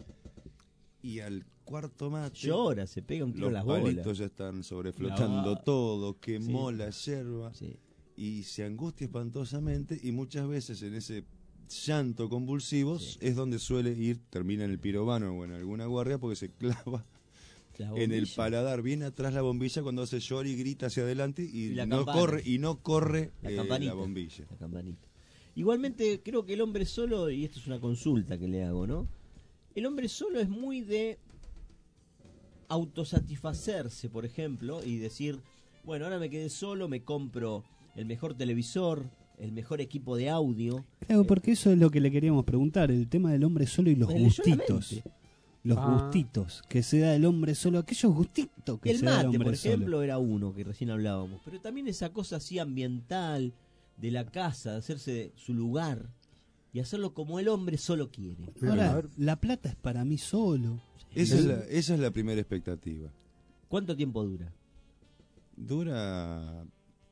Y al cuarto mate... Llora, se pega un tiro los en las bolas. palitos ya están sobreflotando La- todo, quemó Sí. la yerba Sí. y se angustia espantosamente y muchas veces en ese llanto convulsivo es donde suele ir, termina en el pirobano o en alguna guardia porque se clava La en el bombilla. paladar, viene atrás la bombilla cuando hace llora y grita hacia adelante y, Y la no campana. corre y no corre La eh, campanita. la bombilla. La campanita. Igualmente, creo que el hombre solo, y esto es una consulta que le hago, ¿no? El hombre solo es muy de autosatisfacerse, por ejemplo, y decir, bueno, ahora me quedé solo, me compro el mejor televisor, el mejor equipo de audio. Claro, porque eso es lo que le queríamos preguntar, el tema del hombre solo y los El gustitos. solamente. Los Ah. gustitos que se da el hombre solo, aquellos gustitos que El se da el mate, hombre por ejemplo, solo. era uno que recién hablábamos, pero también esa cosa así ambiental de la casa, de hacerse su lugar y hacerlo como el hombre solo quiere. Ahora, la plata es para mí solo. Esa es, la, esa es la primera expectativa. ¿Cuánto tiempo dura? Dura...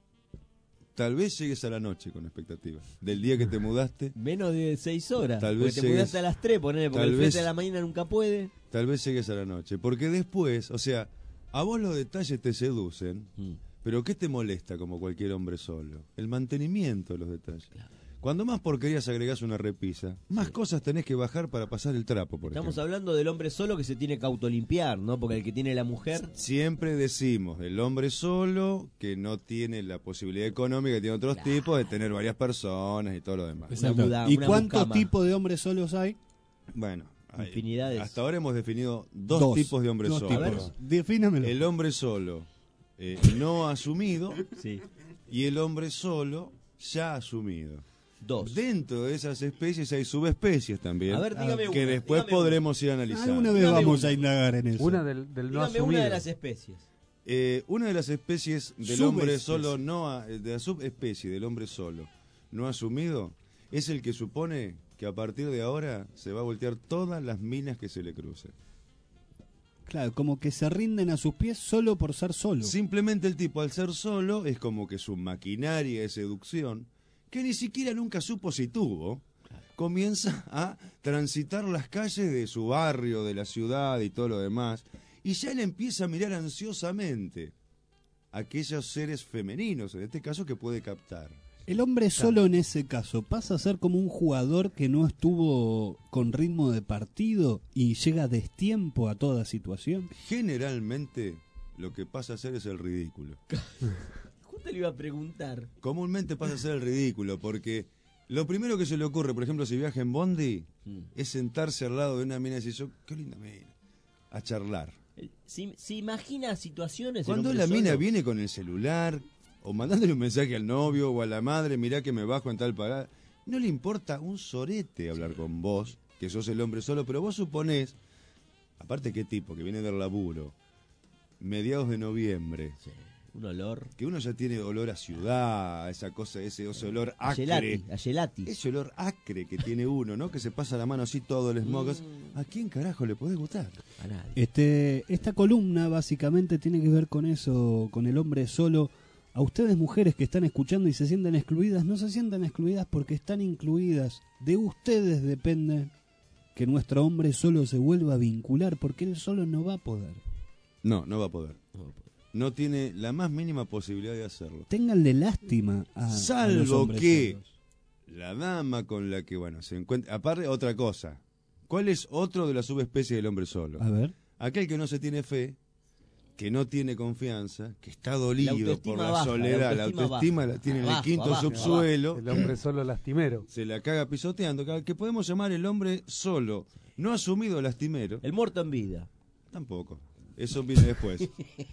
Tal vez llegues a la noche con expectativa. Del día que te mudaste. Menos de seis horas. Tal porque vez te llegues- mudaste a las tres, ponele, porque tal el vez- fiesta de la mañana nunca puede. Tal vez llegues a la noche. Porque después, o sea, a vos los detalles te seducen, pero ¿qué te molesta como cualquier hombre solo? El mantenimiento de los detalles. Cuando más porquerías agregás una repisa, más cosas tenés que bajar para pasar el trapo, por Estamos ejemplo. hablando del hombre solo que se tiene que autolimpiar, ¿no? Porque el que tiene la mujer... Siempre decimos, el hombre solo que no tiene la posibilidad económica que tiene otros tipos de tener varias personas y todo lo demás. Exacto. ¿Y cuántos tipos de hombres solos hay? Bueno, hay- Infinidades. hasta ahora hemos definido dos, Dos. tipos de hombres Dos solos. tipos. A ver, defínamelo. El hombre solo eh, no asumido Sí. y el hombre solo ya asumido. Dos. Dentro de esas especies hay subespecies también. A ver, dígame que una, después dígame podremos ir analizando. Alguna vez Dígame vamos una. a indagar en eso. Una del, del no Dígame asumido. una de las especies. Eh, una de las especies del Subespecie. hombre solo no a- de la subespecie del hombre solo no asumido es el que supone que a partir de ahora se va a voltear todas las minas que se le crucen. Claro, como que se rinden a sus pies solo por ser solo. Simplemente el tipo al ser solo es como que su maquinaria de seducción, que ni siquiera nunca supo si tuvo, comienza a transitar las calles de su barrio, de la ciudad y todo lo demás, y ya él empieza a mirar ansiosamente a aquellos seres femeninos, en este caso, que puede captar. El hombre solo en ese caso pasa a ser como un jugador que no estuvo con ritmo de partido y llega a destiempo a toda situación. Generalmente lo que pasa a ser es el ridículo. Justo le iba a preguntar. Comúnmente pasa a ser el ridículo, porque lo primero que se le ocurre, por ejemplo, si viaja en Bondi, Mm. es sentarse al lado de una mina y decir, yo, qué linda mina, a charlar. ¿Se, se imagina situaciones? el Cuando hombre la mina solo? viene con el celular, o mandándole un mensaje al novio o a la madre, mirá que me bajo en tal parada, no le importa un sorete hablar con vos, que sos el hombre solo, pero vos suponés, aparte qué tipo, que viene del laburo, mediados de noviembre, un olor, que uno ya tiene olor a ciudad, esa cosa, ese, ese olor A acre, gelati, a gelati. ese olor acre que tiene uno, ¿no? Que se pasa la mano así todo el smog. Mm. ¿A quién carajo le podés gustar? A nadie. Este, esta columna básicamente tiene que ver con eso, con el hombre solo. A ustedes mujeres que están escuchando y se sienten excluidas, no se sientan excluidas porque están incluidas. De ustedes depende que nuestro hombre solo se vuelva a vincular, porque él solo no va a poder. No, no va a poder. No tiene la más mínima posibilidad de hacerlo. Ténganle lástima a, a los Salvo hombres que solos. la dama con la que, bueno, se encuentra... Aparte, otra cosa. ¿Cuál es otro de las subespecies del hombre solo? A ver. Aquel que no se tiene fe, que no tiene confianza, que está dolido La por autoestima la baja, soledad, la la autoestima autoestima baja. la tiene en el Abajo, quinto abajo, subsuelo. El hombre solo lastimero. Se la caga pisoteando, que podemos llamar el hombre solo, no asumido lastimero. El muerto en vida. Tampoco, eso viene después.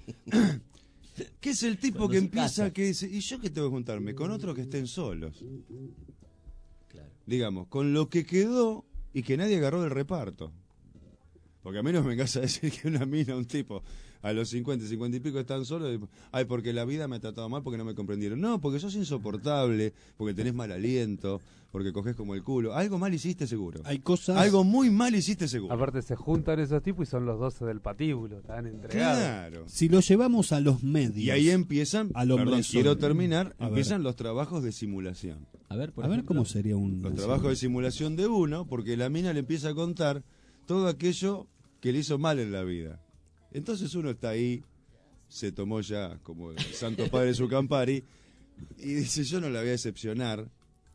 Que es el tipo Cuando que se empieza, casa. que dice, ¿y yo qué tengo que juntarme? Con otros que estén solos. Claro. Digamos, con lo que quedó y que nadie agarró del reparto. Porque a mí no me vengas a decir que una mina, un tipo, a los cincuenta, cincuenta y pico están solos, y, ay, porque la vida me ha tratado mal, porque no me comprendieron. No, porque sos insoportable, porque tenés mal aliento, porque cogés como el culo. Algo mal hiciste seguro. Hay cosas... Algo muy mal hiciste seguro. Aparte se juntan esos tipos y son los doce del patíbulo, están entregados. Claro. Si lo llevamos a los medios... Y ahí empiezan, al hombre perdón, solo. quiero terminar, A empiezan ver. los trabajos de simulación. A ver, por A ver ejemplo. cómo sería un... Los trabajos de simulación de uno, porque la mina le empieza a contar todo aquello que le hizo mal en la vida. Entonces uno está ahí, se tomó ya como el Santo Padre su Campari, y dice, yo no la voy a decepcionar.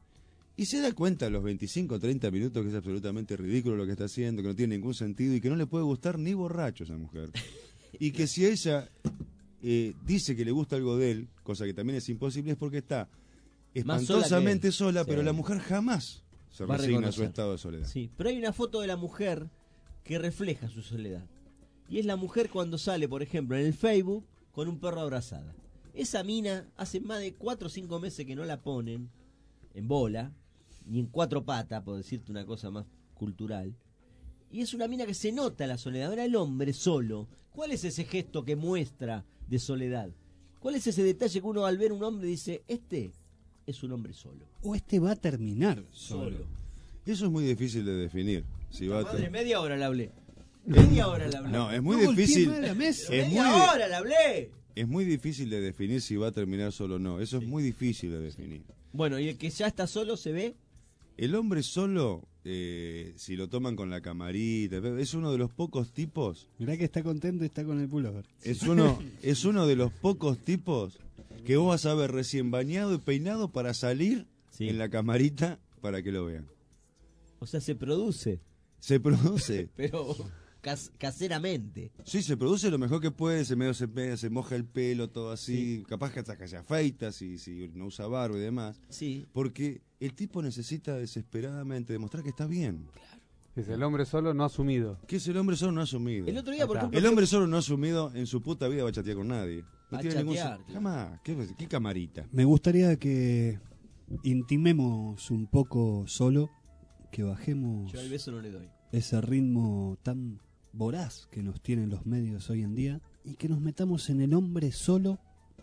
Y se da cuenta a los veinticinco o treinta minutos que es absolutamente ridículo lo que está haciendo, que no tiene ningún sentido y que no le puede gustar ni borracho a esa mujer. Y que si ella eh, dice que le gusta algo de él, cosa que también es imposible, es porque está Más sola espantosamente que él. sola, Sí. pero la mujer jamás se Va a resigna a su reconocer. estado de soledad. Sí, pero hay una foto de la mujer que refleja su soledad. Y es la mujer cuando sale, por ejemplo, en el Facebook con un perro abrazada. Esa mina hace más de cuatro o cinco meses que no la ponen en bola, ni en cuatro patas, por decirte una cosa más cultural. Y es una mina que se nota la soledad. Ahora el hombre solo, ¿cuál es ese gesto que muestra de soledad? ¿Cuál es ese detalle que uno al ver un hombre dice, este es un hombre solo? O este va a terminar solo. Solo. Eso es muy difícil de definir. Si va a Madre, te- media hora la hablé. Media hora la hablé. No, es muy No golpeé difícil. más la mesa. Es muy, Media di- hora la hablé. es muy difícil de definir si va a terminar solo o no. Eso es muy difícil de definir. Bueno, y el que ya está solo se ve. El hombre solo, eh, si lo toman con la camarita, es uno de los pocos tipos. Mirá que está contento y está con el pullover. Es uno, es uno de los pocos tipos que vos vas a ver recién bañado y peinado para salir Sí. en la camarita para que lo vean. O sea, se produce, Se produce. pero cas- caseramente. Sí, se produce lo mejor que puede, se medio se, medio se moja el pelo, todo así, capaz que hasta que se afeita si, si no usa barba y demás. Sí. Porque el tipo necesita desesperadamente demostrar que está bien. Es el hombre solo no asumido. ¿Qué es el hombre solo no asumido? El otro día, por Ahí está. ejemplo, El hombre solo no asumido en su puta vida va a chatear con nadie. No Va a tiene ningún chatear, sen- claro. Jamás. ¿Qué, qué camarita? Me gustaría que intimemos un poco solo, que bajemos yo al beso no le doy. ese ritmo tan voraz que nos tienen los medios hoy en día y que nos metamos en el hombre solo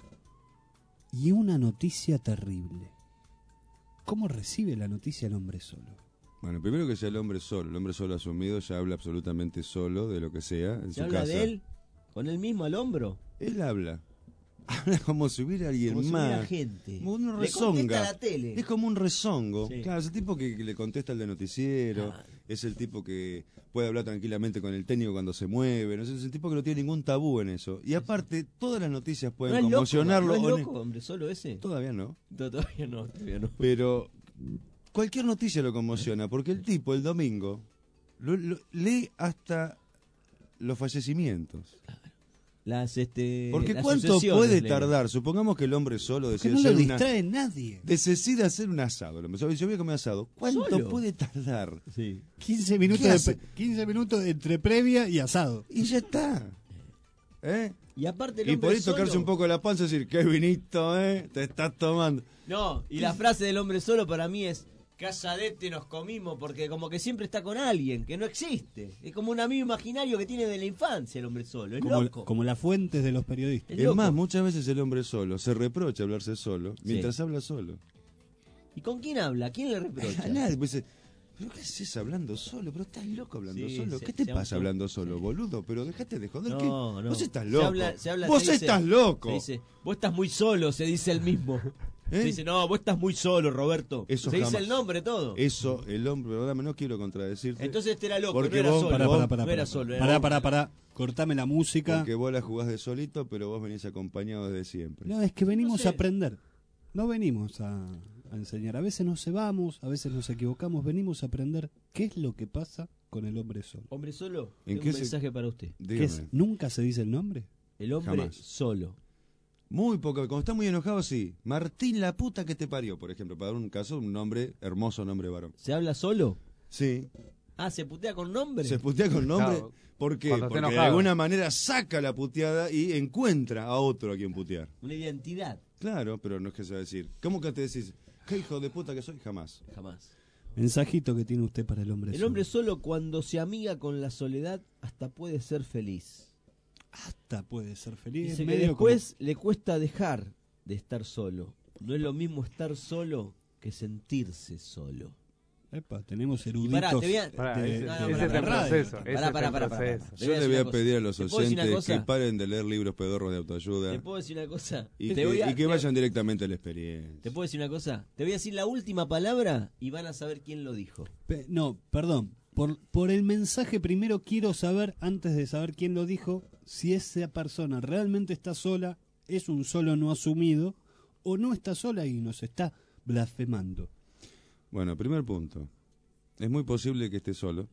y una noticia terrible. ¿Cómo recibe la noticia el hombre solo? Bueno, primero que sea el hombre solo. El hombre solo asumido ya habla absolutamente solo de lo que sea en ¿Se su habla casa. de él con él mismo al hombro? Él habla. Habla como si hubiera alguien Como si más. hubiera gente. Como un Le contesta rezonga. a la tele. Es como un rezongo. Sí. Claro, ese tipo que, que le contesta al de noticiero. Ah. Es el tipo que puede hablar tranquilamente con el técnico cuando se mueve. ¿no? Es el tipo que no tiene ningún tabú en eso. Y aparte, todas las noticias ¿No pueden es loco, conmocionarlo. ¿no es o ne- loco, hombre solo ese? Todavía no. No, todavía no, todavía no. Pero cualquier noticia lo conmociona. Porque el tipo, el domingo, lo- lo- lee hasta los fallecimientos. Las, este, Porque las ¿cuánto sucesiones, puede Leo. tardar? Supongamos que el hombre solo Que decide no lo hacer una... distrae nadie. Decide hacer un asado. El hombre solo dice, yo voy a comer asado. ¿Cuánto ¿Solo? puede tardar? Sí. quince minutos, ¿Qué de hace? pre- quince minutos entre previa y asado. Y ya está. ¿Eh? Y aparte el Y hombre por ahí tocarse solo- un poco la panza y decir, qué vinito, ¿eh? Te estás tomando. No, y la frase del hombre solo para mí es casadete nos comimos, porque como que siempre está con alguien que no existe. Es como un amigo imaginario que tiene de la infancia el hombre solo. Es Como, loco. como las fuentes de los periodistas. Es Es loco. más, muchas veces el hombre solo se reprocha hablarse solo mientras Sí. habla solo. ¿Y con quién habla? ¿A quién le reprocha? A nadie. Pues, dice, ¿pero qué haces hablando solo? ¿Pero estás loco hablando Sí, solo? se- ¿Qué te se pasa auto- hablando solo, boludo? Pero dejate de joder. No, ¿qué? no. Vos estás Se loco. habla- se habla- Vos se dice- estás loco. Se dice, vos estás muy solo, se dice el mismo. ¿Eh? Se dice, no, vos estás muy solo, Roberto. Eso se dice jamás. el nombre todo. Eso, el hombre, perdóname, no quiero contradecirte. Entonces este era loco, Porque no era vos- solo. Pará, vos- pará, pará, no era pará, solo. era pará, hombre. pará, pará. Cortame la música. Porque vos la jugás de solito, pero vos venís acompañado desde siempre. No, es que venimos No sé. a aprender. No venimos a, a enseñar. A veces nos cebamos, a veces nos equivocamos. Venimos a aprender qué es lo que pasa con el hombre solo. Hombre solo, ¿En tengo qué un se- mensaje para usted. ¿Qué Dígame. es? ¿Nunca se dice el nombre? El hombre Jamás. solo. Muy poco, cuando está muy enojado, sí. Martín la puta que te parió, por ejemplo, para dar un caso, un nombre, hermoso nombre varón. ¿Se habla solo? Sí. Ah, ¿se putea con nombre? Se putea con nombre. Claro. ¿Por qué? Cuando está Porque de enojado. alguna manera saca la puteada y encuentra a otro a quien putear. Una identidad. Claro, pero no es que se va a decir. ¿Cómo que te decís? ¿Qué hijo de puta que soy? Jamás. Jamás. Mensajito que tiene usted para el hombre El solo. hombre solo cuando se amiga con la soledad hasta puede ser feliz. Hasta puede ser feliz. Dice que medio después le cuesta dejar de estar solo. No es lo mismo estar solo que sentirse solo. como- Epa, tenemos Y eruditos. pará, te voy a- Pará, de- ese- de- No, no, ese de está la en radio. proceso. Pará, ese pará, está en pará, pará. proceso. Te Yo voy a le decir voy a una cosa. pedir a los ¿Te puedo decir una oyentes que cosa? paren de leer libros pedorros de autoayuda ¿Te puedo decir una cosa? y Te que, voy a- y que te- vayan directamente a la experiencia. ¿Te puedo decir una cosa? Te voy a decir la última palabra y van a saber quién lo dijo. Pe- No, perdón. Por, por el mensaje primero quiero saber, antes de saber quién lo dijo, si esa persona realmente está sola, es un solo no asumido, o no está sola y nos está blasfemando. Bueno, primer punto. Es muy posible que esté solo,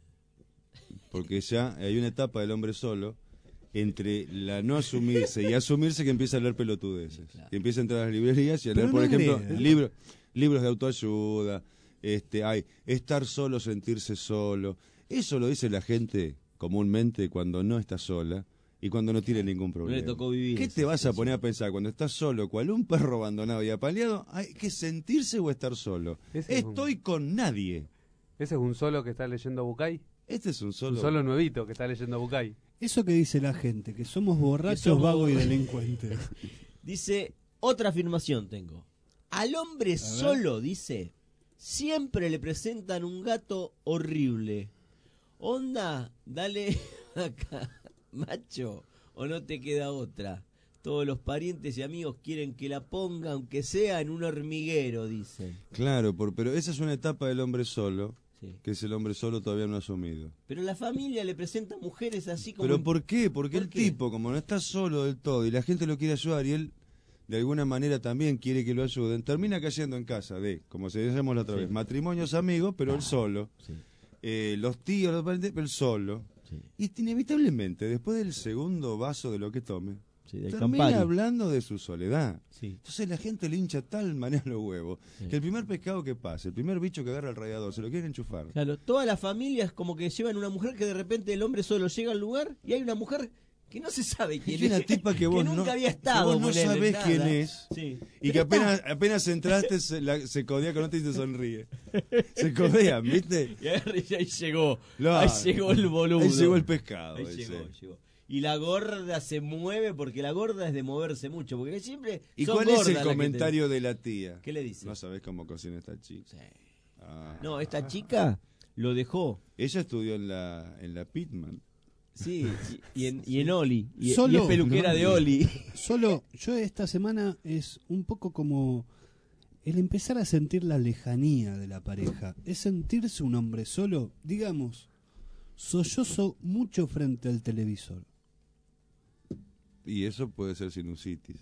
porque ya hay una etapa del hombre solo entre la no asumirse y asumirse que empieza a leer pelotudeces. Que empieza a entrar a las librerías y a Pero leer, por no ejemplo, agrega. libros libros de autoayuda. Este, hay estar solo, sentirse solo. Eso lo dice la gente comúnmente cuando no está sola y cuando no tiene ningún problema. le tocó vivir ¿Qué esa te vas a situación. poner a pensar cuando estás solo, cual un perro abandonado y apaleado? ¿Hay que sentirse o estar solo? Ese es un- Estoy con nadie. ¿Ese es un solo que está leyendo Bucay? Este es un solo. Un solo nuevito que está leyendo Bucay. Eso que dice la gente, que somos borrachos, Que somos vagos y borrachos. delincuentes. Dice, otra afirmación tengo. Al hombre solo, dice, siempre le presentan un gato horrible. Onda, dale acá, macho, o no te queda otra. Todos los parientes y amigos quieren que la ponga, aunque sea en un hormiguero, dicen. Claro, por, pero esa es una etapa del hombre solo, Sí. que es el hombre solo todavía no asumido. Pero la familia le presenta mujeres así como... ¿Pero por qué? Porque ¿Por el qué? tipo, como no está solo del todo y la gente lo quiere ayudar y él de alguna manera también quiere que lo ayuden, termina cayendo en casa de, como se decíamos la otra Sí. vez, matrimonios amigos, pero él solo. Sí. Eh, los tíos, los parientes, pero él solo. Sí. Y inevitablemente, después del segundo vaso de lo que tome, Sí, del termina Campari. hablando de su soledad. Sí. Entonces la gente le hincha tal manera los huevos Sí. que el primer pescado que pase, el primer bicho que agarra el radiador, se lo quieren enchufar. Claro, todas las familias como que llevan una mujer que de repente el hombre solo llega al lugar y hay una mujer que no se sabe quién Y una es. tipa que vos nunca no, había que estado. vos no ponele, sabés nada. quién es. Sí. Y que apenas, apenas entraste se, la- se codea con otro y te sonríe. Se codean, ¿viste? Y agarra y ahí llegó. Lo ahí hace. llegó el boludo. Ahí llegó el pescado. Ahí ese. llegó, llegó. Y la gorda se mueve porque la gorda es de moverse mucho. Porque siempre. ¿Y son cuál es gordas el las que te- comentario de la tía? ¿Qué le dice? No sabés cómo cocina esta chica. Ah. No, esta chica lo dejó. Ella estudió en la, en la Pitman. Sí, y, y en, y en Oli. Y, Solo- y es peluquera no, de Oli. Solo, yo esta semana es un poco como el empezar a sentir la lejanía de la pareja. Es sentirse un hombre solo, digamos, sollozo mucho frente al televisor. Y eso puede ser sinusitis.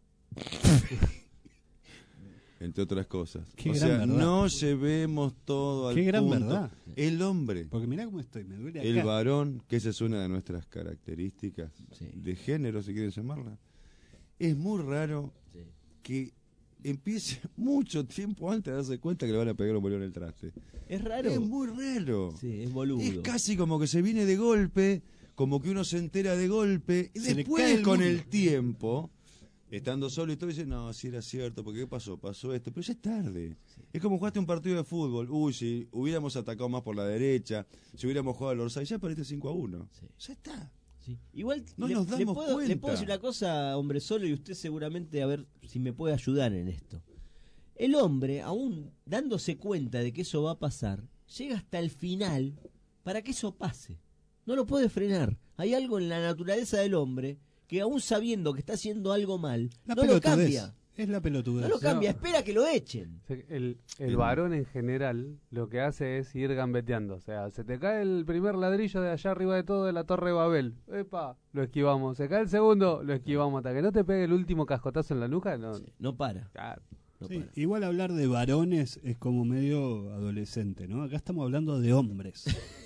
Entre otras cosas. Qué o gran sea, verdad. no llevemos todo al Qué gran punto. verdad. El hombre, Porque mirá cómo estoy, me duele acá. el varón, que esa es una de nuestras características Sí. de género, si quieren llamarla, es muy raro Sí. que empiece mucho tiempo antes de darse cuenta que le van a pegar un bolón en el traste. Es raro. Es muy raro. Sí, es boludo. Es casi como que se viene de golpe, como que uno se entera de golpe, y Se le después cae el con mundo. el tiempo, estando solo y todo, dice, no, si era cierto, porque ¿qué pasó? Pasó esto, pero ya es tarde. Es como jugaste un partido de fútbol, uy, si hubiéramos atacado más por la derecha, si hubiéramos jugado al Orsay, ya perdiste cinco a uno. Sí. Ya está. Sí. Igual No le, nos le damos puedo, le cuenta. puedo decir una cosa, hombre solo, y usted seguramente a ver si me puede ayudar en esto. El hombre, aún dándose cuenta de que eso va a pasar, llega hasta el final para que eso pase. No lo puede frenar. Hay algo en la naturaleza del hombre que aún sabiendo que está haciendo algo mal, La no lo pelotudez. cambia. Es la pelotudez. No lo cambia, espera que lo echen. O sea, El, el Bien. varón en general lo que hace es ir gambeteando. O sea, se te cae el primer ladrillo de allá arriba de todo de la Torre de Babel. Epa, lo esquivamos. Se cae el segundo, lo esquivamos. Hasta que no te pegue el último cascotazo en la nuca, no. Sí, no para. Claro. No Sí, para. igual hablar de varones es como medio adolescente, ¿no? Acá estamos hablando de hombres.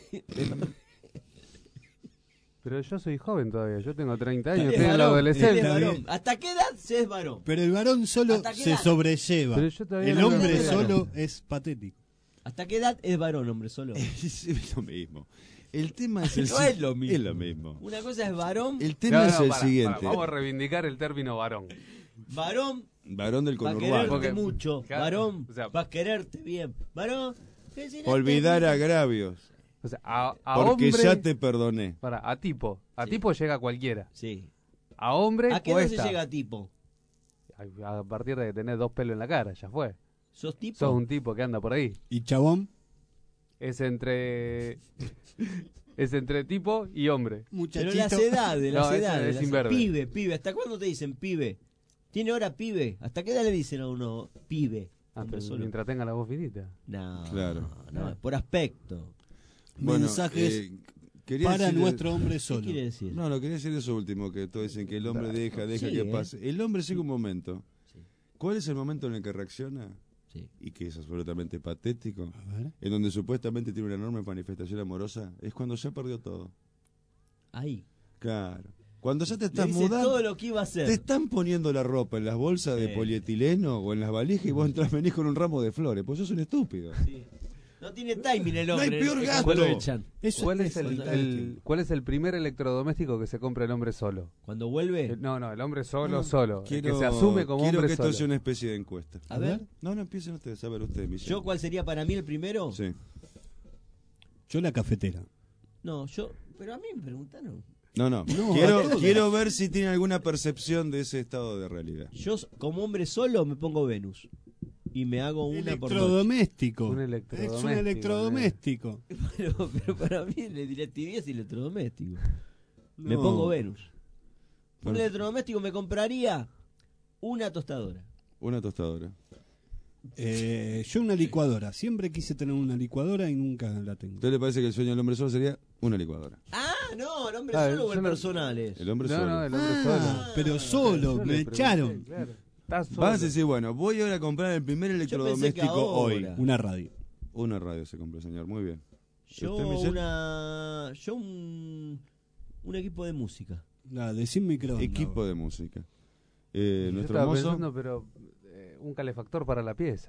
Pero yo soy joven todavía. Yo tengo treinta años, Es estoy en la varón, es adolescencia. varón. ¿Hasta qué edad se es varón? Pero el varón solo ¿Hasta qué se edad? sobrelleva. Pero yo todavía El no hombre me veo. solo es patético. ¿Hasta qué edad es varón, hombre solo? Es lo mismo. El tema es el No si- es lo mismo. Es lo mismo. Una cosa es varón, El tema No, no, es el pará, siguiente. pará, vamos a reivindicar el término varón. varón Varón del va a conurbano. quererte Porque- mucho, claro, varón o sea- va a quererte bien, varón olvidar agravios. O sea, a, a porque hombre, ya te perdoné. Para, a tipo. A Sí. tipo llega cualquiera. Sí. A hombre ¿A qué edad se cuesta. llega a tipo? A, a partir de tener dos pelos en la cara, ya fue. ¿Sos tipo? Sos un tipo que anda por ahí. ¿Y chabón? Es entre... es entre tipo y hombre. Pero las edades, las No, es- edades. es las- inverde. Pibe, pibe. ¿Hasta cuándo te dicen pibe? ¿Tiene hora pibe? ¿Hasta qué edad le dicen a uno pibe? Ah, Hombre pero solo. mientras tenga la voz finita. No, Claro. no, es por aspecto. Bueno, Mensajes eh, quería para decir- nuestro hombre solo. ¿Qué quiere decir? No, no, quería decir eso último, que todos dicen que el hombre deja, deja Sí, que ¿eh? pase. El hombre llega un momento. ¿Cuál es el momento en el que reacciona? Sí. Y que es absolutamente patético. A ver. En donde supuestamente tiene una enorme manifestación amorosa. Es cuando ya perdió todo. Ahí. Claro. Cuando ya te Le estás dice mudando. todo lo que iba a hacer. Te están poniendo la ropa en las bolsas de Sí. polietileno o en las valijas y vos entras, venís con un ramo de flores. Pues sos un estúpido. Sí. No tiene timing el No hombre. hay peor eh, gato. cuando lo echan. Eso ¿Cuál es es el, el- el- ¿Cuál es el primer electrodoméstico que se compra el hombre solo? Cuando vuelve. Eh, No, no, el hombre solo, No, solo. el Quiero, que se asume como quiero hombre que esto solo. sea una especie de encuesta. A ver. No, no empiecen ustedes a ver ustedes, Michelle. ¿Yo cuál sería para mí el primero? Sí. Yo la cafetera. No, yo. Pero a mí me preguntaron. No, no. No, quiero, a todos. quiero ver si tienen alguna percepción de ese estado de realidad. Yo, como hombre solo, me pongo Venus. Y me hago una por noche. Electrodoméstico. Un Es electrodoméstico. un electrodoméstico. Pero, pero para mí el directividad es electrodoméstico. Me No. pongo Venus. Un Bueno. electrodoméstico me compraría una tostadora. Una tostadora. Eh, yo una licuadora. Siempre quise tener una licuadora y nunca la tengo. ¿Usted le parece que el sueño del hombre solo sería una licuadora? Ah, no, el hombre Ah, solo o el yo no- personales. El hombre No, solo. no, el hombre Ah, solo. pero solo, Yo le me pregunté, echaron. claro. Estás solo. Vas a decir, bueno, voy ahora a comprar el primer electrodoméstico ahora. hoy. Una radio. Una radio se compró, señor. Muy bien. Yo ¿Usted, Michelle? una. Yo un. Un equipo de música. La de sin microondas. Equipo de música. Eh, Yo nuestro estaba mozo. pensando, pero eh, un calefactor para la pieza.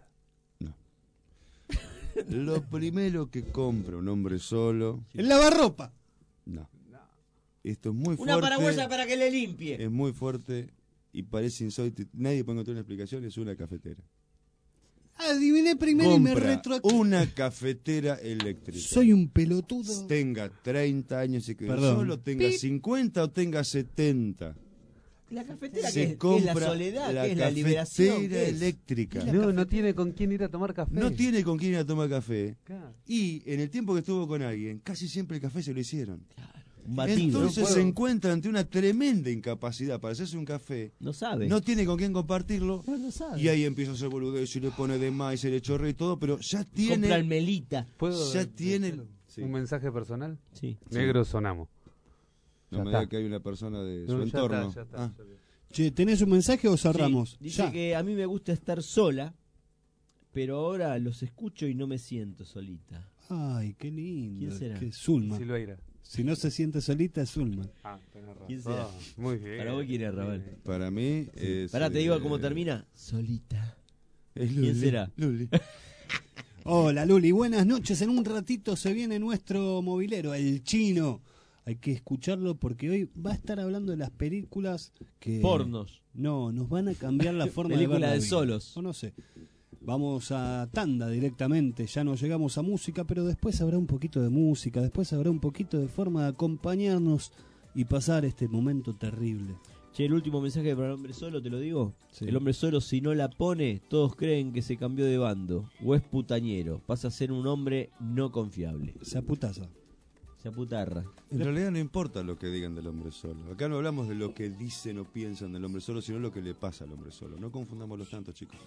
Lo primero que compra un hombre solo. El lavarropa. No. Esto es muy Una fuerte. paraguaya para que le limpie. Es muy fuerte y parece insólito. Nadie puede encontrar una explicación. Es una cafetera. Adiviné primero y me Compra retro. una cafetera eléctrica. Soy un pelotudo. Tenga treinta años y que Perdón. solo tenga Pip. cincuenta o tenga setenta. La cafetera Se que es, que es compra la soledad, la que es la liberación. cafetera ¿qué es? eléctrica. No, no tiene con quién ir a tomar café. No tiene con quién ir a tomar café. Claro. Y en el tiempo que estuvo con alguien, casi siempre el café se lo hicieron. Un batido. Entonces No se puedo. encuentra ante una tremenda incapacidad para hacerse un café. No sabe. No tiene con quién compartirlo. No, no sabe. Y ahí empieza a hacer boludez y le pone de más y se le chorrea y todo, pero ya tiene. Compra melita. ¿Puedo Ya decir tiene. Sí. un mensaje personal? Sí. Negro sonamos. No Ya me está. diga que hay una persona de No, su ya entorno. está, ya está, Ah. ya está. Che, ¿tenés un mensaje o cerramos? Sí, dice Ya. que a mí me gusta estar sola, pero ahora los escucho y no me siento solita. Ay, qué lindo. ¿Quién será? Que Zulma. Silveira. Si no se siente solita, es Zulma. Ah, tenés razón. ¿Quién será? Muy bien. Para vos quién es, Raval. Bien. Para mí es. Pará, te digo eh, cómo termina. Solita. es ¿Quién Luli, será? Luli. Hola Luli, buenas noches. En un ratito se viene nuestro movilero, el chino. Hay que escucharlo porque hoy va a estar hablando de las películas que... Pornos. No, nos van a cambiar la forma de ver Película la de vida. solos. O no sé. Vamos a tanda directamente, ya no llegamos a música, pero después habrá un poquito de música, después habrá un poquito de forma de acompañarnos y pasar este momento terrible. Che, el último mensaje para el hombre solo, te lo digo. Sí. El hombre solo, si no la pone, todos creen que se cambió de bando. O es putañero. Pasa a ser un hombre no confiable. Se aputaza. Se aputarra. En realidad no importa lo que digan del hombre solo. Acá no hablamos de lo que dicen o piensan del hombre solo, sino lo que le pasa al hombre solo. No confundamos los tantos, chicos.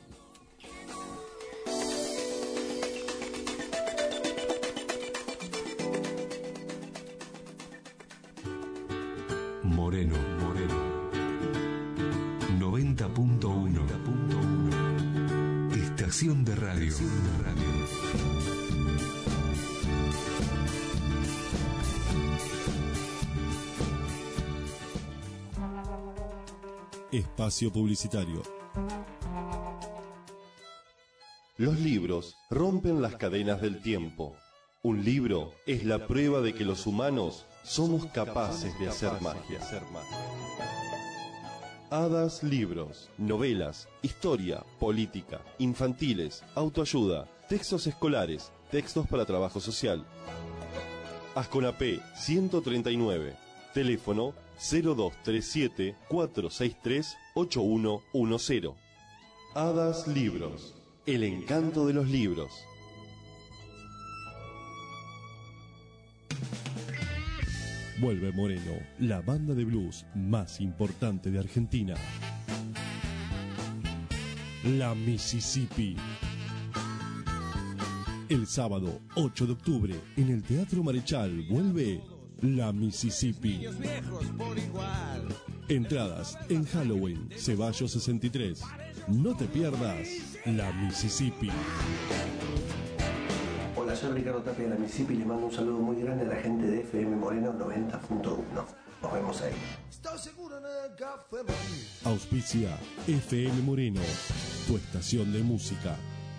Moreno, Moreno. noventa punto uno. Estación de radio. Espacio publicitario. Los libros rompen las cadenas del tiempo. Un libro es la prueba de que los humanos somos capaces de hacer magia. Hadas Libros, novelas, historia, política, infantiles, autoayuda, textos escolares, textos para trabajo social. Asconapé ciento treinta y nueve, teléfono cero dos tres siete, cuatro seis tres, ocho uno uno cero. Hadas Libros, el encanto de los libros. Vuelve Moreno, la banda de blues más importante de Argentina. La Mississippi. El sábado ocho de octubre en el Teatro Marechal vuelve La Mississippi. Entradas en Halloween, Ceballos sesenta y tres. No te pierdas La Mississippi. Hola, soy Ricardo Tapia de la Mississippi y les mando un saludo muy grande a la gente de F M Moreno noventa punto uno. Nos vemos ahí. Auspicia F M Moreno, tu estación de música.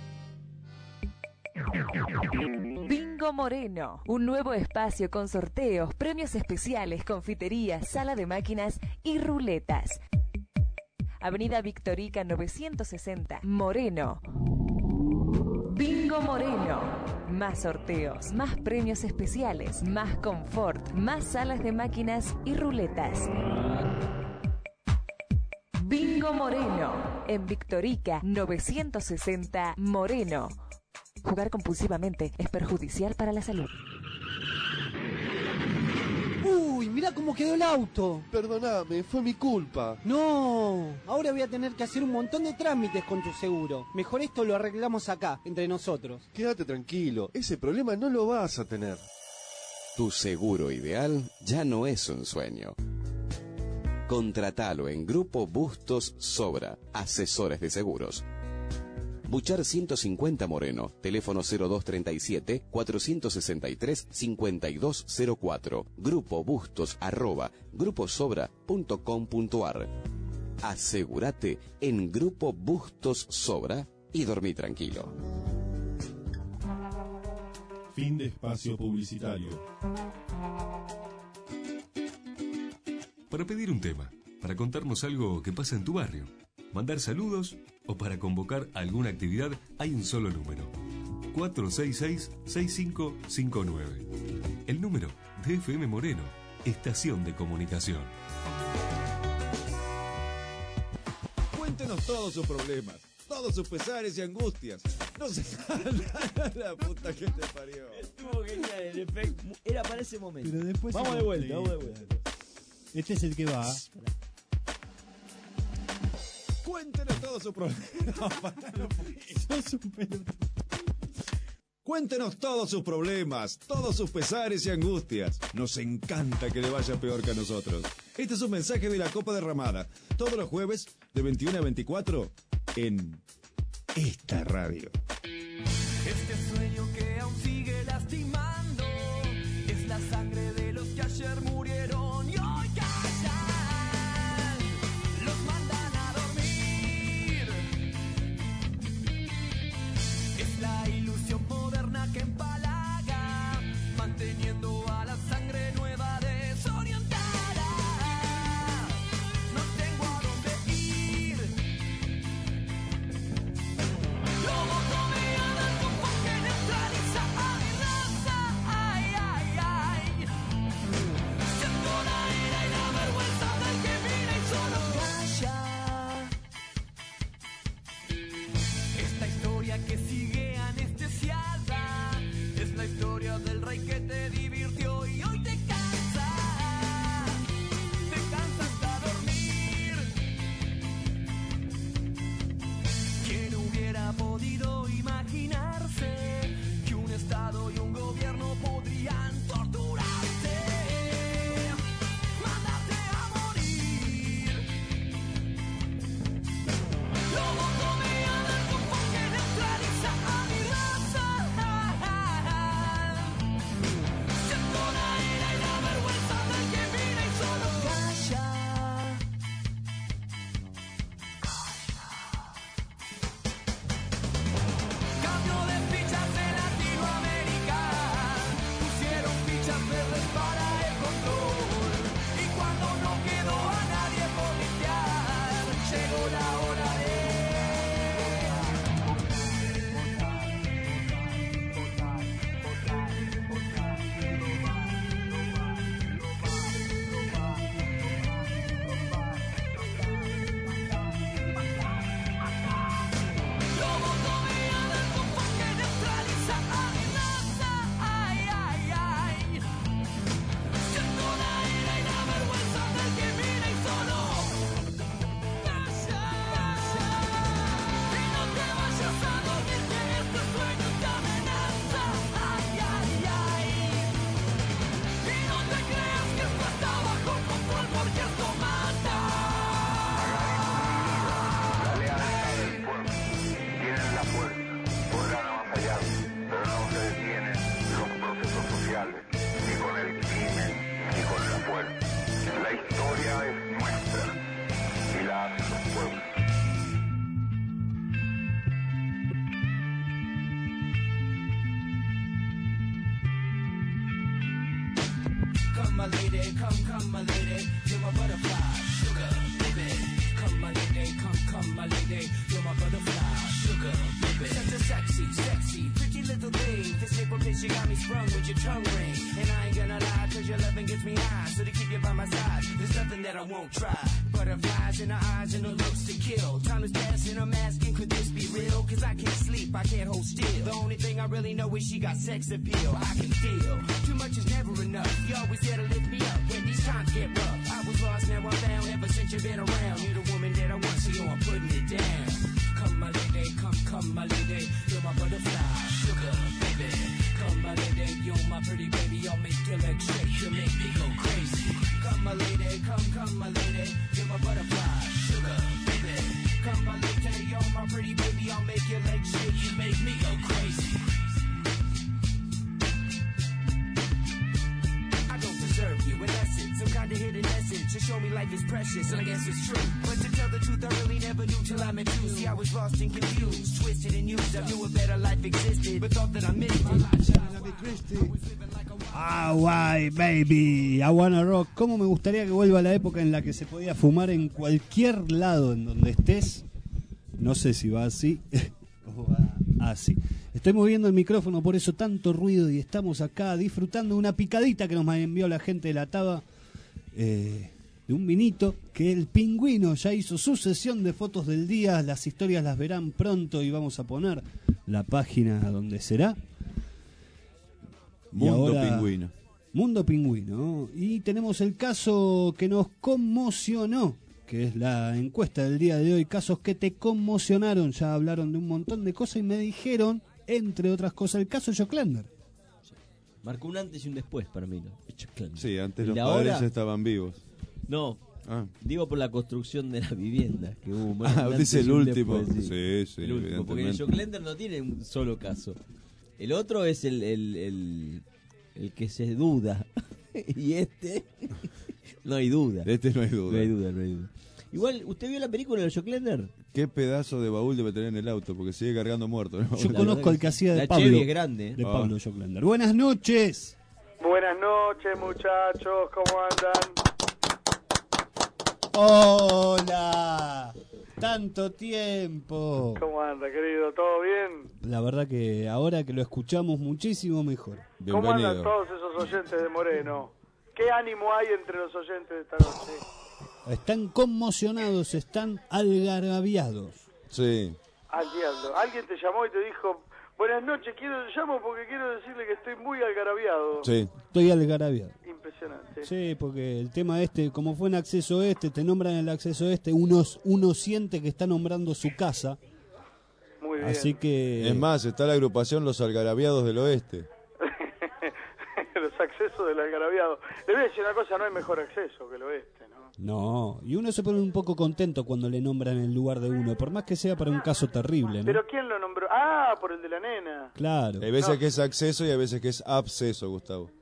Bingo Moreno, un nuevo espacio con sorteos, premios especiales, confiterías, sala de máquinas y ruletas. Avenida Victorica novecientos sesenta, Moreno. Bingo Moreno. Más sorteos, más premios especiales, más confort, más salas de máquinas y ruletas. Bingo Moreno. En Victorica novecientos sesenta, Moreno. Jugar compulsivamente es perjudicial para la salud. Uy, mirá cómo quedó el auto. Perdóname, fue mi culpa. No, ahora voy a tener que hacer un montón de trámites con tu seguro. Mejor esto lo arreglamos acá, entre nosotros. Quédate tranquilo, ese problema no lo vas a tener. Tu seguro ideal ya no es un sueño. Contratalo en Grupo Bustos Sobra, asesores de seguros. Buchar ciento cincuenta Moreno, teléfono cero dos treinta y siete, cuatrocientos sesenta y tres, cincuenta y dos cero cuatro, Grupo Bustos arroba gruposobra punto com punto ar. Asegúrate en Grupo Bustos Sobra y dormí tranquilo. Fin de espacio publicitario. Para pedir un tema, para contarnos algo que pasa en tu barrio, mandar saludos o para convocar alguna actividad, hay un solo número: cuatro seis seis, seis cinco cinco nueve. El número de F M Moreno, estación de comunicación. Cuéntenos todos sus problemas, todos sus pesares y angustias. No se la puta que te parió. Estuvo genial el efecto. Era para ese momento. Pero después vamos se de vuelta, complica. vamos de vuelta. Este es el que va. Cuéntenos todos sus problemas. Sos un pelotudo. Cuéntenos todos sus problemas, todos sus pesares y angustias. Nos encanta que le vaya peor que a nosotros. Este es un mensaje de la Copa Derramada. Todos los jueves, de veintiuno a veinticuatro, en esta radio. Este sueño que aún sigue lastimando es la sangre de los que ayer murieron y hoy callan. Los mandan a dormir. Es la ilusión moderna que empalaga, manteniendo a la sangre nueva desorientada. No tengo a dónde ir. Lobotomía del cuerpo que neutraliza a mi raza. Ay, ay, ay. Siento la ira y la vergüenza del que mira y solo calla. Esta historia que sigue anestesiada es la historia del rey que te divirtió y hoy te cansa. Te cansa hasta dormir. ¿Quién hubiera podido imaginarse que un Estado y un gobierno podrían torturarte, mandarte a morir? Lobotomía del cuerpo que neutraliza a mi raza. Siento la ira y la vergüenza del que mira y solo calla. my lady, come, come, my lady, you're my butterfly, sugar, baby. Come, my lady, come, come, my lady, you're my butterfly, sugar, baby. Such a sexy, sexy, pretty little thing. This April bitch, you got me sprung with your tongue ring. And I ain't gonna lie, cause your loving gets me high. So to keep you by my side, there's nothing that I won't try. Butterflies in her eyes and her looks to kill. Time is passing, I'm asking, could this be real? Cause I can't sleep, I can't hold still. The only thing I really know is she got sex appeal. I can feel, too much is never enough. You always there to lift me up when these times get rough. I was lost, now I'm found, ever since you've been around. You're the woman that I want, so I'm putting it down. Come my lady, come, come my lady, you're my butterfly, sugar, baby. Come my lady, you're my pretty baby, I'll make your legs shake, you make me go crazy. Come my lady, come, come my lady, you're my butterfly, sugar, baby. Come my lady, you're my pretty baby, I'll make your legs shake, you make me go crazy. I don't deserve you, in essence, some kind of hidden essence to show me life is precious, and I guess it's true. But to tell the truth, I really never knew till I met you. See, I was lost and confused, twisted and used. I knew a better life existed, but thought that I missed it. Ah, guay, baby, I wanna rock. ¿Cómo me gustaría que vuelva la época en la que se podía fumar en cualquier lado en donde estés? No sé si va así o va así. Estoy moviendo el micrófono, por eso tanto ruido, y estamos acá disfrutando de una picadita que nos envió la gente de la Taba, eh, de un vinito, que el Pingüino ya hizo su sesión de fotos del día. Las historias las verán pronto y vamos a poner la página donde será. Mundo ahora, Pingüino. Mundo Pingüino. Y tenemos el caso que nos conmocionó, que es la encuesta del día de hoy. Casos que te conmocionaron. Ya hablaron de un montón de cosas y me dijeron, entre otras cosas, el caso Joclander. Marcó un antes y un después para mí, ¿no? Sí, antes ¿Y los de padres ahora? estaban vivos. No, Ah. digo por la construcción de la vivienda. Que hubo un Ah, antes dice y el un último. después, Sí, sí, el último, porque el evidentemente. Joclander no tiene un solo caso. El otro es el, el, el, el que se duda. Y este, no hay duda. De este no hay duda. No hay duda, no hay duda. Igual, ¿usted vio la película de Joclander? Qué pedazo de baúl debe tener en el auto, porque sigue cargando muerto, ¿no? Yo conozco al que hacía de La Pablo. Chevy es grande, ¿eh? De Ah. Pablo Joclander. Buenas noches. Buenas noches, muchachos, ¿cómo andan? Hola. Tanto tiempo. ¿Cómo anda, querido? ¿Todo bien? La verdad que ahora que lo escuchamos muchísimo mejor. ¿Cómo andan todos esos oyentes de Moreno? ¿Qué ánimo hay entre los oyentes de esta noche? Están conmocionados, están algarabiados. Sí. Al diablo. Alguien te llamó y te dijo, buenas noches, quiero llamo porque quiero decirle que estoy muy algarabiado. Sí. Estoy algarabiado. Impresionante. Sí, porque el tema este, como fue en acceso este, te nombran el acceso este, uno, uno siente que está nombrando su casa. Muy bien. Así que... Es más, está la agrupación Los Algarabiados del Oeste. Los accesos del algarabiado. Le voy a decir una cosa, no hay mejor acceso que el oeste, ¿no? No, y uno se pone un poco contento cuando le nombran el lugar de uno, por más que sea para un caso terrible, ¿no? ¿Pero quién lo nombró? Ah, por el de la nena. Claro. Hay veces No. que es acceso y hay veces que es absceso, Gustavo.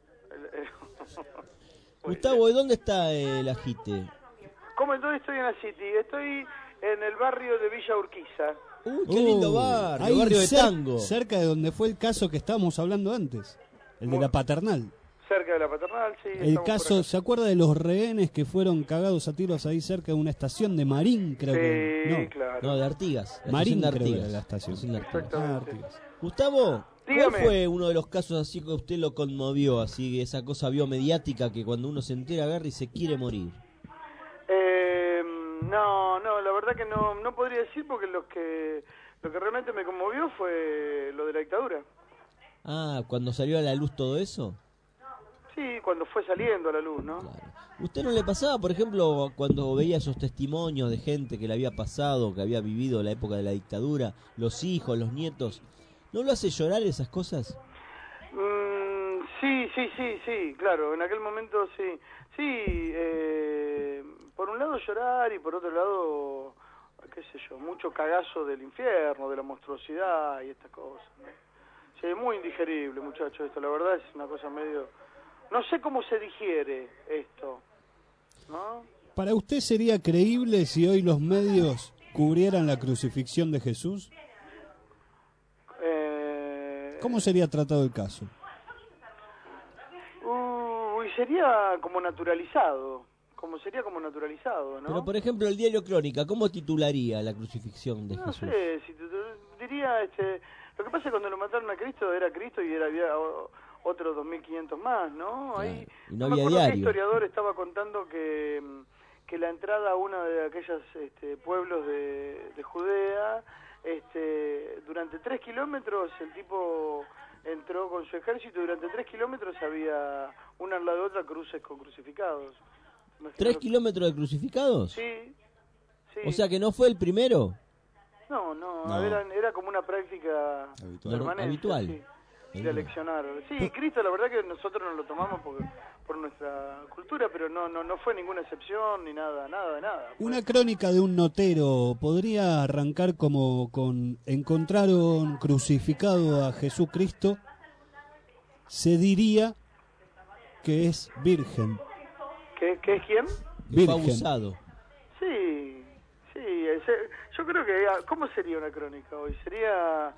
Gustavo, ¿de dónde está el ajite? ¿Cómo entonces estoy en la City? Estoy en el barrio de Villa Urquiza. Uy, qué lindo Uh, barrio, ahí barrio de cer- tango. Cerca de donde fue el caso que estábamos hablando antes, el de la paternal. Cerca de la paternal, sí. El estamos por caso, acá. ¿se acuerda de los rehenes que fueron cagados a tiros ahí cerca de una estación de Marín, creo Sí, que? No, claro. No, de Artigas. la Marín estación de creo que Artigas. era la estación. Estación de Artigas. Ah, Exactamente. Artigas. Gustavo, Dígame. ¿cuál fue uno de los casos así que usted lo conmovió, así esa cosa biomediática que cuando uno se entera agarra y se quiere morir? Eh, no, no, la verdad que no, no podría decir porque lo que, lo que realmente me conmovió fue lo de la dictadura. Ah, cuando salió a la luz todo eso. Sí, cuando fue saliendo a la luz, ¿no? ¿Usted no le pasaba, por ejemplo, cuando veía esos testimonios de gente que le había pasado, que había vivido la época de la dictadura, los hijos, los nietos, ¿no lo hace llorar esas cosas? Mm, sí, sí, sí, sí, claro, en aquel momento sí. Sí, eh, por un lado llorar y por otro lado, qué sé yo, mucho cagazo del infierno, de la monstruosidad y estas cosas, ¿no? Sí, muy indigerible, muchachos, esto, la verdad es una cosa medio... No sé cómo se digiere esto, ¿no? ¿Para usted sería creíble si hoy los medios cubrieran la crucifixión de Jesús? Eh, ¿Cómo sería tratado el caso? Uy, sería como naturalizado, como sería como naturalizado, ¿no? Pero por ejemplo el diario Crónica, ¿cómo titularía la crucifixión de No Jesús? sé, si te- te- diría, este, lo que pasa es que cuando lo mataron a Cristo era Cristo y era había o- otros dos mil quinientos más, ¿no? Ahí, Y no me había acuerdo qué diario. historiador estaba contando que, mm, que la entrada a uno de aquellos este, pueblos de, de Judea, este, durante tres kilómetros el tipo entró con su ejército y durante tres kilómetros había una al lado de otra cruces con crucificados. Imagínate ¿Tres lo- kilómetros de crucificados? Sí, sí. O sea que no fue el primero. No, no, No. Era, era como una práctica Habitual. permanente, Habitual. sí, de aleccionar. Sí, Cristo la verdad que nosotros nos lo tomamos por, por nuestra cultura, pero no, no, no fue ninguna excepción ni nada, nada de nada. Una crónica de un notero podría arrancar como con encontraron crucificado a Jesucristo, se diría que es virgen. ¿Qué, qué es quién? Virgen. Abusado. Sí, sí, ese- yo creo que, ¿cómo sería una crónica hoy? Sería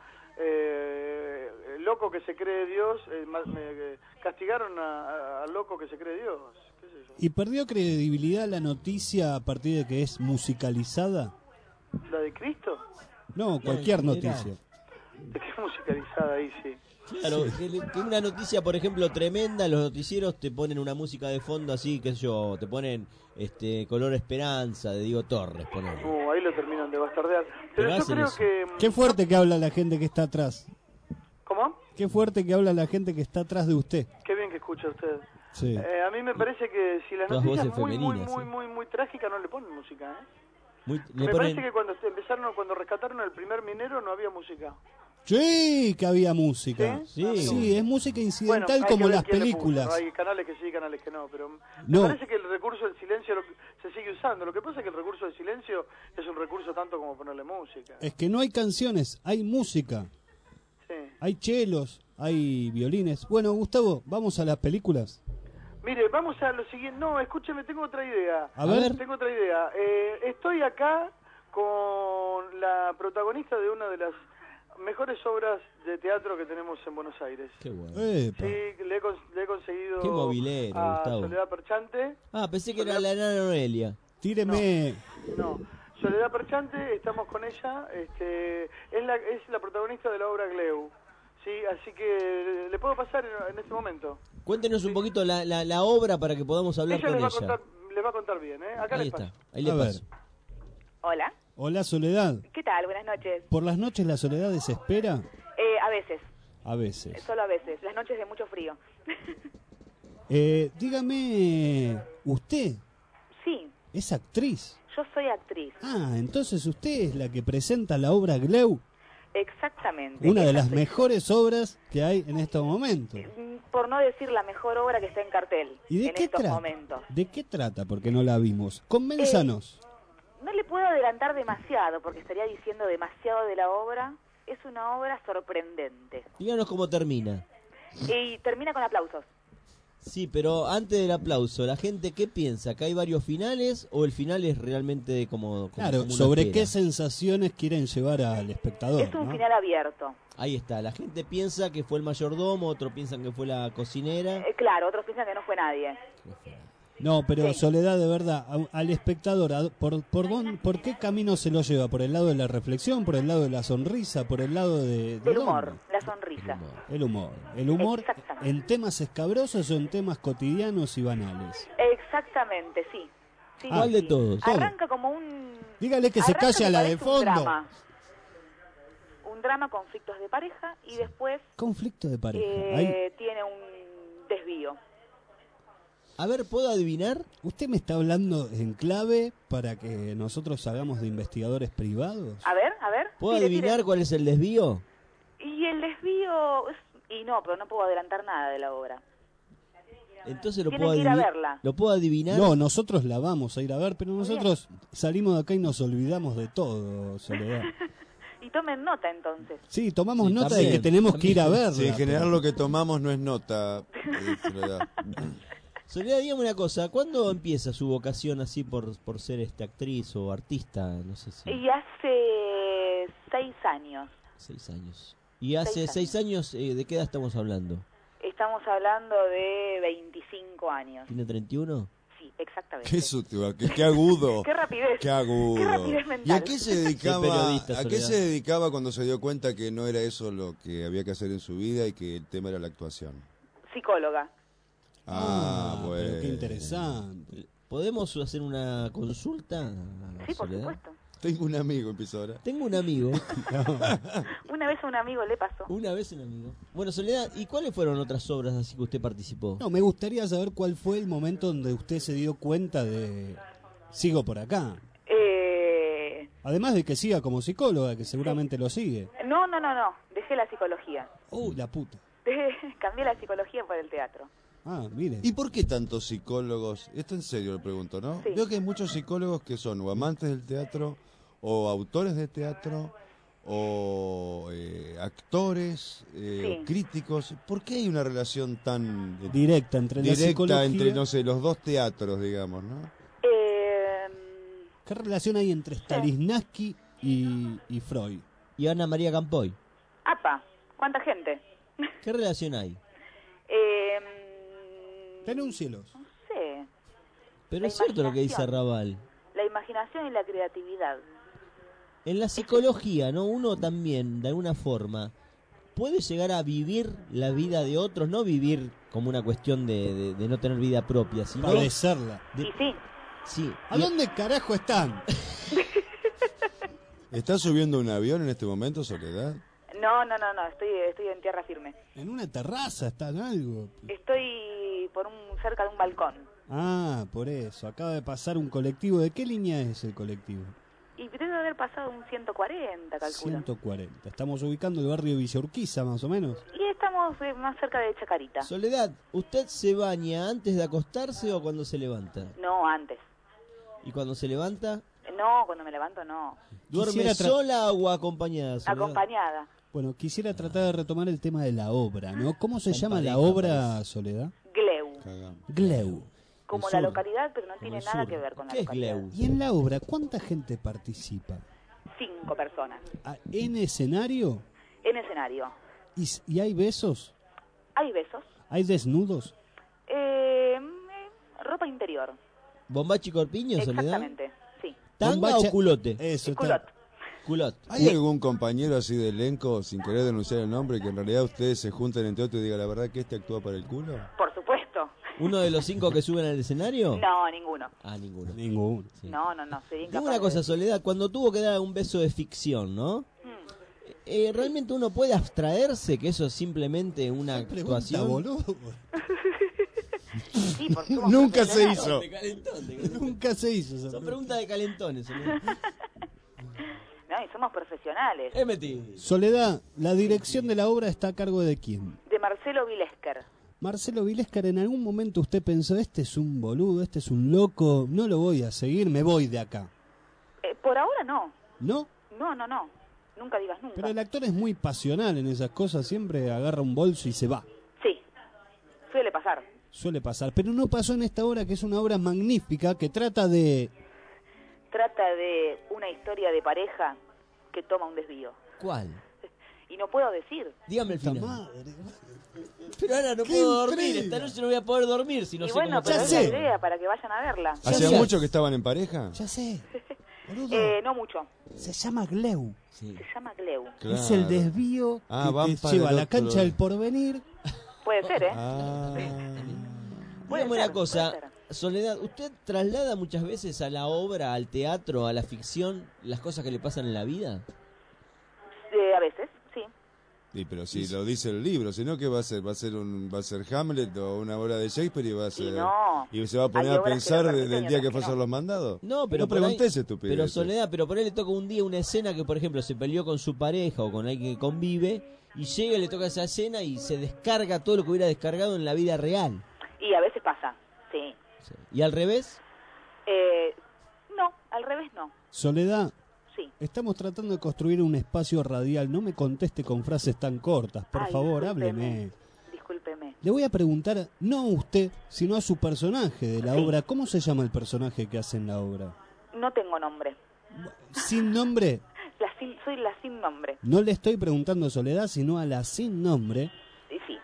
eh, el loco que se cree Dios, eh, ma- me- castigaron a- a- al loco que se cree Dios. ¿Qué sé yo? ¿Y perdió credibilidad la noticia a partir de que es musicalizada? ¿La de Cristo? No, cualquier en general. noticia. ¿De qué musicalizada ahí, sí? Claro, que, le- que una noticia, por ejemplo, tremenda, los noticieros te ponen una música de fondo así, qué sé yo, te ponen este Color Esperanza de Diego Torres, ponele. No, ahí lo terminan de bastardear. Pero, Pero yo hacen creo eso. que... Qué fuerte que habla la gente que está atrás. ¿Cómo? Qué fuerte que habla la gente que está atrás de usted. Qué bien que escucha usted. Sí. Eh, a mí me parece que si las Todas noticias voces muy, muy, femeninas, muy, muy, muy trágicas no le ponen música, ¿eh? Muy- Me le parece ponen, que cuando empezaron, cuando rescataron el primer minero no había música. Sí, que había música. ¿Sí? Sí, Sí. es música Bueno, incidental hay que como ver las quién le puso. películas. Hay canales que sí, canales que no, pero me No. parece que el recurso del silencio lo- se sigue usando. Lo que pasa es que el recurso del silencio es un recurso tanto como ponerle música. Es que no hay canciones, hay música. Sí. Hay chelos, hay violines. Bueno, Gustavo, vamos a las películas. Mire, vamos a lo siguiente. No, escúcheme, tengo otra idea. A ver. Tengo otra idea. Eh, estoy acá con la protagonista de una de las mejores obras de teatro que tenemos en Buenos Aires. Qué bueno. Epa. Sí, le he, cons- le he conseguido Qué movilero, a Gustavo. Soledad Perchante. Ah, pensé que era la enana Noelia. Tíreme. No, Soledad Perchante, estamos con ella. Este, es la es la protagonista de la obra Gleu. Sí, así que le puedo pasar en, en este momento. Cuéntenos un poquito la, la, la obra para que podamos hablar Ella con les va, ella. a contar, les va a contar bien, ¿eh? Acá Ahí les está, paso. ahí le A ver. paso. Hola, Hola, Soledad. ¿qué tal? Buenas noches. ¿Por las noches la soledad desespera? Eh, a veces, A veces. solo a veces, las noches de mucho frío. Eh, dígame, ¿usted Sí, es actriz? yo soy actriz, Ah, entonces usted es la que presenta la obra Gleu, exactamente. una de esa las soy. mejores obras que hay en estos momentos. Mm, Por no decir la mejor obra que está en cartel ¿Y de en qué estos trata? momentos. ¿De qué trata? Porque no la vimos. Convénzanos. No le puedo adelantar demasiado porque estaría diciendo demasiado de la obra. Es una obra sorprendente. Díganos cómo termina. Y termina con aplausos. Sí, pero antes del aplauso, ¿la gente qué piensa? ¿Que hay varios finales o el final es realmente como, como Claro, como una ¿sobre espera? qué sensaciones quieren llevar al espectador? Es un ¿no? final abierto. Ahí está, la gente piensa que fue el mayordomo, otros piensan que fue la cocinera. Eh, claro, otros piensan que no fue nadie. No, pero Sí. Soledad, de verdad, a- al espectador, a- ¿por, por, dónde- ¿por qué camino se lo lleva? ¿Por el lado de la reflexión, por el lado de la sonrisa, por el lado de... de Del dónde? humor, la sonrisa. El humor. ¿El humor Exactamente. en temas escabrosos o en temas cotidianos y banales? Exactamente, sí. Sí, ¿Cuál sí, de sí. todos? Arranca como un... Dígale que se arranca, calle a me la de parece un fondo. drama. Un drama, conflictos de pareja y después Conflicto de pareja. eh, Ahí- tiene un desvío. A ver, ¿puedo adivinar? ¿Usted me está hablando en clave para que nosotros hagamos de investigadores privados? A ver, a ver. ¿Puedo tire, adivinar tire. cuál es el desvío? Y el desvío... es- Y no, pero no puedo adelantar nada de la obra. Entonces lo Tienen puedo que ir a adivinar. verla. ¿Lo puedo adivinar? No, nosotros la vamos a ir a ver, pero nosotros salimos de acá y nos olvidamos de todo, Soledad. Y tomen nota entonces. Sí, tomamos Sí, nota de también, que tenemos que ir a verla. Sí, en general pero- lo que tomamos no es nota. eh, Soledad. Soledad, dígame una cosa, ¿cuándo empieza su vocación así por, por ser este actriz o artista? No sé si... Y hace seis años. Seis años. ¿Y hace Seis seis años, eh, de qué edad estamos hablando? Estamos hablando de veinticinco años. ¿Tiene treinta y uno? Sí, exactamente. Qué sutil, qué, qué agudo. Qué rapidez. Qué agudo. Qué rapidez mental. ¿Y a qué se dedicaba? Qué periodista, ¿A qué Soledad. se dedicaba cuando se dio cuenta que no era eso lo que había que hacer en su vida y que el tema era la actuación? Psicóloga. Ah, Ah, bueno. pero qué interesante. ¿Podemos hacer una consulta? Sí, por Soledad? supuesto. Tengo un amigo, empieza ahora. Tengo un amigo. Una vez a un amigo le pasó. Una vez un amigo. Bueno, Soledad, ¿y cuáles fueron otras obras así que usted participó? No, me gustaría saber cuál fue el momento donde usted se dio cuenta de... Sigo por acá. Eh, Además de que siga como psicóloga, que seguramente lo sigue. no, no, no, no. Dejé la psicología. Uy, la puta. Cambié la psicología por el teatro. Ah, mire. ¿Y por qué tantos psicólogos? Esto en serio le pregunto, ¿no? Sí. Veo que hay muchos psicólogos que son o amantes del teatro, o autores de teatro, o eh, actores, eh, Sí. o críticos. ¿Por qué hay una relación tan eh, Directa entre la directa psicología... entre, no sé, los dos teatros, digamos, ¿no? Eh, ¿Qué relación hay entre Stanislavski y, y Freud? ¿Y Ana María Campoy? apa, ¿cuánta gente? ¿Qué relación hay? Eh, Denúncielos. no sé. Pero La es cierto lo que dice imaginación. Raval. La imaginación y la creatividad. En la psicología, ¿no? Uno también, de alguna forma, puede llegar a vivir la vida de otros, no vivir como una cuestión de, de- de no tener vida propia, sino... Padecerla. de- Y sí, sí. ¿A Y- dónde carajo están? ¿Estás subiendo un avión en este momento, Soledad? no, no, no, no, estoy, estoy en tierra firme. En una terraza están algo. Estoy por un cerca de un balcón. Ah, por eso. Acaba de pasar un colectivo. ¿De qué línea es el colectivo? Y debe haber pasado un ciento cuarenta, calculo. ciento cuarenta. Estamos ubicando el barrio de Villa Urquiza, más o menos. Y estamos eh, más cerca de Chacarita. Soledad, ¿usted se baña antes de acostarse o cuando se levanta? No, antes. ¿Y cuando se levanta? No, cuando me levanto no. ¿Duerme Quisiera tra- sola o acompañada? Soledad? Acompañada. Bueno, quisiera tratar de retomar el tema de la obra, ¿no? ¿Cómo se Con llama la pareja, obra, Soledad? Gleu. Gleu. Como El la sur. localidad, pero no tiene el nada sur. que ver con la ¿Qué es localidad. Gleu? ¿Y en la obra cuánta gente participa? Cinco personas. Ah, ¿En escenario? En escenario. ¿Y, s- y hay besos? Hay besos. ¿Hay desnudos? Eh, eh, ropa interior. ¿Bombachi Corpiño, Soledad? Exactamente, sí. ¿Tanga Bombacha- o culote? Eso, Culot. está. Culot. ¿Hay algún compañero así de elenco, sin querer denunciar el nombre, que en realidad ustedes se junten entre otros y digan la verdad que este actúa para el culo? Por supuesto. ¿Uno de los cinco que suben al escenario? No, ninguno. Ah, ninguno. Ninguno. Sí. No, no, no. Sería Dime incapaz una de- cosa, Soledad, cuando tuvo que dar un beso de ficción, ¿no? Hmm. Eh, ¿Realmente uno puede abstraerse que eso es simplemente una Pregunta, actuación? boludo. Sí, porque somos Nunca se profesionales. hizo. De calentón, de calentón. Nunca se hizo esa Son pregunta. preguntas de calentones, Soledad. No, y somos profesionales. Es metido. Soledad, la dirección de la obra está a cargo de quién? De Marcelo Vilesker. Marcelo Viléscar, ¿en algún momento usted pensó, este es un boludo, este es un loco, no lo voy a seguir, me voy de acá? Eh, por ahora no. ¿No? No, no, no. Nunca digas nunca. Pero el actor es muy pasional en esas cosas, siempre agarra un bolso y se va. Sí. Suele pasar. Suele pasar, pero no pasó en esta obra, que es una obra magnífica, que trata de... Trata de una historia de pareja que toma un desvío. ¿Cuál? Y no puedo decir. Dígame el Puta final. madre. Pero ahora no ¡Qué puedo dormir, intriga! esta noche no voy a poder dormir si no y sé bueno, cómo pero Ya es sé. la idea para que vayan a verla. ¿Hacía Sí. mucho que estaban en pareja? Ya sé, boludo, Eh, no mucho. se llama Gleu. Sí. Se llama Gleu. Es el desvío Ah, que van te para lleva a el la otro cancha lado. del porvenir. Puede ser, ¿eh? Ah. Puede Dígame una ser, cosa, puede ser. Soledad, ¿usted traslada muchas veces a la obra, al teatro, a la ficción, las cosas que le pasan en la vida? Eh, a veces, sí. Sí, pero si lo dice el libro, si no, ¿qué va a ser? ¿Va a ser un va a ser Hamlet o una obra de Shakespeare y va a ser no. y se va a poner Hay a obras que pensar lo de- del repiten y día otras que que fue a hacer no. los mandados? No, pero no por ahí- preguntes estupidez. Pero Soledad, pero por ahí le toca un día una escena que, por ejemplo, se peleó con su pareja o con alguien que convive y llega y le toca esa escena y se descarga todo lo que hubiera descargado en la vida real. Y a veces pasa, sí. Sí. ¿Y al revés? Eh, no, al revés no. Soledad, Sí. estamos tratando de construir un espacio radial, no me conteste con frases tan cortas, por Ay, favor, discúlpeme. hábleme. Discúlpeme. Le voy a preguntar, no a usted, sino a su personaje de la Sí. obra. ¿Cómo se llama el personaje que hace en la obra? No tengo nombre. Sin nombre, La sin- soy la sin nombre. no le estoy preguntando a Soledad, sino a la sin nombre, Y sí.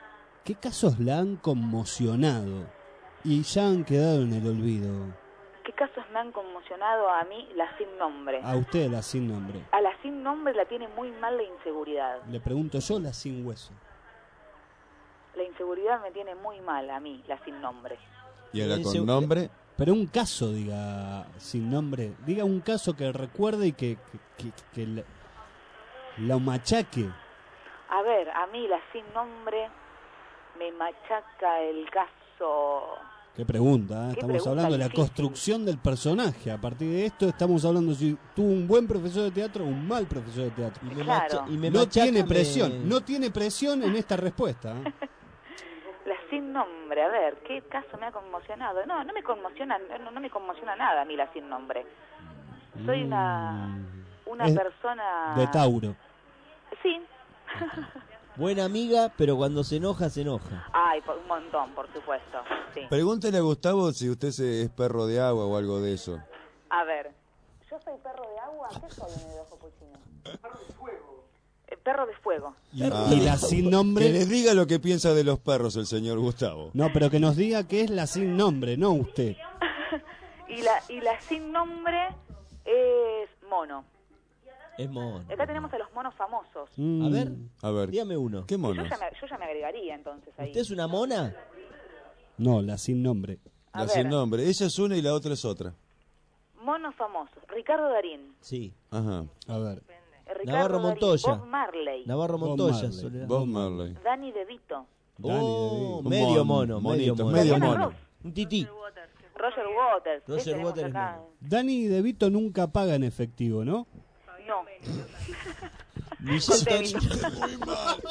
¿qué casos la han conmocionado y ya han quedado en el olvido? ¿Qué casos me han conmocionado a mí? La sin nombre. A usted la sin nombre. A la sin nombre la tiene muy mal la inseguridad. Le pregunto yo, la sin hueso. La inseguridad me tiene muy mal a mí, la sin nombre. ¿Y a la con nombre? Pero un caso, diga, sin nombre. Diga un caso que recuerde y que, que, que, que la, la machaque. A ver, a mí la sin nombre me machaca el caso... Qué pregunta, ¿eh? Qué Estamos pregunta hablando de la difícil. construcción del personaje. A partir de esto estamos hablando si tuvo un buen profesor de teatro o un mal profesor de teatro. Y me Claro. macha- y me no machaca tiene me- presión, no tiene presión en esta respuesta. ¿eh? La sin nombre, a ver, ¿qué caso me ha conmocionado? No, no me conmociona, no, no me conmociona nada a mí la sin nombre. Soy una una Mm. Es persona... De Tauro. Sí. Buena amiga, pero cuando se enoja, se enoja. Ay, por un montón, por supuesto. Sí. Pregúntele a Gustavo si usted se- es perro de agua o algo de eso. A ver, ¿yo soy perro de agua? ¿Qué soy en el ojo puchino? Perro de fuego. perro de fuego. Y, y la sin nombre. Que les diga lo que piensa de los perros el señor Gustavo. No, pero que nos diga que es la sin nombre, no usted. Y la, y la sin nombre es mono. Es mono. Acá tenemos a los monos famosos. A ver, A ver. dígame uno. ¿Qué Yo monos? ya, me, yo ya me agregaría entonces ahí. ¿Usted es una mona? No, la sin nombre. A La ver. sin nombre. Ella es una y la otra es otra. Monos famosos. Ricardo Darín. Sí. Ajá. A ver. Eh, Ricardo Navarro Darín, Montoya. Bob Marley. Navarro Bob Montoya. Marley. Soledad. Bob Marley. Danny DeVito. Oh, Un medio mono, mono, medio monito, mono. medio Diana mono. Ross. Un tití. Roger Waters. ¿Qué Roger tenemos Waters es acá? mono. Dani De Vito nunca paga en efectivo, ¿no? No. Michelle Contenido. Torino.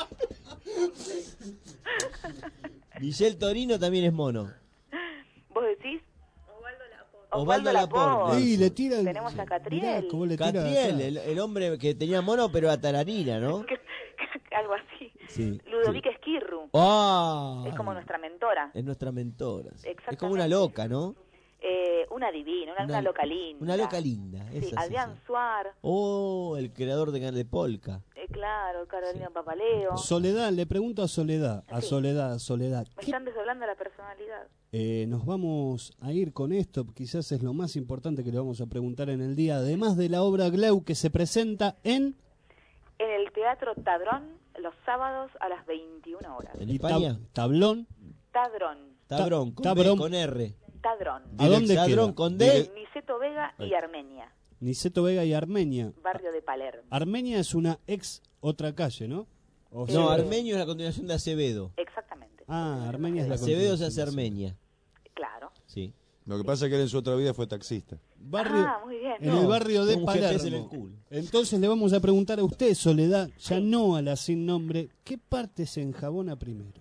Michelle Torino también es mono. ¿Vos decís? Osvaldo Laporte. Sí, le tira el... Tenemos a Catriel. Mirá cómo le tira Catriel, acá. el, el hombre que tenía mono pero a tararina, ¿no? Algo así. Sí. Ludovica Esquirru. Ah, Es como nuestra mentora. es nuestra mentora. sí. Es Exactamente. como una loca, ¿no? Eh, una divina, una, una loca linda. Una loca linda. Sí, esa sí, Adrián sí. Suar. Oh, el creador de Canal de Polka. Eh, claro, Carolina Papaleo. Soledad, le pregunto a Soledad, a Sí. Soledad, a Soledad, Me ¿qué están desdoblando la personalidad. Eh, nos vamos a ir con esto, quizás es lo más importante que le vamos a preguntar en el día, además de la obra Glau que se presenta en... En el Teatro Tadrón, los sábados a las veintiuna horas. ¿En y España? Tab- Tablón, Tadrón. Tabrón, con, Tabrón. B, con R. Tadrón. ¿a dónde Tabrón queda? con D. Niceto Vega y Armenia. Niceto Vega y Armenia. Barrio de Palermo. Armenia es una ex otra calle, ¿no? O No, sea- Armenio es la continuación de Acevedo. Exactamente. Ah, Armenia es la Acevedo se hace continuación. Armenia. Claro. Sí. Lo que pasa es que él en su otra vida fue taxista. Barrio, Ah, muy bien. en No, el barrio de tengo un G P S en Palermo. el culo. Entonces le vamos a preguntar a usted, Soledad, ya no a la sin nombre, ¿qué parte se enjabona primero?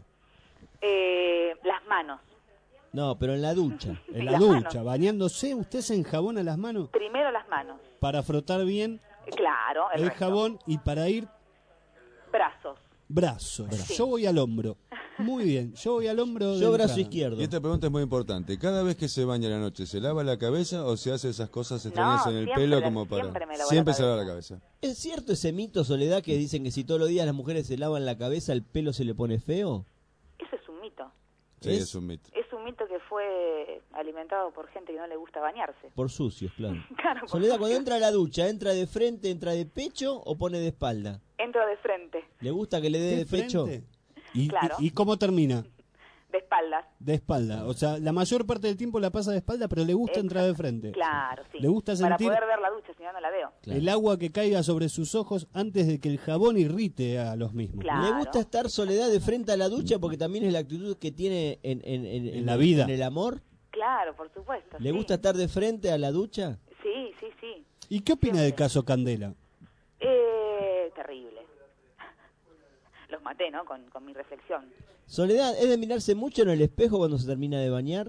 Eh, las manos. No, pero en la ducha. En la las ducha, manos. bañándose, ¿usted se enjabona las manos Primero las manos. para frotar bien Eh, Claro, el, el resto. jabón y para ir Brazos. brazos? Sí. Yo voy al hombro. Muy bien, yo voy al hombro. de Yo brazo entrada. izquierdo. Y esta pregunta es muy importante. ¿Cada vez que se baña a la noche se lava la cabeza o se hace esas cosas extrañas No, en el siempre pelo la- como para... siempre me lavo la Siempre se cabeza. lava la cabeza. ¿Es cierto ese mito, Soledad, que dicen que si todos los días las mujeres se lavan la cabeza, el pelo se le pone feo? Eso es un mito. Sí, ¿Es? es un mito. Es un mito que fue alimentado por gente que no le gusta bañarse. Por sucios, claro. Claro, por Soledad, cuando sucio. entra a la ducha, ¿entra de frente, entra de pecho o pone de espalda? Entro de frente, ¿Le gusta que le dé ¿De de pecho? frente? ¿Y, Claro. y, y cómo termina? de espaldas. De espalda. O sea, la mayor parte del tiempo la pasa de espalda, pero le gusta entrar de frente. Claro, sí. Le gusta Para sentir poder ver la ducha, si no, no la veo. Claro. el agua que caiga sobre sus ojos antes de que el jabón irrite a los mismos. Claro. ¿Le gusta estar Soledad de frente a la ducha porque también es la actitud que tiene en, en, en, En la vida. en el amor? Claro, por supuesto. ¿Le sí. gusta estar de frente a la ducha? Sí, sí, sí. ¿Y qué opina del caso Candela? Eh, terrible. Los maté, ¿no? Con, con mi reflexión. Soledad, ¿es de mirarse mucho en el espejo cuando se termina de bañar?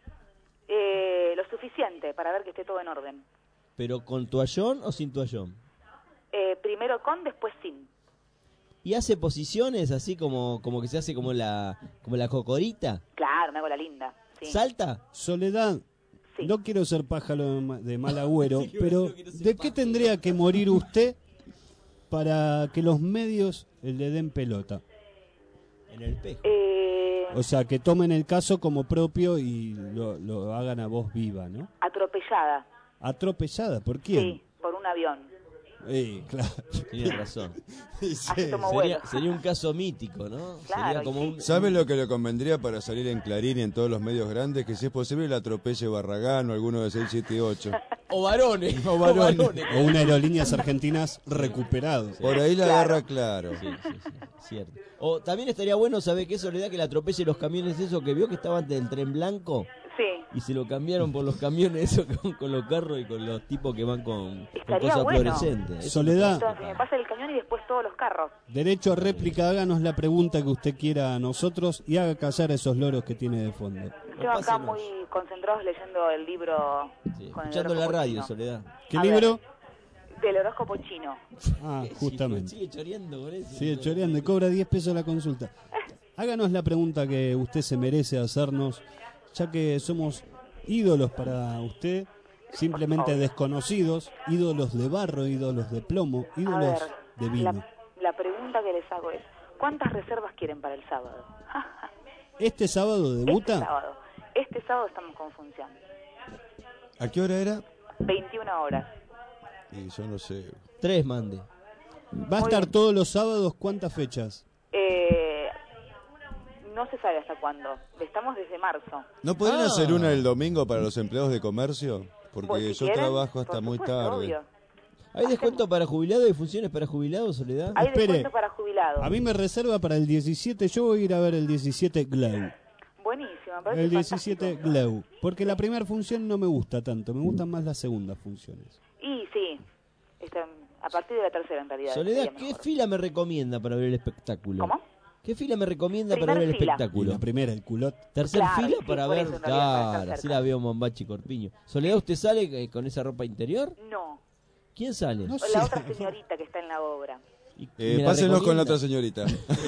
Eh, lo suficiente para ver que esté todo en orden. ¿Pero con toallón o sin toallón? Eh, primero con, después sin. ¿Y hace posiciones así como, como que se hace como la, como la cocorita? Claro, me hago la linda. Sí. ¿Salta? Soledad, Sí. no quiero ser pájaro de ma- de mal agüero, pero ¿de qué tendría que morir usted para que los medios le den pelota? En el espejo. Eh, O sea, que tomen el caso como propio y lo, lo hagan a voz viva, ¿no? Atropellada. ¿Atropellada? ¿Por quién? Sí, por un avión. Eh, claro. Tiene razón. Así como Sería, bueno. sería un caso mítico, ¿no? Claro, Sería como un... ¿Sabe lo que le convendría para salir en Clarín y en todos los medios grandes? Que si es posible la atropelle Barragán o alguno de seis siete ocho. O varones. O varones. O una aerolíneas argentinas recuperado. Por ahí la agarra claro. Sí, sí, sí, cierto. O también estaría bueno, ¿sabe qué, Soledad? Que la atropelle los camiones esos que vio que estaban del tren blanco. Sí. Y se lo cambiaron por los camiones esos con, con los carros y con los tipos que van con, con Estaría cosas bueno. fluorescentes. Eso Soledad, Entonces me pasa el cañón y después todos los carros. derecho a réplica, háganos la pregunta que usted quiera a nosotros y haga callar a esos loros que tiene de fondo. Estoy acá muy concentrados leyendo el libro con el Escuchando la horóscopo radio, chino. Soledad. ¿Qué A libro? Del horóscopo chino. Ah, justamente. Sigue choreando con eso. Sigue choreando y cobra diez pesos la consulta. Háganos la pregunta que usted se merece hacernos, ya que somos ídolos para usted, simplemente desconocidos, ídolos de barro, ídolos de plomo, A ídolos ver, de vino. la, la pregunta que les hago es, ¿cuántas reservas quieren para el sábado? ¿Este sábado Este debuta? sábado. Este sábado estamos con función. ¿A qué hora era? veintiuna horas. Y yo no sé. Tres mande. ¿Va a estar todos los sábados? ¿Cuántas fechas? Eh, no se sabe hasta cuándo. Estamos desde marzo. ¿No podrían Ah. hacer una el domingo para los empleados de comercio? Porque Pues, si yo quieren, trabajo hasta por muy supuesto, tarde. obvio. ¿Hay descuento para jubilados? ¿Hay funciones para jubilados, Soledad? Hay Espere. descuento para jubilados. A mí me reserva para el diecisiete, yo voy a ir a ver el diecisiete Glow. Buenísimo, me parece El diecisiete fantástico. Glow. Porque la primera función no me gusta tanto, me gustan más las segundas funciones. Y sí, está- a partir de la tercera en realidad. Soledad, sería ¿qué mejor. fila me recomienda para ver el espectáculo? ¿Cómo? ¿Qué fila me recomienda Primer para ver el fila. Y espectáculo? la primera, el culot. ¿Tercer Claro, fila sí, para por ver? eso en realidad, para estar Claro, así cerca. la veo Mombachi Corpiño. Soledad, ¿usted sale eh, con esa ropa interior? No, ¿Quién sale? No o sé. la otra señorita que está en la obra. Y- Eh, ¿me la pásenos con la recomienda? otra señorita.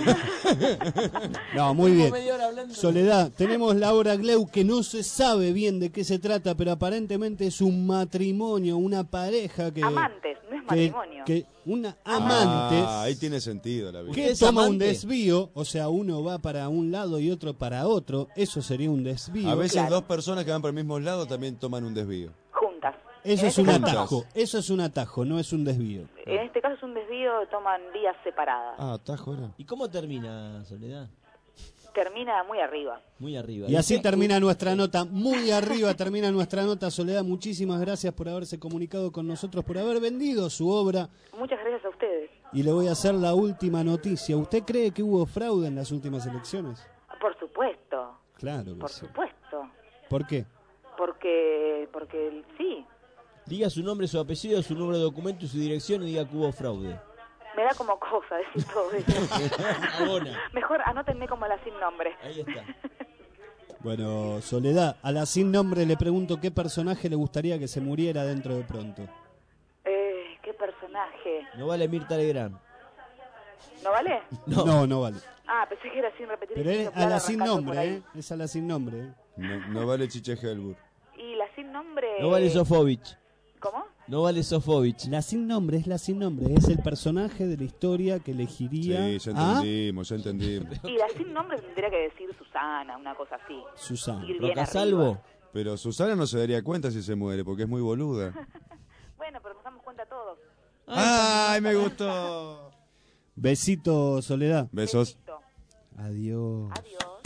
No, muy bien. media hora hablando. Soledad, tenemos la obra Glow que no se sabe bien de qué se trata, pero aparentemente es un matrimonio, una pareja que... Amantes, no es que, matrimonio. que una amantes Ah, ahí tiene sentido la vida. que ¿Es toma un amante? desvío, o sea, uno va para un lado y otro para otro, eso sería un desvío. A veces Claro. dos personas que van por el mismo lado también toman un desvío. Juntas. Eso En es este un caso- atajo, eso es un atajo, no es un desvío. En este caso es un desvío, toman vías separadas. Ah, atajo era. ¿Y cómo termina, Soledad? Termina muy arriba. Muy arriba. Y así qué- termina nuestra nota, muy arriba termina nuestra nota. Soledad, muchísimas gracias por haberse comunicado con nosotros, por haber vendido su obra. Muchas gracias a ustedes. Y le voy a hacer la última noticia. ¿Usted cree que hubo fraude en las últimas elecciones? Por supuesto, Claro que por sí. supuesto. ¿Por qué? Porque, porque sí, Diga su nombre, su apellido, su número de documento y su dirección y diga que hubo fraude. me da como cosa decir todo eso. Abona. Mejor anótenme como la sin nombre. Ahí está. Bueno, Soledad, a la sin nombre le pregunto qué personaje le gustaría que se muriera dentro de pronto. Eh, ¿Qué personaje? No vale Mirta Legrand. ¿No vale? No, no, vale. Ah, pensé que era sin repetir. Pero el es título, a la claro, sin arrancando por nombre, ahí. ¿eh? Es a la sin nombre, ¿eh? No, no vale Chiche Helbur. Y la sin nombre... No vale Sofovich. ¿Cómo? No vale Sofovich. La sin nombre es la sin nombre, es el personaje de la historia que elegiría Sí, ya a entendimos, ya entendimos. Y la sin nombre tendría que decir Susana, una cosa así. Susana. Ir bien Rocasalvo. Pero Susana no se daría cuenta si se muere, porque es muy boluda. Bueno, pero nos damos cuenta todos. ¡Ay, me gustó! Besito, Soledad. Besos. Adiós. Adiós.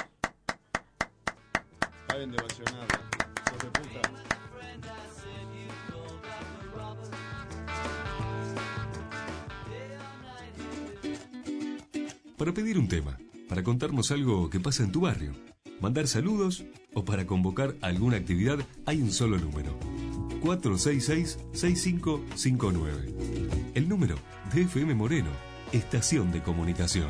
Está bien devocionada. Hijo de puta. Para pedir un tema, para contarnos algo que pasa en tu barrio, mandar saludos o para convocar alguna actividad, hay un solo número. cuatro seis seis, seis cinco cinco nueve. El número de F M Moreno, Estación de Comunicación.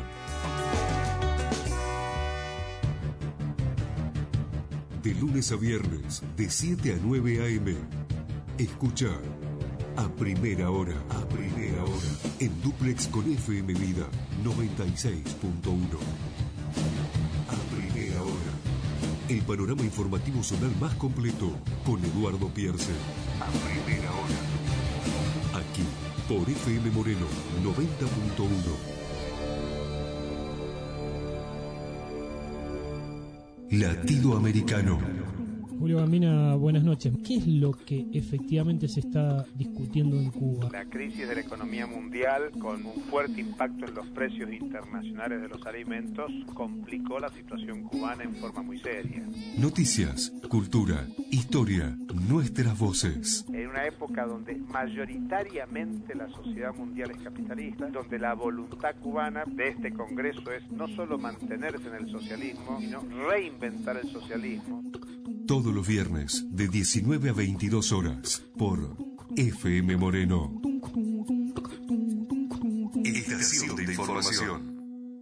De lunes a viernes, de siete a nueve a eme. Escucha a primera hora, a primera hora, en Duplex con F M Vida noventa y seis punto uno. A primera hora, el panorama informativo zonal más completo con Eduardo Pierce. A primera hora, aquí por F M Moreno noventa punto uno. Latido Americano. Julio Gambina, buenas noches. ¿Qué es lo que efectivamente se está discutiendo en Cuba? La crisis de la economía mundial, con un fuerte impacto en los precios internacionales de los alimentos, complicó la situación cubana en forma muy seria. Noticias, cultura, historia, nuestras voces. En una época donde mayoritariamente la sociedad mundial es capitalista, donde la voluntad cubana de este Congreso es no solo mantenerse en el socialismo, sino reinventar el socialismo. Todos los viernes de diecinueve a veintidós horas por F M Moreno. Estación de información.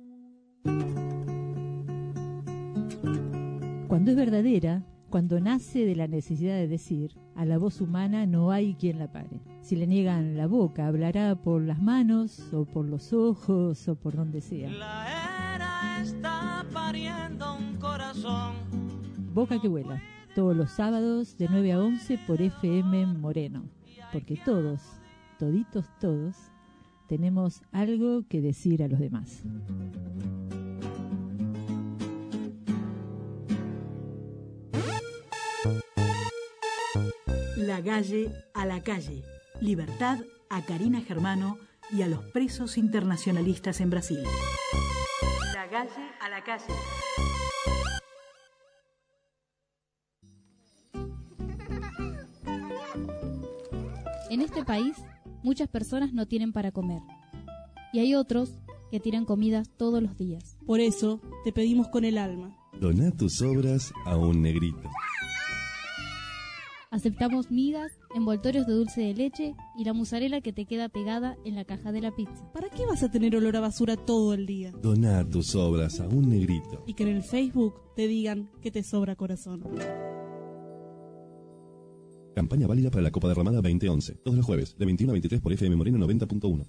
Cuando es verdadera, cuando nace de la necesidad de decir, a la voz humana no hay quien la pare. Si le niegan la boca, hablará por las manos, o por los ojos, o por donde sea. La era está pariendo un corazón. Boca que vuela, todos los sábados de nueve a once por F M Moreno. Porque todos, toditos todos, tenemos algo que decir a los demás. La Galle a la calle. Libertad a Karina Germano y a los presos internacionalistas en Brasil. La Galle a la calle. En este país, muchas personas no tienen para comer. Y hay otros que tiran comidas todos los días. Por eso, te pedimos con el alma. Doná tus obras a un negrito. Aceptamos migas, envoltorios de dulce de leche y la mozzarella que te queda pegada en la caja de la pizza. ¿Para qué vas a tener olor a basura todo el día? Doná tus obras a un negrito. Y que en el Facebook te digan que te sobra corazón. Campaña válida para la Copa Derramada veinte once. Todos los jueves, de veintiuno a veintitrés por F M Moreno noventa punto uno.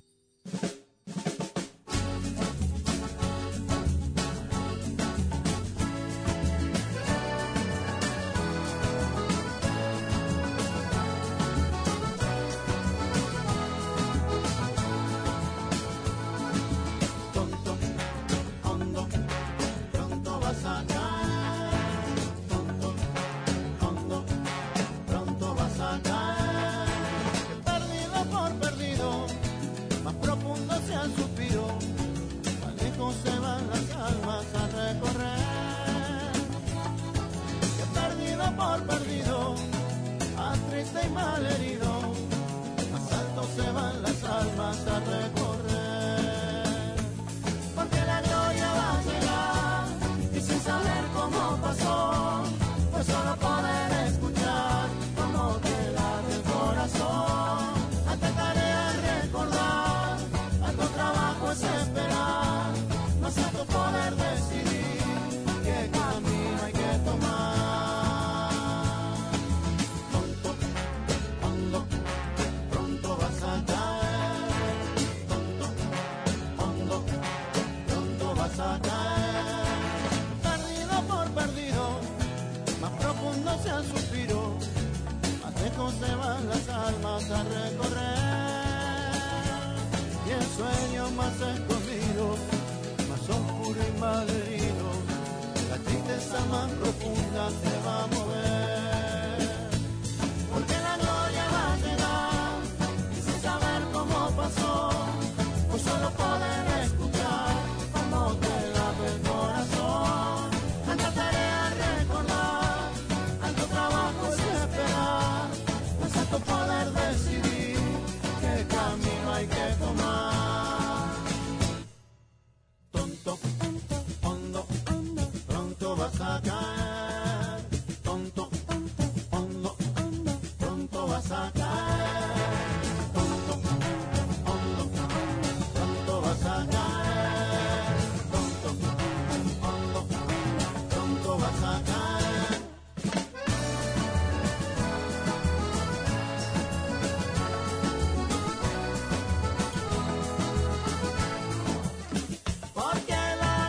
Porque la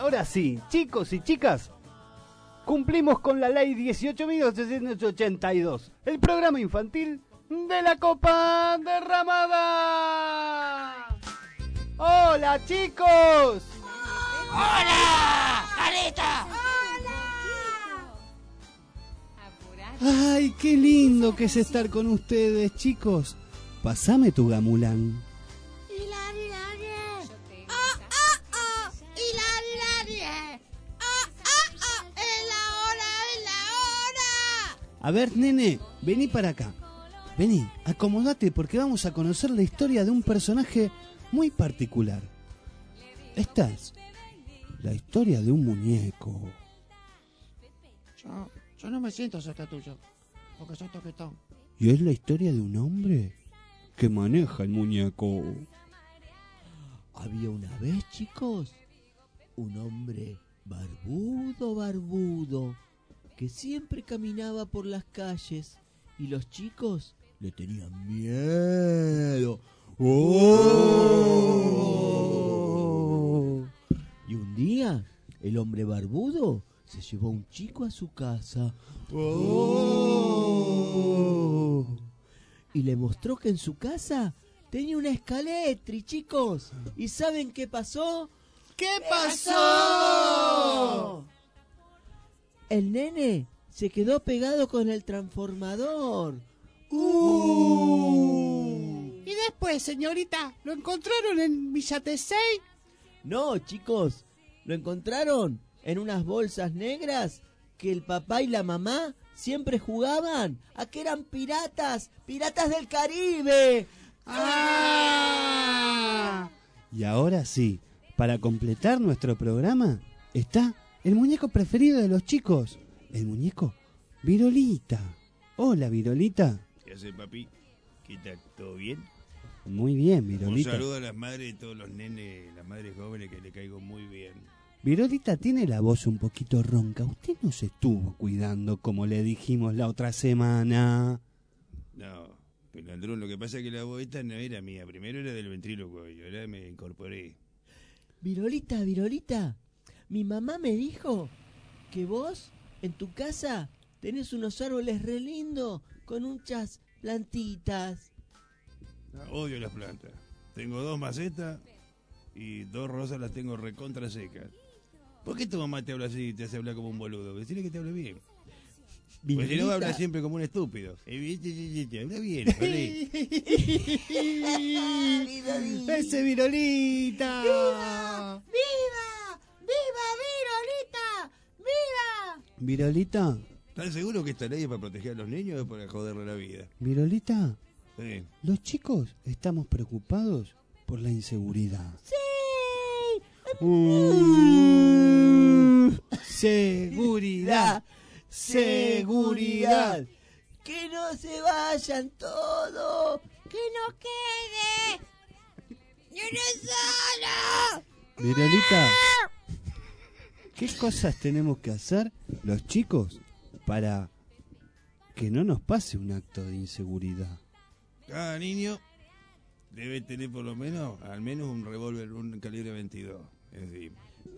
ahora sí, chicos y chicas, cumplimos con la ley dieciocho mil ochocientos ochenta y dos, el programa infantil de la Copa Derramada. ¡Hola, chicos! ¡Hola, Carita! ¡Ay, qué lindo que es estar con ustedes, chicos! Pasame tu gamulán. Hilari, hilari. ¡Ah, ah, ah! Hilari, hilari. ¡Ah, ah, ah! ¡Es la hora, es la hora! A ver, nene, vení para acá. Vení, acomodate porque vamos a conocer la historia de un personaje muy particular. Esta es la historia de un muñeco. Yo, yo no me siento cerca tuyo, porque soy toquetón. Y es la historia de un hombre que maneja el muñeco. Había una vez, chicos, un hombre barbudo, barbudo, que siempre caminaba por las calles y los chicos le tenían miedo. ¡Oh! Y un día, el hombre barbudo se llevó a un chico a su casa. ¡Oh! Y le mostró que en su casa tenía una escaletri, chicos. ¿Y saben qué pasó? ¿Qué pasó? El nene se quedó pegado con el transformador. Uh. Y después, señorita, ¿lo encontraron en Villa Tesey? No, chicos, lo encontraron en unas bolsas negras que el papá y la mamá siempre jugaban a que eran piratas, piratas del Caribe. ¡Ah! Y ahora sí, para completar nuestro programa, está el muñeco preferido de los chicos, el muñeco Virolita. Hola, Virolita. ¿Qué hace, papi? ¿Qué tal? ¿Todo bien? Muy bien, Un Virolita. saludo a las madres de todos los nenes, las madres jóvenes, que le caigo muy bien. Virolita tiene la voz un poquito ronca. Usted no se estuvo cuidando como le dijimos la otra semana. No, Pelandrón, lo que pasa es que la voz esta no era mía. Primero era del ventríloco y ahora me incorporé. Virolita, Virolita, mi mamá me dijo que vos en tu casa tenés unos árboles re lindos con muchas plantitas. No, odio las plantas. Tengo dos macetas y dos rosas las tengo recontra secas. ¿Por qué tu mamá te habla así y te hace hablar como un boludo? Decirle que te hable bien. Pues si no, habla siempre como un estúpido. Habla bien, olé. ¡Ese Virolita! ¡Viva! ¡Viva! ¡Viva Virolita! ¡Viva! Virolita, ¿Están seguros que esta ley es para proteger a los niños o para joderle la vida? Virolita, Sí. los chicos estamos preocupados por la inseguridad. ¡Sí! Uh, seguridad, seguridad. Que no se vayan todos. ¡Que no quede! ¡Yo no solo! Virolita, ¿qué cosas tenemos que hacer los chicos para que no nos pase un acto de inseguridad? Cada niño debe tener por lo menos, al menos un revólver, un calibre veintidós. Es decir,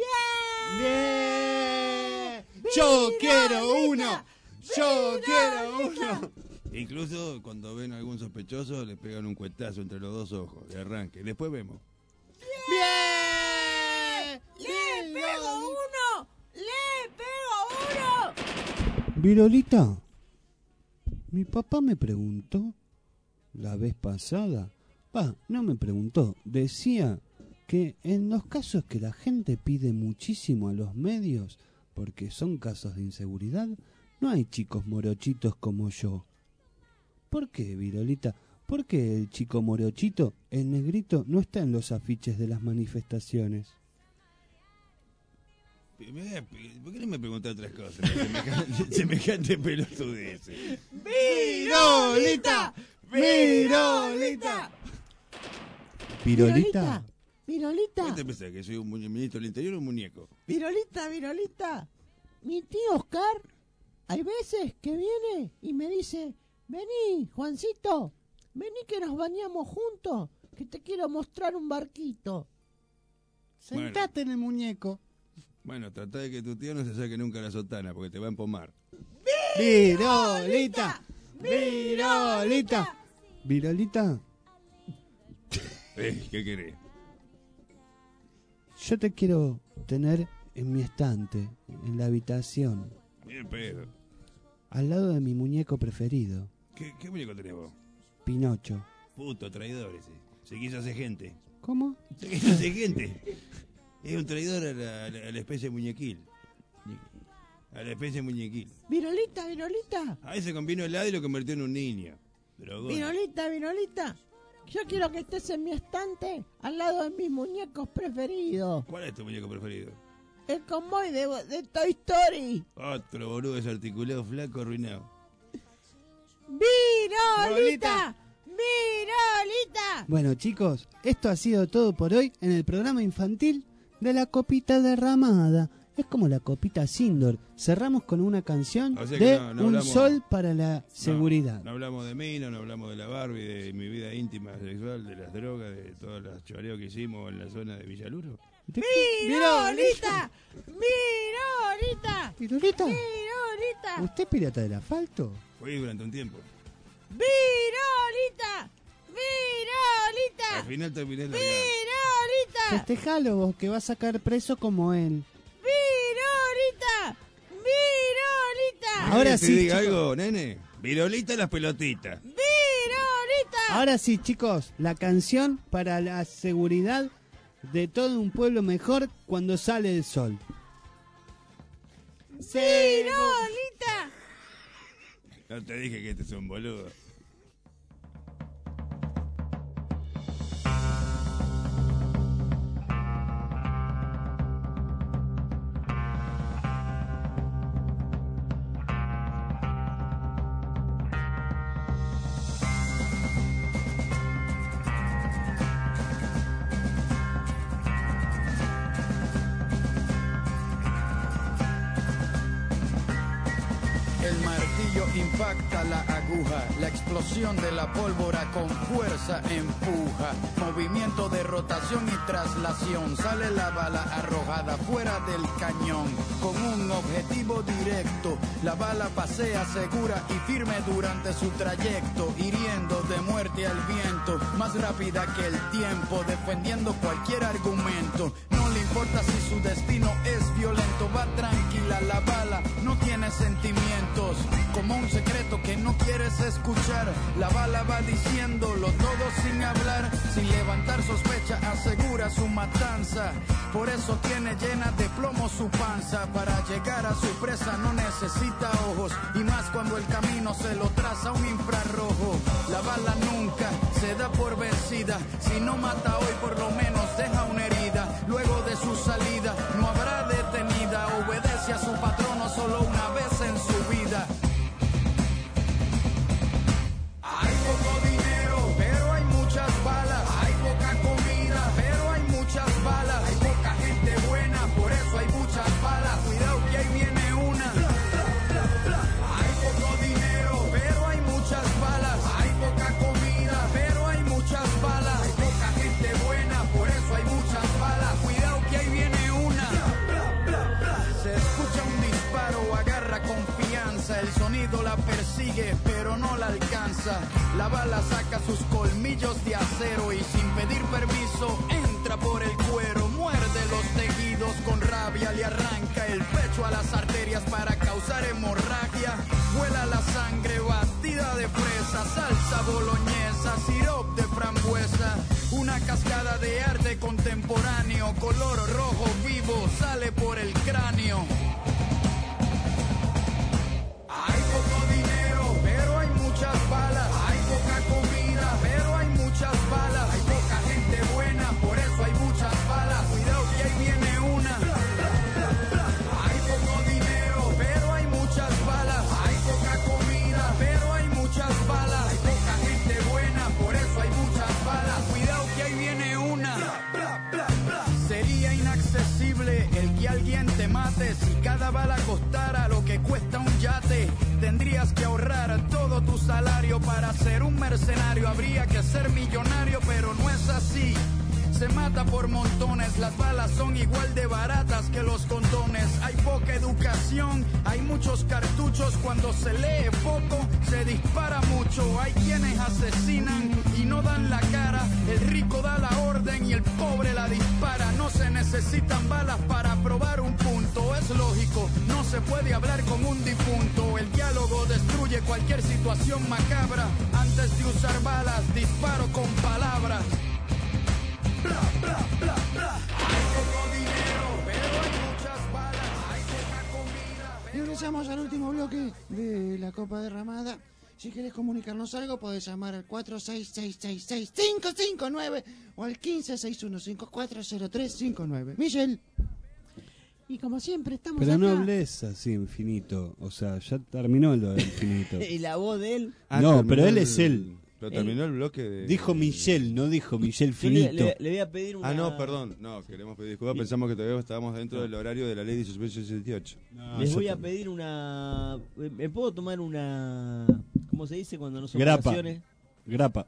¡Bien! ¡Yo quiero uno! ¡Yo ¡Virolita! quiero uno! incluso cuando ven a algún sospechoso, le pegan un cuetazo entre los dos ojos, de arranque. Después vemos. ¡Bien! ¡Le pego uno! ¡Le pego uno! Virolita, mi papá me preguntó la vez pasada, va, no me preguntó, decía que en los casos que la gente pide muchísimo a los medios, porque son casos de inseguridad, no hay chicos morochitos como yo. ¿Por qué, Virolita? ¿Por qué el chico morochito, el negrito, no está en los afiches de las manifestaciones? ¿Por qué no me preguntas otras cosas? Semejante, semejante pelotudeces. ¡Virolita! ¡Virolita! Virolita. Virolita, ¿Qué te pensás, que soy un muñe- ministro del Interior o un muñeco? Virolita, Virolita. Mi tío Oscar, hay veces que viene y me dice, vení, Juancito, vení que nos bañamos juntos, que te quiero mostrar un barquito. Sentate en el muñeco. Bueno, trata de que tu tío no se saque nunca la sotana, porque te va a empomar. ¡Virolita! ¡Virolita! ¿Virolita? Eh, ¿Qué querés? Yo te quiero tener en mi estante, en la habitación, Bien pedo. al lado de mi muñeco preferido, ¿Qué, qué muñeco tenés vos? Pinocho. Puto traidor ese. Se quiso hacer gente. ¿Cómo? Se quiso hacer gente. Es un traidor a la, a la- a la especie muñequil. A la especie muñequil. Virolita, Virolita. A ese combinó helado y lo convirtió en un niño. Drogón. Virolita, Virolita. Yo quiero que estés en mi estante al lado de mis muñecos preferidos. ¿Cuál es tu muñeco preferido? El convoy de, de Toy Story. Otro boludo desarticulado, flaco, arruinado. Virolita. Virolita. Bueno, chicos, esto ha sido todo por hoy en el programa infantil de la copita derramada. Es como la copita Sindor. Cerramos con una canción O sea que de no- no Un hablamos- Sol para la Seguridad. No, no hablamos de mí, no, no hablamos de la Barbie, de mi vida íntima sexual, de las drogas, de todos los choreos que hicimos en la zona de Villaluro. Virolita. Virolita. ¿Virolita? Virolita. ¿Usted es pirata del asfalto? Fui durante un tiempo. Virolita. Virolita. Al final terminé en la Virolita. Festejalo vos, que va a sacar preso como él. Virolita. Virolita. Ahora ¿Te sí, diga chicos. algo, nene? Virolita las pelotitas. Virolita. Ahora sí, chicos, la canción para la seguridad de todo un pueblo mejor cuando sale el sol. Virolita. No te dije que este es un boludo. El martillo impacta la aguja, la explosión de la pólvora con fuerza empuja. Movimiento de rotación y traslación, sale la bala arrojada fuera del cañón. Con un objetivo directo, la bala pasea segura y firme durante su trayecto, hiriendo de muerte al viento, más rápida que el tiempo, defendiendo cualquier argumento. No le importa si su destino es violento, va tranquila la bala, no tiene sentimientos. Como un secreto que no quieres escuchar, la bala va diciéndolo todo sin hablar, sin levantar sospecha, asegura su matanza. Por eso tiene llena de plomo su panza. Para llegar a su presa no necesita ojos, y más cuando el camino se lo traza un infrarrojo. La bala nunca se da por vencida, si no mata hoy por lo menos deja una herida. Luego de su salida no habrá detenida, obedece a su patrono solo una vez en su vida. Hay poco dinero, pero hay muchas balas. Hay poca comida, pero hay muchas balas. Hay poca gente buena, por eso hay muchas balas. Cuidado que ahí viene una. Hay poco dinero, pero hay muchas balas. Hay poca comida, pero hay muchas balas. Hay poca gente buena, por eso hay muchas balas. Cuidado que ahí viene una. Se escucha un disparo, agarra confianza. El sonido la persigue, pero no la alcanza. La bala saca sus colmillos de acero y sin pedir permiso entra por el cuero. Muerde los tejidos con rabia, le arranca el pecho a las arterias para causar hemorragia. Vuela la sangre batida de fresa, salsa boloñesa, sirop de frambuesa. Una cascada de arte contemporáneo, color rojo vivo, sale por el cráneo. Hay poco dinero, pero hay muchas balas. Hay poca comida, pero hay muchas balas. Hay poca gente buena, por eso hay muchas balas. Cuidado que ahí viene una. Hay poco dinero, pero hay muchas balas. Hay poca comida, pero hay muchas balas. Hay poca gente buena, por eso hay muchas balas. Cuidado que ahí viene una. Sería inaccesible el que alguien te mate. Si cada bala costara lo que cuesta un yate, tendrías que ahorrar todo tu salario para ser un mercenario. Habría que ser millonario, pero no es así. se mata por montones, las balas son igual de baratas que los condones. Hay poca educación, hay muchos cartuchos, cuando se lee poco se dispara mucho. Hay quienes asesinan y no dan la cara, el rico da la orden y el pobre la dispara. No se necesitan balas para probar un punto, es lógico, no se puede hablar con un difunto. El diálogo destruye cualquier situación macabra. Antes de usar balas, disparo con palabras. Bla, bla, bla, bla. Hay poco dinero, pero hay muchas balas. Hay poca comida. Y regresamos al último bloque de la Copa Derramada. Si querés comunicarnos algo, podés llamar al cuatro seis seis seis seis cinco cinco nueve o al quince seis uno cinco cuatro cero tres cinco nueve. Michelle. Y como siempre estamos Pero acá. no hables así infinito, o sea, ya terminó lo de infinito. ¿Y la voz de él? Ah, no, terminó pero él el- es él. Pero terminó el bloque de... Dijo Michelle, no dijo Michelle Yo le, Finito. le- le voy a pedir una... Ah, no, perdón. No, queremos pedir disculpas. Pensamos que todavía estábamos dentro del horario de la ley dieciocho sesenta y ocho. Les voy a pedir una... ¿Me puedo tomar una... ¿Cómo se dice cuando no son Grapa. vacaciones? Grapa.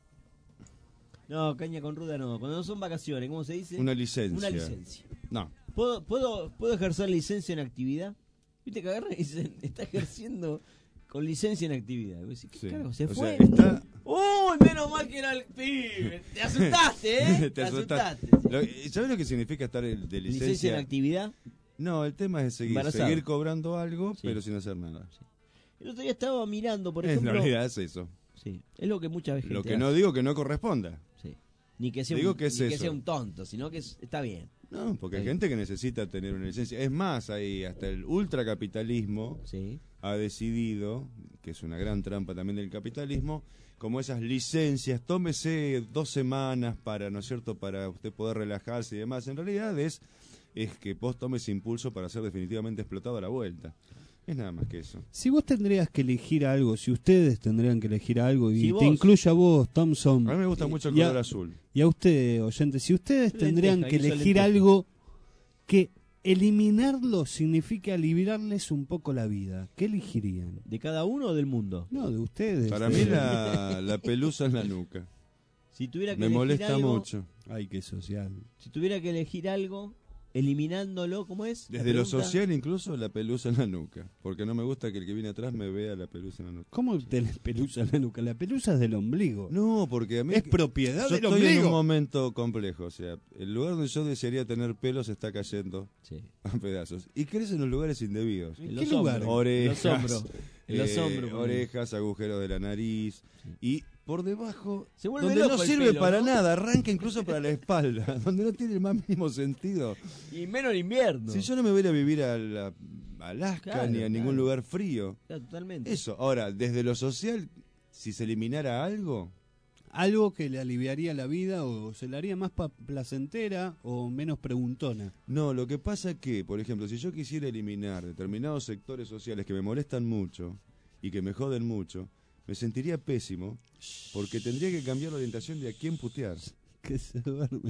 No, caña con ruda no. Cuando no son vacaciones, ¿cómo se dice? Una licencia. Una licencia. No. ¿Puedo, puedo, ¿Puedo ejercer licencia en actividad? Viste que agarran y dicen, está ejerciendo con licencia en actividad. Y vos decís, ¿qué Sí. carajo? Se O fue. sea, está- Uy, menos mal que era el pibe. Te asustaste, ¿eh? Te asustaste. Lo- ¿Sabes lo que significa estar el- de licencia? ¿Licencia en actividad? No, el tema es seguir, Embarazado. seguir cobrando algo, Sí. pero sin hacer nada. El otro día estaba mirando, por En ejemplo... realidad es eso. Sí, es lo que muchas veces Lo que no digo que no corresponda. Sí. Ni que sea, Digo un, que es ni que eso. sea un tonto, sino que es- está bien. No, porque hay Sí. gente que necesita tener una licencia. Es más, hay hasta el ultracapitalismo ha decidido, que es una gran trampa también del capitalismo, como esas licencias, tómese dos semanas para, ¿no es cierto?, para usted poder relajarse y demás. En realidad es, es que vos tomes impulso para ser definitivamente explotado a la vuelta. Es nada más que eso. Si vos tendrías que elegir algo, si ustedes tendrían que elegir algo, y Si te vos- incluyo a vos, Thompson. A mí me gusta y- mucho el y a- color azul. Y a usted, oyente, si ustedes Lenteja, tendrían que guiso elegir lenteja. algo que eliminarlo significa aliviarles un poco la vida, ¿qué elegirían? ¿De cada uno o del mundo? No, de ustedes. Para mí la, la pelusa en la nuca. Si tuviera que Me elegir molesta algo, mucho. Ay, qué social. Si tuviera que elegir algo, eliminándolo, ¿cómo es? La Desde lo pregunta. social incluso la pelusa en la nuca. Porque no me gusta que el que viene atrás me vea la pelusa en la nuca. ¿Cómo tenés pelusa en la nuca? La pelusa es del ombligo. No, porque a mí... Es propiedad yo del estoy en ombligo. un momento complejo. O sea, el lugar donde yo desearía tener pelo se está cayendo a pedazos. Y crece en los lugares indebidos. En los hombros. Orejas. En los hombros. En los eh, hombros, por orejas, agujeros de la nariz. Y por debajo, Se vuelve donde loco no el sirve pelo, para ¿no? nada, arranca incluso para la espalda, donde no tiene el más mínimo sentido. Y menos en invierno. Si yo no me voy a vivir a, la- a Alaska Claro, ni a ningún claro. lugar frío. Claro, totalmente. Eso, ahora, desde lo social, si se eliminara algo, Algo que le aliviaría la vida o se la haría más pa- placentera o menos preguntona. no, lo que pasa es que, por ejemplo, si yo quisiera eliminar determinados sectores sociales que me molestan mucho y que me joden mucho, me sentiría pésimo porque tendría que cambiar la orientación de a quién putear. Que se duerme.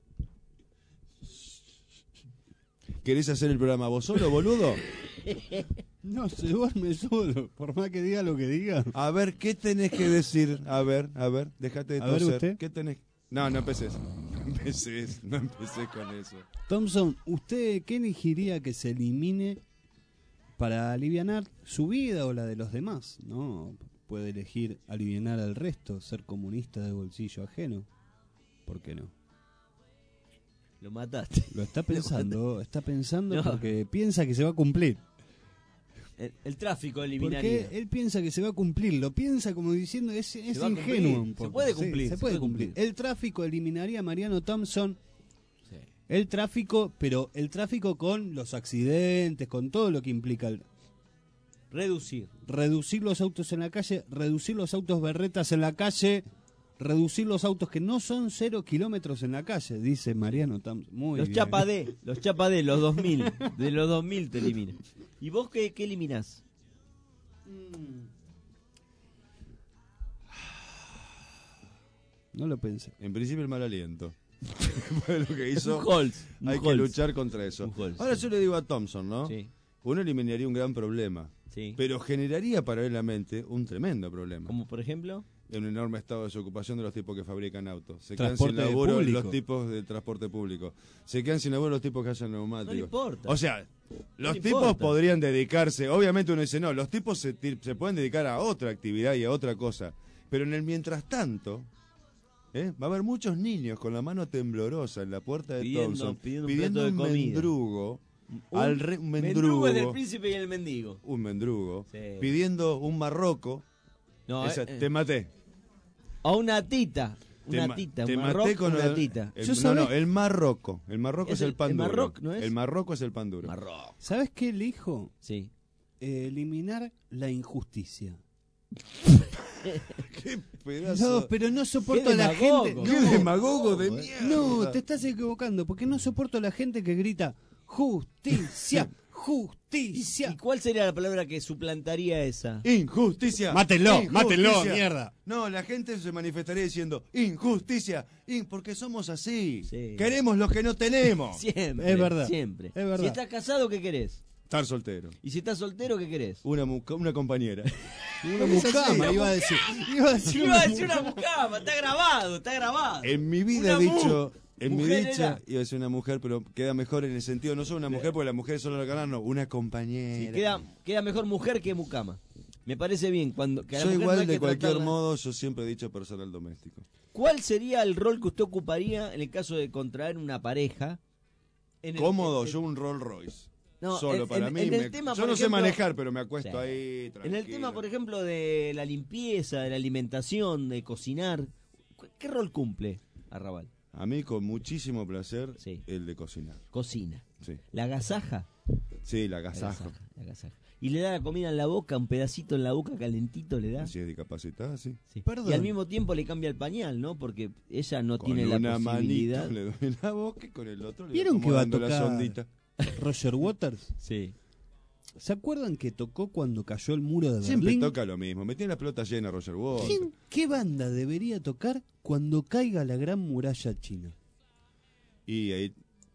¿Querés hacer el programa vos solo, boludo? No, se duerme solo, por más que diga lo que diga. A ver, ¿qué tenés que decir? A ver, a ver, déjate de A ver, toser. usted. ¿Qué tenés? No, no empeces. No empeces, no empecé con eso. Thompson, ¿usted qué elegiría que se elimine para alivianar su vida o la de los demás? No, puede elegir alivianar al resto, ser comunista de bolsillo ajeno. ¿Por qué no? Lo mataste. Lo está pensando, está pensando No. porque piensa que se va a cumplir. El, el tráfico Porque eliminaría. él piensa que se va a cumplir, lo piensa como diciendo, es, es va a ingenuo. cumplir, un se poco. puede Sí, cumplir, se se puede puede cumplir. cumplir. El tráfico eliminaría a Mariano Thompson. Sí. El tráfico, pero el tráfico con los accidentes, con todo lo que implica el, Reducir. reducir los autos en la calle, reducir los autos berretas en la calle, reducir los autos que no son cero kilómetros en la calle, dice Mariano Thompson. Muy Los bien. chapadé, los chapadé, los dos mil. De los dos mil te eliminan. ¿Y vos qué, qué eliminás? No lo pensé. En principio el mal aliento. Fue lo que hizo. Un Holz, un Hay que Holz. luchar contra eso. Un Holz, Ahora sí. yo le digo a Thompson, ¿no? Sí. Uno eliminaría un gran problema. Sí. Pero generaría paralelamente un tremendo problema. Como por ejemplo. en un enorme estado de desocupación de los tipos que fabrican autos. Se quedan Transporte sin laburo público. los tipos de transporte público. Se quedan sin laburo los tipos que hacen neumáticos. No le importa. O sea, los le tipos importa. podrían dedicarse, obviamente uno dice, no, los tipos se, ti- se pueden dedicar a otra actividad y a otra cosa. Pero en el mientras tanto, ¿eh? va a haber muchos niños con la mano temblorosa en la puerta de Pidiendo- Thompson, pidiendo un pidiendo plato de un comida. mendrugo. Un al re- un mendrugo mendrugo. es del príncipe y el mendigo. Un mendrugo. Sí. Pidiendo un marroco. No, Esa- eh, te maté. A una tita. Te Una ma- tita. te Un maté marroco, con una el- tita. el- Yo no, sabés- no, el marroco. El marroco Es es, el el- pan el duro. marroc, ¿no es? El marroco es el pan duro. Marroco. ¿Sabes qué elijo? Sí. Eh, eliminar la injusticia. Qué pedazo. No, pero no soporto Qué a la demagogo. gente. Qué no, demagogo de mierda. No, te estás equivocando, porque no soporto a la gente que grita justicia, justicia. ¿Y cuál sería la palabra que suplantaría esa? Injusticia. Mátenlo, Injusticia. mátenlo, mierda. No, la gente se manifestaría diciendo injusticia, in- porque somos así. Sí. Queremos lo que no tenemos. Siempre. Es verdad. Siempre. Es verdad. Si estás casado, ¿qué querés? Estar soltero. Y si estás soltero, ¿qué querés? Una, mu- una compañera. Una Es así. mucama, iba a decir. Iba a decir, Iba a una decir una mucama, está grabado, está grabado. En mi vida Una he mu- dicho, en mi mujer dicha, era. iba a decir una mujer, pero queda mejor en el sentido, no solo una mujer, porque la mujer es solo la ganar, no, una compañera. Sí, queda, queda mejor mujer que mucama. Me parece bien. Cuando, que a la Yo mujer no igual hay de que cualquier tratarla- modo, yo siempre he dicho personal doméstico. ¿Cuál sería el rol que usted ocuparía en el caso de contraer una pareja? En el- Cómodo, en- en- yo un Rolls Royce. No, Solo en- para en- mí. en el me- tema, yo por no sé ejemplo- manejar, pero me acuesto Sí. ahí. En Tranquilo. el tema, por ejemplo, de la limpieza, de la alimentación, de cocinar, ¿cu- ¿qué rol cumple Arrabal? A mí, con muchísimo placer, Sí. el de cocinar. Cocina. Sí, La agasaja. sí la La agasajo. agasaja, la agasaja. Y le da la comida en la boca, un pedacito en la boca calentito le da. Si es discapacitada, sí. Sí. Perdón. Y al mismo tiempo le cambia el pañal, ¿no? Porque ella no Con tiene la una posibilidad. manito le doy en la boca y con el otro le ¿Vieron voy que va a acomodando la tocar sondita. Roger Waters? Sí. ¿Se acuerdan que tocó cuando cayó el muro de Siempre Berlín? toca lo mismo. Me tiene la pelota llena Roger Waters. ¿Quién- ¿Qué banda debería tocar cuando caiga la gran muralla china? Y ahí,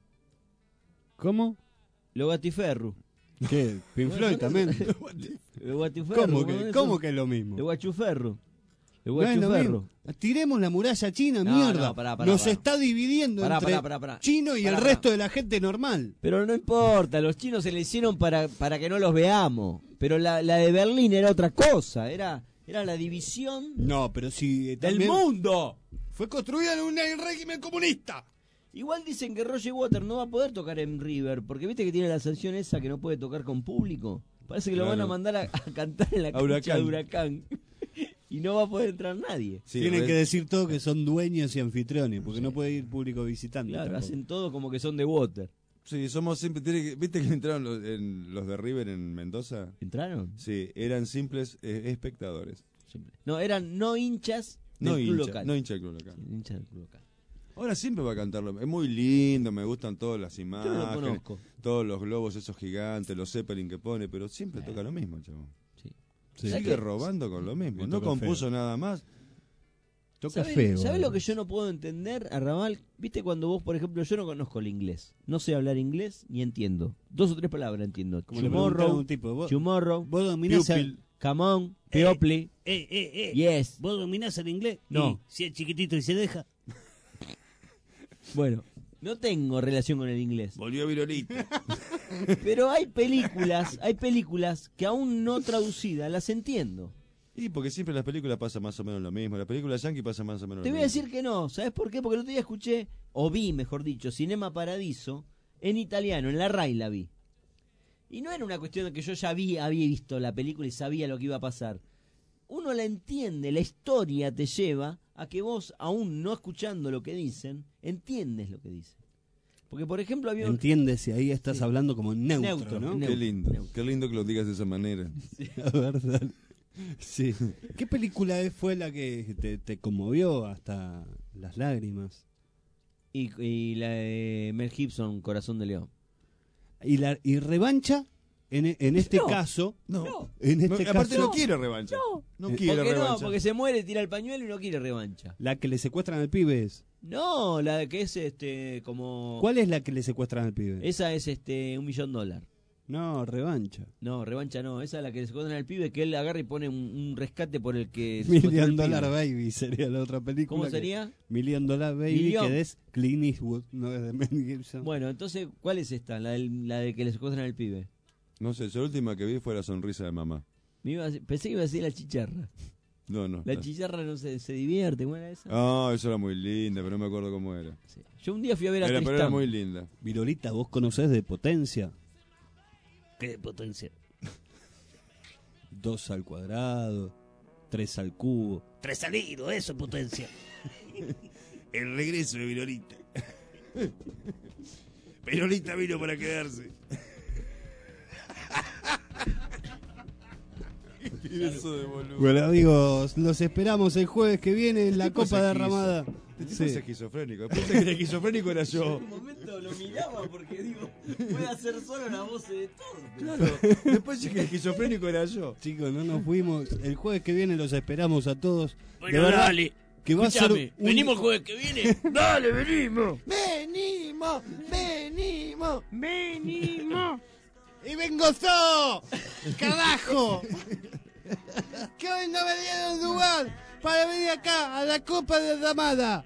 ¿Cómo? Lo Gatiferru. ¿Qué? Pink Floyd también. Lo Gatiferru. ¿Cómo que, es ¿Cómo eso? que es lo mismo? Lo Guachuferru. Lo No es lo Guachuferru. mismo. Tiremos la muralla china, No, mierda. no, pará, pará, Nos pará. está dividiendo Pará, entre pará, pará, pará. chino y Pará, el pará. resto de la gente normal. Pero no importa, los chinos se le hicieron para, para que no los veamos. Pero la, la de Berlín era otra cosa, era, era la división No, pero si eh, del también mundo. fue construida en un régimen comunista. Igual dicen que Roger Waters no va a poder tocar en River, porque viste que tiene la sanción esa que no puede tocar con público. Parece que lo van a Claro. mandar a, a cantar en la A cancha Huracán. de Huracán. Y no va a poder entrar nadie. sí, Tienen re- que decir todo que son dueños y anfitriones, porque no puede ir público visitante. Claro, tampoco. hacen todo como que son de Water. Sí, somos siempre. tiene que- ¿Viste que entraron los, en- los de River en Mendoza? ¿Entraron? Sí, eran simples eh, espectadores. No, eran no hinchas del No club hincha, local. no hincha del club local. Sí, hinchas del club local. Ahora siempre va a cantarlo. Es muy lindo, me gustan todas las Yo no imágenes, lo conozco. todos los globos esos gigantes, los Zeppelin que pone, pero siempre toca lo mismo, chavo. Sí. Sí. Sigue que- robando con lo mismo. Y No toca compuso feo. nada más. Toca ¿Sabés, feo. ¿sabés eh. lo que yo no puedo entender, Arrabal? Viste cuando vos, por ejemplo, yo no conozco el inglés. No sé hablar inglés ni entiendo. Dos o tres palabras entiendo. Como le preguntaron a Tomorrow, un tipo, vos, tomorrow, vos dominás el, Pupil. come on, Eh, people, eh, eh, eh. yes. ¿Vos dominás el inglés? No. Y si es chiquitito y se deja. Bueno, no tengo relación con el inglés. Volvió Virolita. Pero hay películas, hay películas que aún no traducidas las entiendo. Y porque siempre en las películas pasa más o menos lo mismo. Las películas yankee pasa más o menos Te lo voy a mismo. decir que no, ¿sabes por qué? Porque el otro día escuché, o vi, mejor dicho, Cinema Paradiso en italiano, en la RAI la vi. Y no era una cuestión de que yo ya vi, había visto la película y sabía lo que iba a pasar. Uno la entiende, la historia te lleva a que vos, aún no escuchando lo que dicen, entiendes lo que dicen. Porque, por ejemplo, había un... Entiendes, y ahí estás Sí. hablando como neutro, Neutro, ¿no? neutro. Qué lindo. Qué lindo que lo digas de esa manera. La verdad. Sí. ¿Qué película es- fue la que te, te conmovió hasta las lágrimas? Y, y la de Mel Gibson, Corazón de León. Y la y revancha en, e- en este No. caso, No. en No, este aparte caso no quiere revancha. No, quiere ¿Por qué revancha. no? Porque se muere, tira el pañuelo y no quiere revancha. la que le secuestran al pibe es. No, la de que es este como... ¿Cuál es la que le secuestran al pibe? Esa es este un millón de dólares. No, Revancha. No, Revancha no, esa es la que le secuestran al pibe, que él agarra y pone un, un rescate por el que... Million Dollar Baby sería la otra película. ¿Cómo que- sería? Million Dollar Baby, Million. que es Clint Eastwood, no es de Mel Gibson. Bueno, entonces, ¿cuál es esta? La del, la de que le secuestran al pibe. No sé, yo la última que vi fue La sonrisa de mamá. Me iba a decir- pensé que iba a decir La chicharra. No, no. La chicharra no se, se divierte, ¿cómo era esa? Ah, eso era muy linda, pero no me acuerdo cómo era. Yo un día fui a ver a Era, pero era Tristán. muy linda. Virolita, ¿vos conocés de potencia? ¿Qué potencia? Dos al cuadrado, tres al cubo. Tres salido, eso es potencia. El regreso de Virolita. Virolita vino para quedarse. Bueno, amigos, los esperamos el jueves que viene en la tipo Copa es Derramada. Este tipo Sí. es esquizofrénico. Pensé que el esquizofrénico era yo. En un momento lo miraba porque digo, puede hacer solo la voz de todo. Claro, después dije que el esquizofrénico era yo. Chicos, no nos fuimos. El jueves que viene los esperamos a todos. Bueno, De verdad dale. que va a ser Escuchame, un- venimos el jueves que viene. Dale, venimos. Venimos, venimos, venimos. Y vengo yo, carajo. Que hoy no me dieron lugar para venir acá a la Copa de Ramada.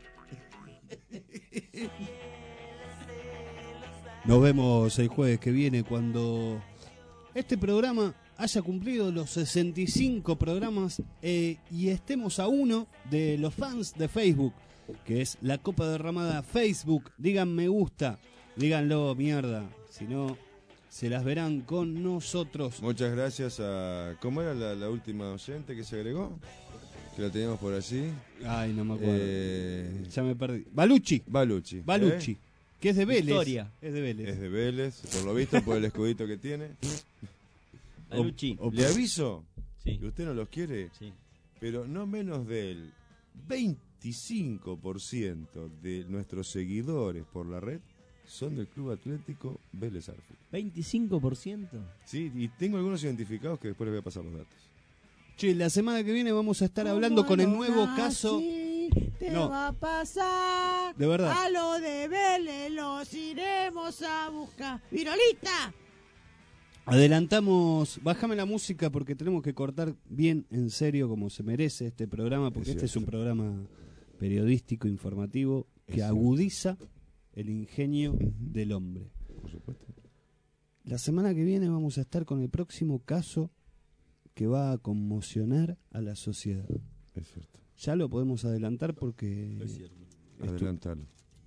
Nos vemos el jueves que viene cuando este programa haya cumplido los sesenta y cinco programas eh, y estemos a uno de los fans de Facebook, que es la Copa Derramada Facebook. Digan me gusta, díganlo mierda, si no se las verán con nosotros. Muchas gracias a... ¿Cómo era la, la última oyente que se agregó? Que la teníamos por allí. Ay, no me acuerdo. Eh... Ya me perdí. Balucci. Balucci. Balucci. ¿eh? Que es de Vélez. Historia. Es de Vélez. Es de Vélez, por lo visto, por el escudito que tiene. Balucci. O- Le aviso Sí. que usted no los quiere, Sí. pero no menos del veinticinco por ciento de nuestros seguidores por la red son del Club Atlético Vélez Arfield. ¿veinticinco por ciento? Sí, y tengo algunos identificados que después les voy a pasar los datos. Che, la semana que viene vamos a estar hablando con el nuevo caso. Te No. va a pasar. De verdad. A lo de Vélez los iremos a buscar. ¡Virolita! Adelantamos, bájame la música porque tenemos que cortar bien en serio como se merece este programa, porque Es este es un cierto. programa periodístico, informativo, Es que cierto. agudiza el ingenio del hombre. Por supuesto. La semana que viene vamos a estar con el próximo caso que va a conmocionar a la sociedad. Es cierto. Ya lo podemos adelantar porque... Es cierto. estu- Adelantalo.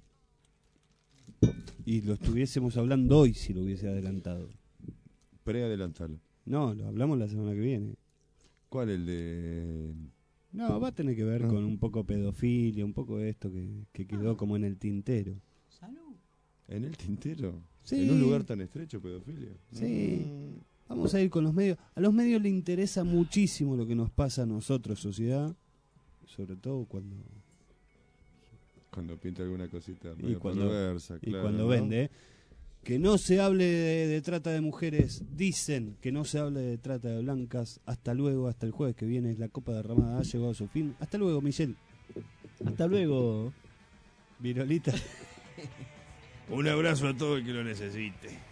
Y lo estuviésemos hablando hoy si lo hubiese adelantado. Preadelantalo. No, lo hablamos la semana que viene. ¿Cuál? El de... No, va a tener que ver Ah. con un poco pedofilia, un poco esto que, que quedó como en el tintero. ¿En el tintero? Sí. ¿En un lugar tan estrecho, pedofilia? Sí. Mm. Vamos a ir con los medios. A los medios les interesa muchísimo lo que nos pasa a nosotros, sociedad. Sobre todo cuando... Cuando pinta alguna cosita Y medio cuando, perversa, y claro, cuando ¿no? vende. ¿eh? Que no se hable de, de trata de mujeres. Dicen que no se hable de trata de blancas. Hasta luego, hasta el jueves que viene. La Copa Derramada ha llegado a su fin. Hasta luego, Michelle. Hasta luego. Virolita. Un abrazo a todo el que lo necesite.